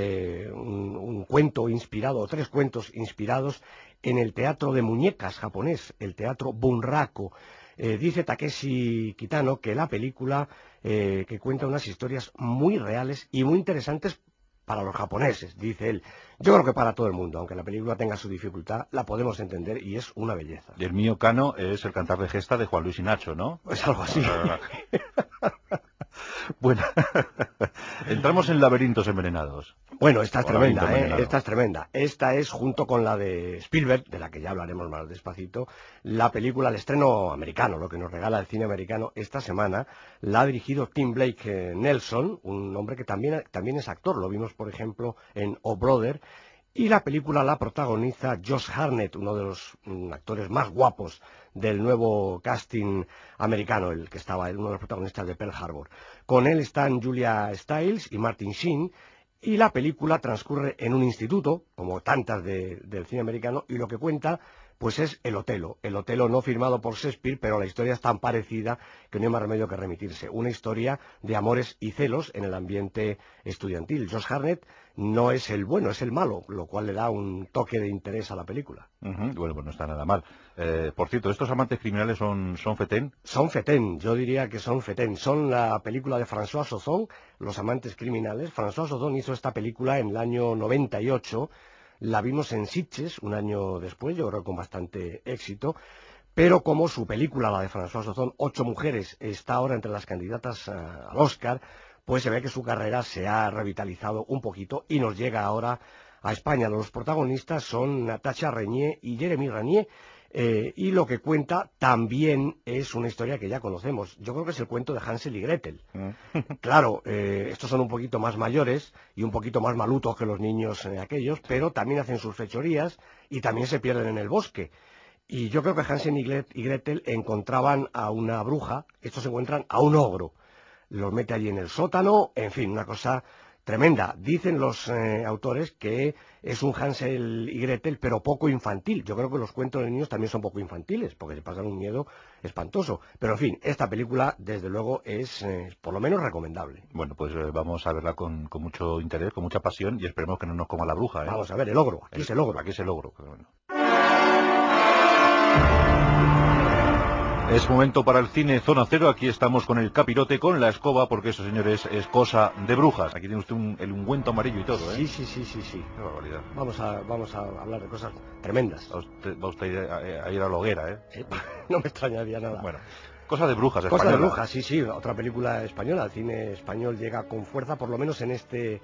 un cuento inspirado, o 3 cuentos inspirados en el teatro de muñecas japonés, el teatro Bunraku. Dice Takeshi Kitano que la película que cuenta unas historias muy reales y muy interesantes para los japoneses, dice él. Yo creo que para todo el mundo, aunque la película tenga su dificultad, la podemos entender y es una belleza. Y el Mio Kano es el cantar de gesta de Juan Luis y Nacho, ¿no? Pues algo así. Bueno, entramos en Laberintos Envenenados. Bueno, esta es tremenda, esta es tremenda. Esta es, junto con la de Spielberg, de la que ya hablaremos más despacito, la película, el estreno americano, lo que nos regala el cine americano esta semana. La ha dirigido Tim Blake Nelson, un hombre que también es actor, lo vimos por ejemplo en O Brother. Y la película la protagoniza Josh Hartnett, uno de los actores más guapos del nuevo casting americano, el que estaba uno de los protagonistas de Pearl Harbor. Con él están Julia Stiles y Martin Sheen, y la película transcurre en un instituto, como tantas del cine americano, y lo que cuenta pues es el Otelo no firmado por Shakespeare, pero la historia es tan parecida que no hay más remedio que remitirse. Una historia de amores y celos en el ambiente estudiantil. Josh Hartnett no es el bueno, es el malo, lo cual le da un toque de interés a la película. Bueno, pues no está nada mal. Por cierto, ¿estos amantes criminales son fetén? Son fetén, yo diría que son fetén. Son la película de François Ozon, Los amantes criminales. François Ozon hizo esta película en el año 98. La vimos en Sitges un año después, yo creo con bastante éxito, pero como su película, la de François Ozon, 8 mujeres, está ahora entre las candidatas al Oscar, pues se ve que su carrera se ha revitalizado un poquito y nos llega ahora a España. Los protagonistas son Natacha Régnier y Jeremy Renier, y lo que cuenta también es una historia que ya conocemos. Yo creo que es el cuento de Hansel y Gretel. Claro, estos son un poquito más mayores y un poquito más malutos que los niños aquellos, pero también hacen sus fechorías y también se pierden en el bosque. Y yo creo que Hansel y Gretel encontraban a una bruja, estos encuentran a un ogro. Los mete allí en el sótano, en fin, una cosa tremenda. Dicen los autores que es un Hansel y Gretel, pero poco infantil. Yo creo que los cuentos de niños también son poco infantiles, porque se pasan un miedo espantoso. Pero en fin, esta película, desde luego, es por lo menos recomendable. Bueno, pues vamos a verla con mucho interés, con mucha pasión, y esperemos que no nos coma la bruja, ¿eh? Vamos a ver, el ogro. Aquí es el ogro. Aquí es el ogro. Bueno. Es momento para el cine Zona Cero. Aquí estamos con el capirote, con la escoba, porque eso, señores, es cosa de brujas. Aquí tiene usted el ungüento amarillo y todo, ¿eh? Sí. Qué barbaridad. Vamos a hablar de cosas tremendas. Va usted a ir a la hoguera, ¿eh? No me extrañaría nada. Bueno, Cosa de brujas, Cosa de brujas, sí, otra película española. El cine español llega con fuerza, por lo menos en este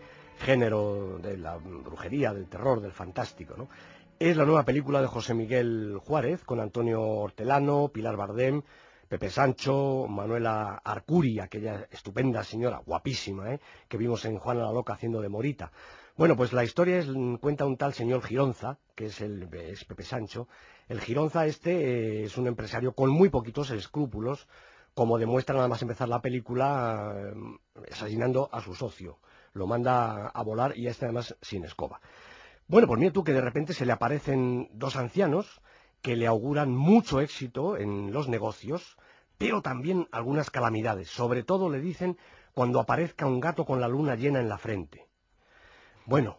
género de la brujería, del terror, del fantástico, ¿no? Es la nueva película de José Miguel Juárez, con Antonio Hortelano, Pilar Bardem, Pepe Sancho, Manuela Arcuri, aquella estupenda señora, guapísima, que vimos en Juana la Loca haciendo de Morita. Bueno, pues la historia cuenta un tal señor Gironza, que es Pepe Sancho. El Gironza es un empresario con muy poquitos escrúpulos, como demuestra nada más empezar la película, asesinando a su socio. Lo manda a volar y además sin escoba. Bueno, pues mira tú que de repente se le aparecen dos ancianos que le auguran mucho éxito en los negocios, pero también algunas calamidades. Sobre todo le dicen cuando aparezca un gato con la luna llena en la frente. Bueno,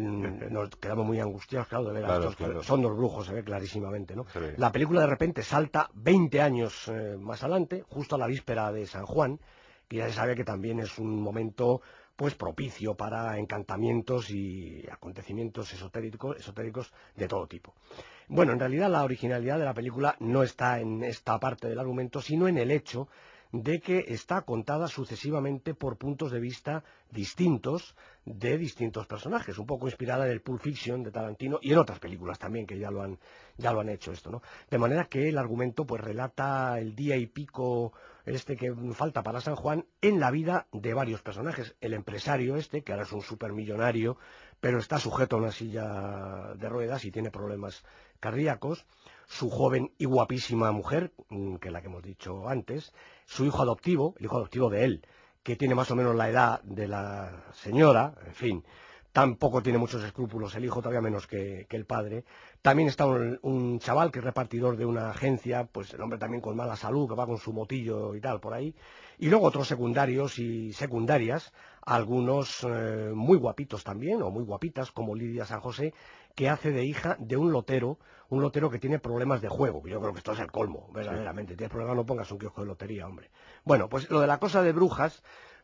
nos quedamos muy angustiados, claro, de ver a estos, claro. Son dos brujos, se ve clarísimamente, ¿no? Sí. La película de repente salta 20 años más adelante, justo a la víspera de San Juan, que ya se sabe que también es un momento pues propicio para encantamientos y acontecimientos esotéricos de todo tipo. Bueno, en realidad la originalidad de la película no está en esta parte del argumento, sino en el hecho de que está contada sucesivamente por puntos de vista distintos de distintos personajes, un poco inspirada en el Pulp Fiction de Tarantino y en otras películas también que ya lo han hecho esto, ¿no? De manera que el argumento pues relata el día y pico que falta para San Juan en la vida de varios personajes. El empresario que ahora es un supermillonario, pero está sujeto a una silla de ruedas y tiene problemas cardíacos. Su joven y guapísima mujer, que es la que hemos dicho antes, su hijo adoptivo, el hijo adoptivo de él, que tiene más o menos la edad de la señora, en fin, tampoco tiene muchos escrúpulos el hijo, todavía menos que el padre. También está un chaval que es repartidor de una agencia, pues el hombre también con mala salud, que va con su motillo y tal por ahí. Y luego otros secundarios y secundarias, algunos muy guapitos también, o muy guapitas, como Lidia San José, que hace de hija de un lotero que tiene problemas de juego. Yo creo que esto es el colmo, verdaderamente. Sí. Tienes problemas, no pongas un kiosco de lotería, hombre. Bueno, pues lo de la cosa de brujas,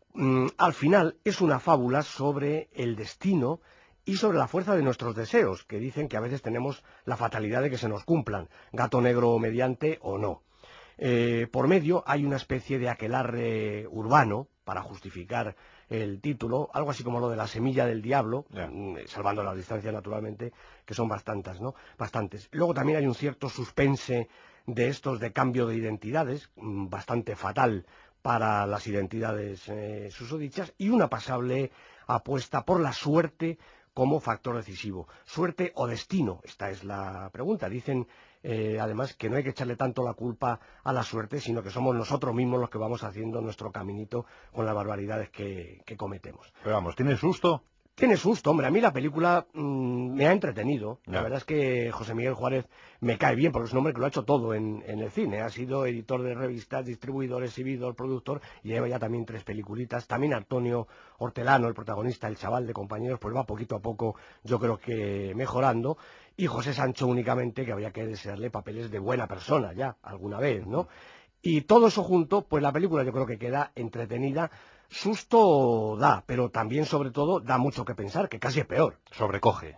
al final es una fábula sobre el destino y sobre la fuerza de nuestros deseos, que dicen que a veces tenemos la fatalidad de que se nos cumplan, gato negro mediante o no. Por medio hay una especie de aquelarre urbano, para justificar el título, algo así como lo de la semilla del diablo, salvando las distancias naturalmente, que son bastantes, ¿no? Bastantes. Luego también hay un cierto suspense de estos de cambio de identidades, bastante fatal para las identidades susodichas, y una pasable apuesta por la suerte como factor decisivo. ¿Suerte o destino? Esta es la pregunta. Dicen además que no hay que echarle tanto la culpa a la suerte, sino que somos nosotros mismos los que vamos haciendo nuestro caminito con las barbaridades que cometemos. Pero vamos, ¿tiene susto? Tiene susto, hombre. A mí la película me ha entretenido. La verdad es que José Miguel Juárez me cae bien, porque es un hombre que lo ha hecho todo en el cine. Ha sido editor de revistas, distribuidor, exhibidor, productor, y lleva ya también 3 peliculitas. También Antonio Hortelano, el protagonista, el chaval de Compañeros, pues va poquito a poco, yo creo que mejorando. Y José Sancho únicamente, que habría que desearle papeles de buena persona ya, alguna vez, ¿no? Y todo eso junto, pues la película yo creo que queda entretenida. Susto da, pero también, sobre todo, da mucho que pensar, que casi es peor. Sobrecoge.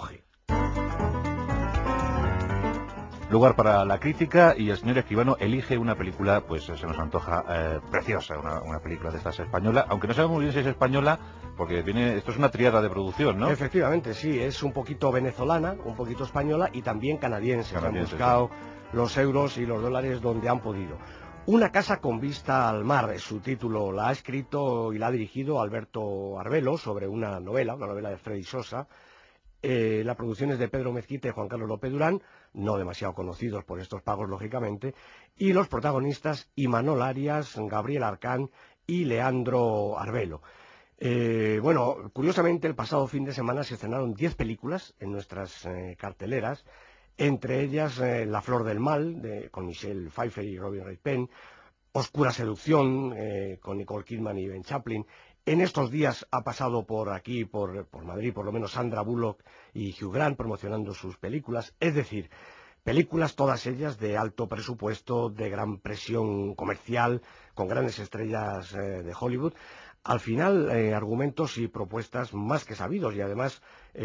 Lugar para la crítica, y el señor Escribano elige una película, pues se nos antoja preciosa, una película de estas española, aunque no sabemos muy bien si es española, porque esto es una triada de producción, ¿no? Efectivamente, sí, es un poquito venezolana, un poquito española y también canadiense. Han buscado los euros y los dólares donde han podido. Una casa con vista al mar es su título. La ha escrito y la ha dirigido Alberto Arbelo sobre una novela de Freddy Sosa. La producción es de Pedro Mezquita y Juan Carlos López Durán, no demasiado conocidos por estos pagos, lógicamente. Y los protagonistas, Imanol Arias, Gabriel Arcán y Leandro Arbelo. Bueno, curiosamente, el pasado fin de semana se estrenaron 10 películas en nuestras carteleras. Entre ellas La flor del mal, con Michelle Pfeiffer y Robin Wright Penn, Oscura seducción, con Nicole Kidman y Ben Chaplin. En estos días ha pasado por aquí, por Madrid, por lo menos Sandra Bullock y Hugh Grant promocionando sus películas. Es decir, películas todas ellas de alto presupuesto, de gran presión comercial, con grandes estrellas de Hollywood. Al final, argumentos y propuestas más que sabidos y además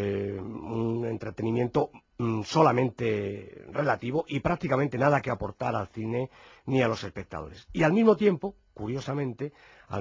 un entretenimiento solamente relativo y prácticamente nada que aportar al cine ni a los espectadores. Y al mismo tiempo, curiosamente,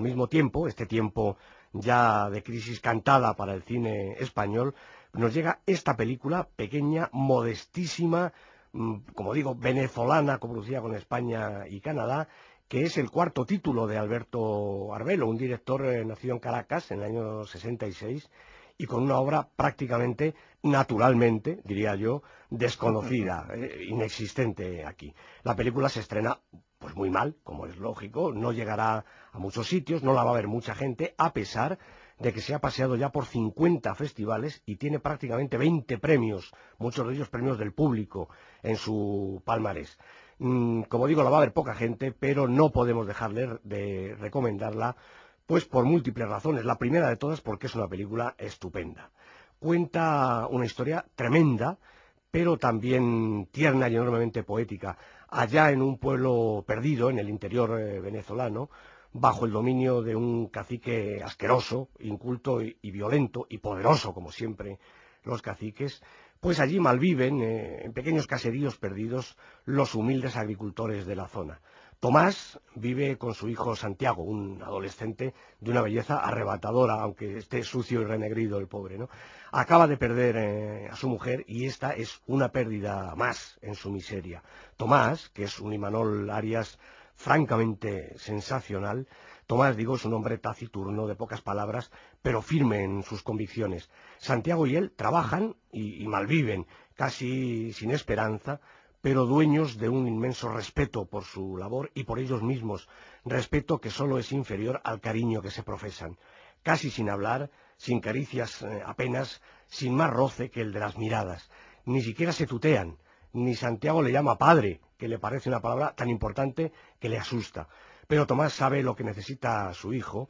este tiempo ya de crisis cantada para el cine español, nos llega esta película pequeña, modestísima, como digo, venezolana, coproducida con España y Canadá, que es el cuarto título de Alberto Arbelo, un director nacido en Caracas en el año 66 y con una obra prácticamente, naturalmente, diría yo, desconocida, inexistente aquí. La película se estrena pues muy mal, como es lógico, no llegará a muchos sitios, no la va a ver mucha gente, a pesar de que se ha paseado ya por 50 festivales y tiene prácticamente 20 premios, muchos de ellos premios del público, en su palmarés. Como digo, la va a ver poca gente, pero no podemos dejar de recomendarla, pues por múltiples razones. La primera de todas porque es una película estupenda. Cuenta una historia tremenda, pero también tierna y enormemente poética. Allá en un pueblo perdido, en el interior venezolano, bajo el dominio de un cacique asqueroso, inculto y violento, y poderoso, como siempre los caciques, pues allí malviven, en pequeños caseríos perdidos, los humildes agricultores de la zona. Tomás vive con su hijo Santiago, un adolescente de una belleza arrebatadora, aunque esté sucio y renegrido el pobre, ¿no? Acaba de perder a su mujer y esta es una pérdida más en su miseria. Tomás, que es un Imanol Arias francamente sensacional. Tomás, digo, es un hombre taciturno, de pocas palabras, pero firme en sus convicciones. Santiago y él trabajan y malviven, casi sin esperanza, pero dueños de un inmenso respeto por su labor y por ellos mismos, respeto que solo es inferior al cariño que se profesan. Casi sin hablar, sin caricias apenas, sin más roce que el de las miradas. Ni siquiera se tutean, ni Santiago le llama padre, que le parece una palabra tan importante que le asusta. Pero Tomás sabe lo que necesita su hijo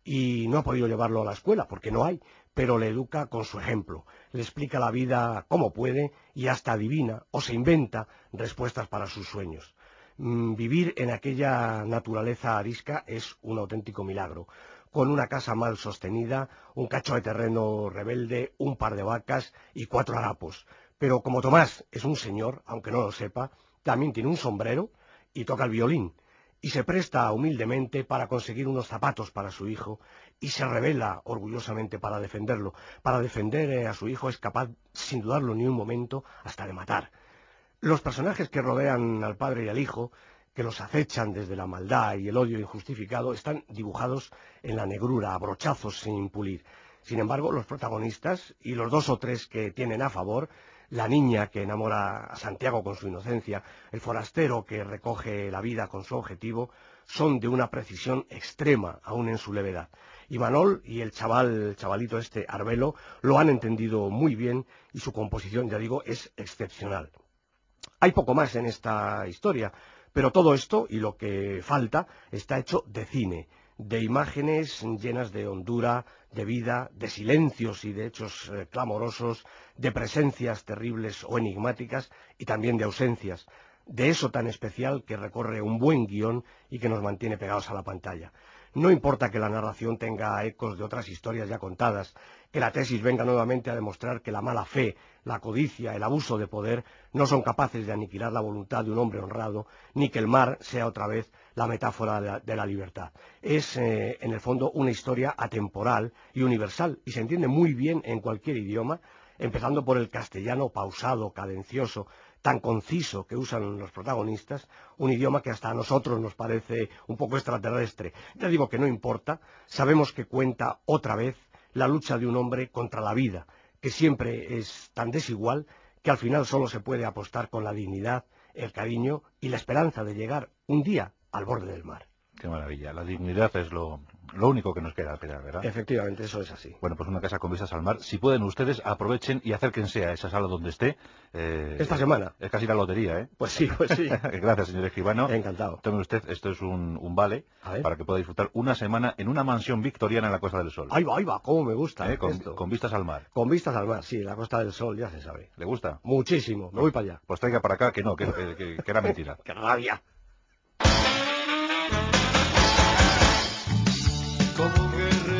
y no ha podido llevarlo a la escuela, porque no hay, pero le educa con su ejemplo, le explica la vida como puede y hasta adivina o se inventa respuestas para sus sueños. Vivir en aquella naturaleza arisca es un auténtico milagro, con una casa mal sostenida, un cacho de terreno rebelde, un par de vacas y 4 harapos. Pero como Tomás es un señor, aunque no lo sepa, también tiene un sombrero y toca el violín, y se presta humildemente para conseguir unos zapatos para su hijo, y se revela orgullosamente para defenderlo. Para defender a su hijo es capaz, sin dudarlo ni un momento, hasta de matar. Los personajes que rodean al padre y al hijo, que los acechan desde la maldad y el odio injustificado, están dibujados en la negrura, a brochazos sin pulir. Sin embargo, los protagonistas y los 2 o 3 que tienen a favor, la niña que enamora a Santiago con su inocencia, el forastero que recoge la vida con su objetivo, son de una precisión extrema, aún en su levedad. Imanol y el chavalito Arbelo, lo han entendido muy bien y su composición, ya digo, es excepcional. Hay poco más en esta historia, pero todo esto, y lo que falta, está hecho de cine, de imágenes llenas de hondura, de vida, de silencios y de hechos clamorosos, de presencias terribles o enigmáticas y también de ausencias, de eso tan especial que recorre un buen guión y que nos mantiene pegados a la pantalla. No importa que la narración tenga ecos de otras historias ya contadas, que la tesis venga nuevamente a demostrar que la mala fe, la codicia, el abuso de poder no son capaces de aniquilar la voluntad de un hombre honrado, ni que el mar sea otra vez la metáfora de la libertad. Es, en el fondo, una historia atemporal y universal, y se entiende muy bien en cualquier idioma, empezando por el castellano pausado, cadencioso, tan conciso que usan los protagonistas, un idioma que hasta a nosotros nos parece un poco extraterrestre. Ya digo que no importa, sabemos que cuenta otra vez la lucha de un hombre contra la vida, que siempre es tan desigual que al final solo se puede apostar con la dignidad, el cariño y la esperanza de llegar un día al borde del mar. Qué maravilla. La dignidad es lo único que nos queda, ¿verdad? Efectivamente, eso es así. Bueno, pues una casa con vistas al mar. Si pueden ustedes, aprovechen y acérquense a esa sala donde esté. Esta semana. Es casi la lotería, ¿eh? Pues sí, pues sí. Gracias, señor Escribano. Encantado. Tome usted, esto es un vale para que pueda disfrutar una semana en una mansión victoriana en la Costa del Sol. Ahí va, cómo me gusta con vistas al mar. Con vistas al mar, sí, la Costa del Sol, ya se sabe. ¿Le gusta? Muchísimo, me voy para allá. Pues traiga para acá que no, que era mentira. ¡Qué rabia! Como guerrero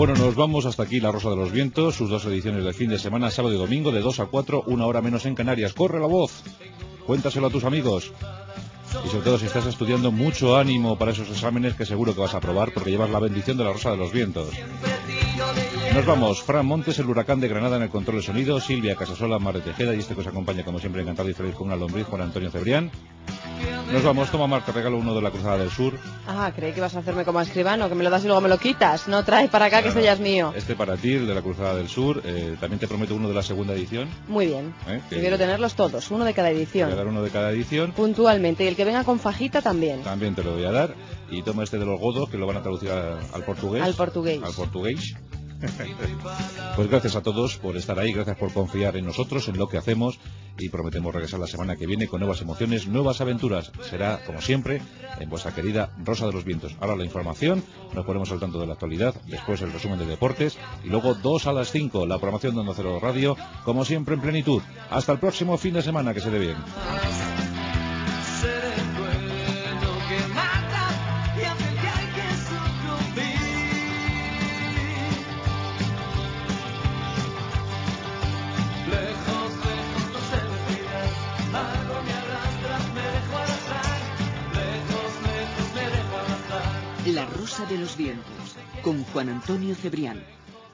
Bueno, nos vamos hasta aquí La Rosa de los Vientos, sus 2 ediciones de fin de semana, sábado y domingo, de 2 a 4, 1 hora menos en Canarias. ¡Corre la voz! Cuéntaselo a tus amigos. Y sobre todo si estás estudiando, mucho ánimo para esos exámenes que seguro que vas a aprobar porque llevas la bendición de La Rosa de los Vientos. Nos vamos. Fran Montes, el huracán de Granada en el control de sonido, Silvia Casasola, Mar de Tejeda y este que os acompaña como siempre encantado y feliz con una lombriz, Juan Antonio Cebrián. Nos vamos. Toma, Mar, te regalo uno de la Cruzada del Sur. Ah, creí que ibas a hacerme como escribano, que me lo das y luego me lo quitas. No, trae para acá, que este ya es mío. Este para ti, el de la Cruzada del Sur. También te prometo uno de la segunda edición. Muy bien. Quiero tenerlos todos, uno de cada edición. Te voy a dar uno de cada edición. Puntualmente. Y el que venga con fajita también. También te lo voy a dar. Y toma este de los godos, que lo van a traducir al portugués. Al portugués. Al portugués. Pues gracias a todos por estar ahí, gracias por confiar en nosotros, en lo que hacemos, y prometemos regresar la semana que viene con nuevas emociones, nuevas aventuras. Será, como siempre, en vuestra querida Rosa de los Vientos. Ahora la información, nos ponemos al tanto de la actualidad, después el resumen de deportes, y luego 2 a las 5, la programación de Onda Cero Radio, como siempre en plenitud. Hasta el próximo fin de semana, que se dé bien. La Rosa de los Vientos, con Juan Antonio Cebrián.